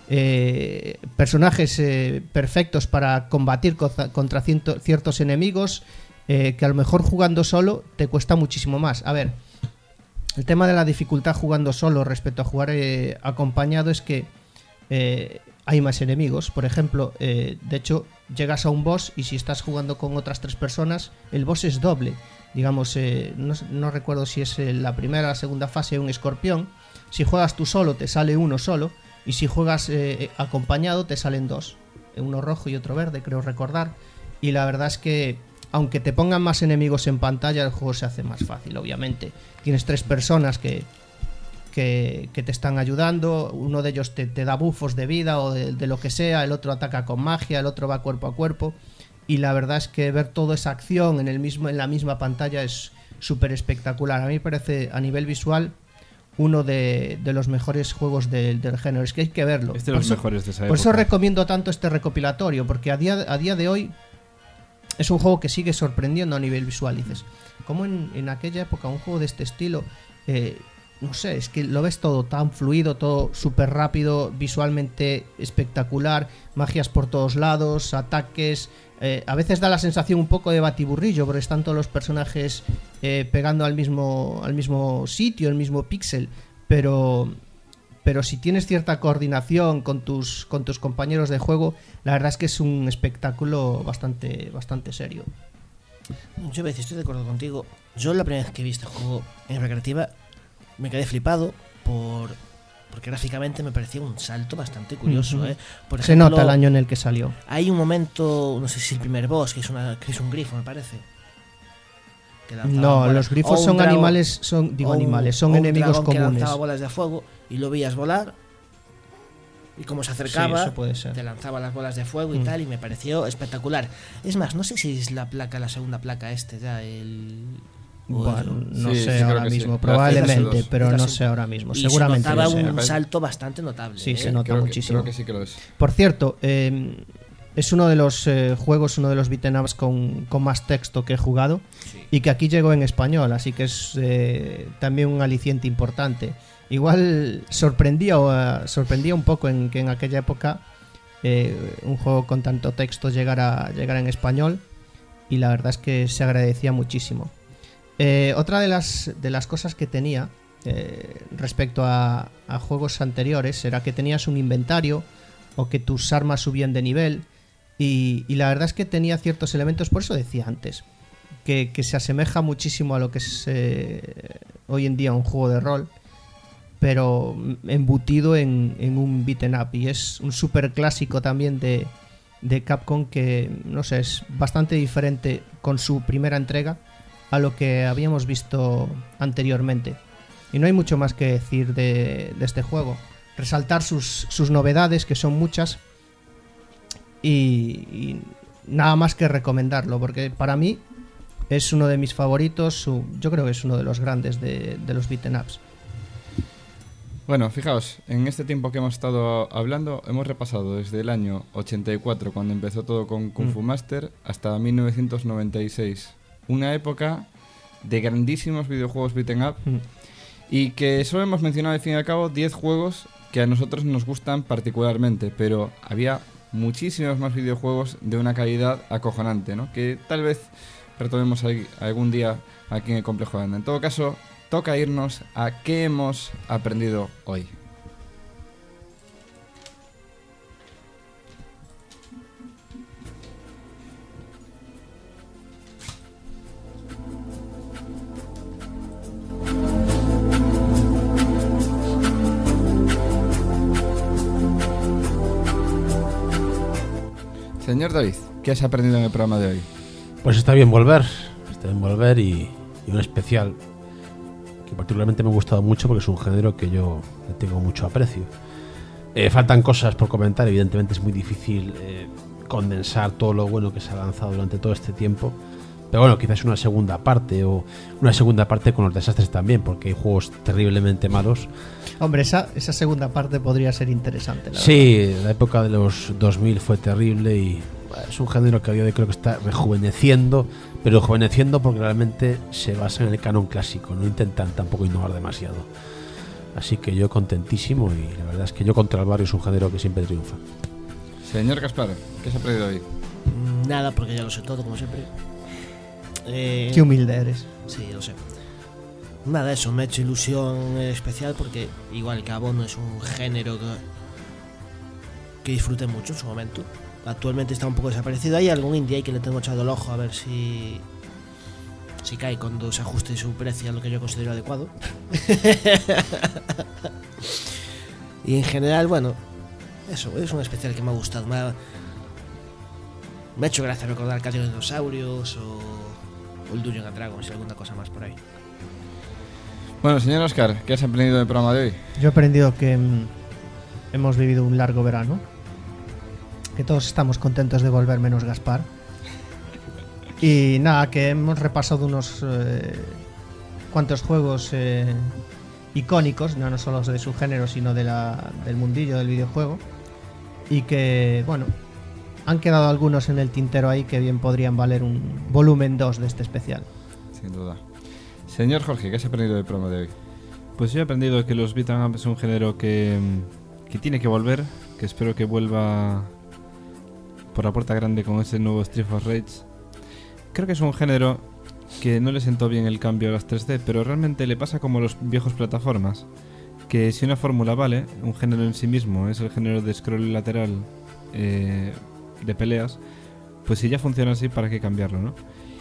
eh, personajes eh, perfectos para combatir contra, contra ciento, ciertos enemigos eh, que a lo mejor jugando solo te cuesta muchísimo más. A ver, el tema de la dificultad jugando solo respecto a jugar eh, acompañado es que eh, hay más enemigos. Por ejemplo, eh, de hecho, llegas a un boss y si estás jugando con otras tres personas, el boss es doble. Digamos, eh, no, no recuerdo si es eh, la primera o la segunda fase un escorpión. Si juegas tú solo, te sale uno solo. Y si juegas eh, acompañado, te salen dos. Uno rojo y otro verde, creo recordar. Y la verdad es que, aunque te pongan más enemigos en pantalla, el juego se hace más fácil, obviamente. Tienes tres personas que... Que, que te están ayudando, uno de ellos te, te da buffos de vida o de, de lo que sea, el otro ataca con magia, el otro va cuerpo a cuerpo, y la verdad es que ver toda esa acción en, el mismo, en la misma pantalla es súper espectacular. A mí me parece a nivel visual uno de, de los mejores juegos de, del género, es que hay que verlo. Es de los mejores de esa época. Por eso recomiendo tanto este recopilatorio, porque a día, a día de hoy es un juego que sigue sorprendiendo a nivel visual. Dices, como en, en aquella época un juego de este estilo... Eh, no sé, es que lo ves todo tan fluido, todo súper rápido, visualmente espectacular, magias por todos lados, ataques, eh, a veces da la sensación un poco de batiburrillo porque están todos los personajes eh, pegando al mismo, al mismo sitio, el mismo píxel, pero, pero si tienes cierta coordinación con tus, con tus compañeros de juego, la verdad es que es un espectáculo bastante, bastante serio. Yo a veces estoy de acuerdo contigo. Yo la primera vez que vi este juego en recreativa me quedé flipado por porque gráficamente me parecía un salto bastante curioso. Uh-huh. ¿eh? Por Se ejemplo, nota el año en el que salió. Hay un momento, no sé si el primer boss, que es, una, que es un grifo, me parece. Que lanzaba No, bolas. los grifos O un son dragón- animales, son digo o un- animales, son o un enemigos dragón que comunes. lanzaba bolas de fuego y lo veías volar. Y como se acercaba, Sí, eso puede ser. te lanzaba las bolas de fuego y Mm. tal, y me pareció espectacular. Es más, no sé si es la placa, la segunda placa este ya, el... o Bueno, el- no Sí, sé sí, creo ahora que sí. mismo, La probablemente, C S dos. pero La no C- sé ahora mismo. y Seguramente se notaba lo sea. un salto bastante notable. Sí, ¿eh? se nota Creo que, muchísimo. creo que sí que lo es. Por cierto, eh, es uno de los eh, juegos, uno de los beat'em ups con, con más texto que he jugado Sí. y que aquí llegó en español, así que es eh, también un aliciente importante. Igual sorprendía, o, eh, sorprendía un poco en que en aquella época eh, un juego con tanto texto llegara, llegara en español, y la verdad es que se agradecía muchísimo. Eh, otra de las, de las cosas que tenía eh, respecto a, a juegos anteriores era que tenías un inventario o que tus armas subían de nivel, y, y la verdad es que tenía ciertos elementos, por eso decía antes, que, que se asemeja muchísimo a lo que es eh, hoy en día un juego de rol, pero embutido en, en un beat'em up, y es un super clásico también de, de Capcom que, no sé, es bastante diferente con su primera entrega a lo que habíamos visto anteriormente. Y no hay mucho más que decir de, de este juego. Resaltar sus, sus novedades, que son muchas, y, y nada más que recomendarlo, porque para mí es uno de mis favoritos. Su, yo creo que es uno de los grandes de, de los beat'em ups. Bueno, fijaos, en este tiempo que hemos estado hablando, hemos repasado desde el año ochenta y cuatro, cuando empezó todo con Kung Fu Mm. Master, hasta mil novecientos noventa y seis. Una época de grandísimos videojuegos beat'em up, Mm. y que solo hemos mencionado al fin y al cabo diez juegos que a nosotros nos gustan particularmente, pero había muchísimos más videojuegos de una calidad acojonante, ¿no? Que tal vez retomemos ahí algún día aquí en el Complejo Landa. En todo caso, toca irnos a qué hemos aprendido hoy. Señor David, ¿qué has aprendido en el programa de hoy? Pues está bien volver, está bien volver y, y un especial que particularmente me ha gustado mucho porque es un género que yo le tengo mucho aprecio. Eh, faltan cosas por comentar, evidentemente es muy difícil eh, condensar todo lo bueno que se ha lanzado durante todo este tiempo, pero bueno, quizás una segunda parte o una segunda parte con los desastres también, porque hay juegos terriblemente malos. Hombre, esa, esa segunda parte podría ser interesante, la Sí, la época de los dos mil fue terrible y bueno, es un género que a día de hoy creo que está rejuveneciendo, pero rejuveneciendo porque realmente se basa en el canon clásico, no intentan tampoco innovar demasiado. Así que yo contentísimo y la verdad es que yo contra el barrio es un género que siempre triunfa. Señor Gaspar, ¿qué se ha perdido hoy? Mm, Nada, porque ya lo sé todo, como siempre. Eh, Qué humilde eres. Sí, lo sé. Nada, eso, me ha hecho ilusión especial porque igual que Abono es un género que, que disfruté mucho en su momento. Actualmente está un poco desaparecido. Hay algún indie ahí que le tengo echado el ojo a ver si si cae cuando se ajuste su precio a lo que yo considero adecuado. Y en general, bueno, eso, es un especial que me ha gustado. Me ha, me ha hecho gracia recordar Calle de Dinosaurios o, o el Dungeons and Dragons y alguna cosa más por ahí. Bueno, señor Oscar, ¿qué has aprendido del programa de hoy? Yo he aprendido que mm, hemos vivido un largo verano, que todos estamos contentos de volver menos Gaspar. Y nada, que hemos repasado unos eh, cuantos juegos eh, icónicos, no, no solo de su género, sino de la, del mundillo del videojuego. Y que, bueno, han quedado algunos en el tintero ahí que bien podrían valer un volumen dos de este especial. Sin duda. Señor Jorge, ¿qué has aprendido del programa de hoy? Pues yo he aprendido que los beat'em up es un género que, que tiene que volver, que espero que vuelva por la puerta grande con ese nuevo Streets of Rage. Creo que es un género que no le sentó bien el cambio a las tres D, pero realmente le pasa como a los viejos plataformas, que si una fórmula vale, un género en sí mismo es el género de scroll lateral eh, de peleas, pues si ya funciona así, ¿para qué cambiarlo, no?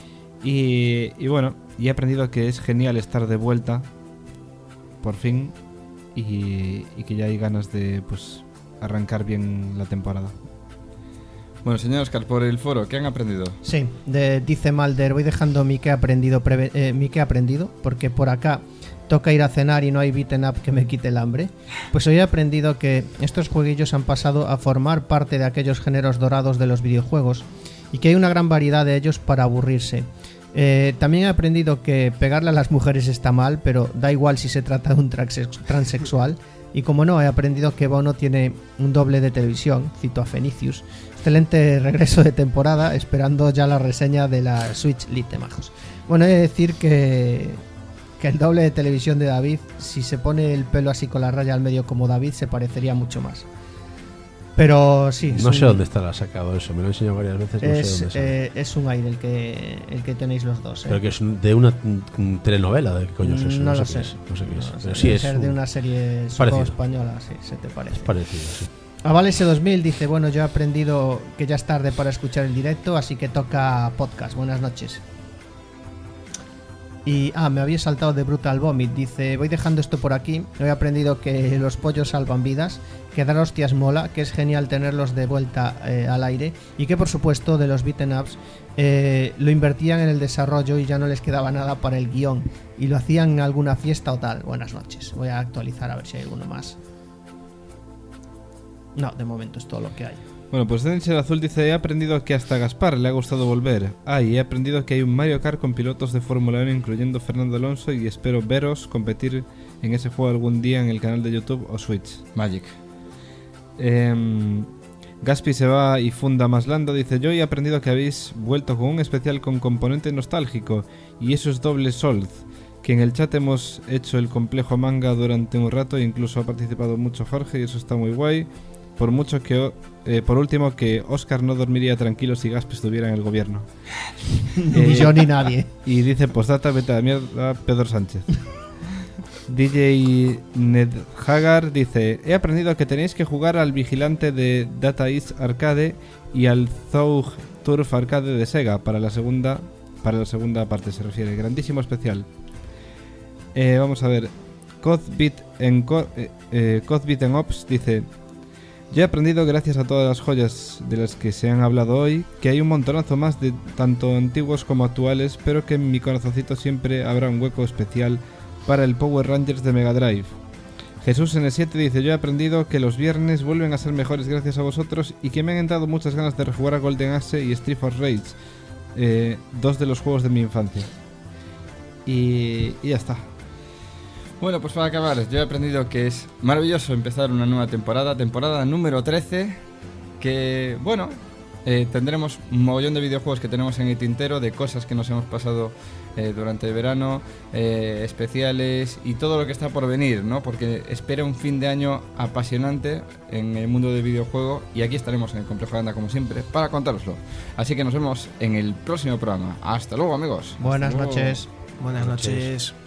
Y, y bueno, y he aprendido que es genial estar de vuelta, por fin, y, y que ya hay ganas de pues arrancar bien la temporada. Bueno, señor Oscar, por el foro, ¿qué han aprendido? Sí, de, dice Malder, voy dejando mi que he aprendido, preve, eh, mi que he aprendido, porque por acá toca ir a cenar y no hay beaten up que me quite el hambre. Pues hoy he aprendido que estos jueguillos han pasado a formar parte de aquellos géneros dorados de los videojuegos y que hay una gran variedad de ellos para aburrirse. Eh, también he aprendido que pegarle a las mujeres está mal, pero da igual si se trata de un transex- transexual. Y como no, he aprendido que Bono tiene un doble de televisión, cito a Fenicius. Excelente regreso de temporada, esperando ya la reseña de la Switch Lite, majos. Bueno, he de decir que, que el doble de televisión de David, si se pone el pelo así con la raya al medio como David, se parecería mucho más. Pero sí. No un, sé dónde estará sacado eso, me lo he enseñado varias veces. No es, sé dónde sale. eh, es un aire el que, el que tenéis los dos. ¿eh? Pero que es un- de una mm, telenovela, ¿de qué coño es eso? No lo qué sé. es, no sé qué es. No, Pero sí, sí debe es ser de un- una serie supongo, parecido. española, sí, se te parece. es parecido, sí. Avalese dos mil dice, bueno, yo he aprendido que ya es tarde para escuchar el directo, así que toca podcast. Buenas noches. Y, ah, me había saltado de Brutal Vomit. Dice, voy dejando esto por aquí. He aprendido que los pollos salvan vidas, que dar hostias mola, que es genial tenerlos de vuelta eh, al aire y que, por supuesto, de los beaten ups eh, lo invertían en el desarrollo y ya no les quedaba nada para el guión y lo hacían en alguna fiesta o tal. Buenas noches. Voy a actualizar a ver si hay alguno más. No, de momento es todo lo que hay. Bueno, pues Dencher Azul dice, he aprendido que hasta a Gaspar le ha gustado volver. Ah, y he aprendido que hay un Mario Kart con pilotos de Fórmula uno, incluyendo Fernando Alonso, y espero veros competir en ese juego algún día en el canal de YouTube o Switch. Magic. Eh, Gaspi se va y funda Maslando, dice, yo he aprendido que habéis vuelto con un especial con componente nostálgico, y eso es doble solz, que en el chat hemos hecho el complejo manga durante un rato e incluso ha participado mucho Jorge y eso está muy guay. Por mucho que, eh, por último, que Oscar no dormiría tranquilo si Gaspi estuviera en el gobierno. Ni yo ni nadie. Y dice, postdata, vete a la mierda, Pedro Sánchez. D J Ned Hagar dice, he aprendido que tenéis que jugar al vigilante de Data East Arcade y al Zoug Turf Arcade de Sega para la segunda, para la segunda parte se refiere. Grandísimo especial. Eh, vamos a ver. Codbit en Co- eh, eh, Codbit en Ops dice, yo he aprendido, gracias a todas las joyas de las que se han hablado hoy, que hay un montonazo más de tanto antiguos como actuales, pero que en mi corazoncito siempre habrá un hueco especial para el Power Rangers de Mega Drive. Jesús N siete dice, yo he aprendido que los viernes vuelven a ser mejores gracias a vosotros y que me han entrado muchas ganas de rejugar a Golden Axe y Street of Rage, eh, dos de los juegos de mi infancia. Y, y ya está. Bueno, pues para acabar, yo he aprendido que es maravilloso empezar una nueva temporada, temporada número trece, que, bueno, eh, tendremos un mogollón de videojuegos que tenemos en el tintero, de cosas que nos hemos pasado eh, durante el verano, eh, especiales y todo lo que está por venir, ¿no? Porque espera un fin de año apasionante en el mundo del videojuego y aquí estaremos en el Complejo Aranda como siempre para contároslo. Así que nos vemos en el próximo programa. Hasta luego, amigos. Buenas Hasta luego. noches. Buenas noches.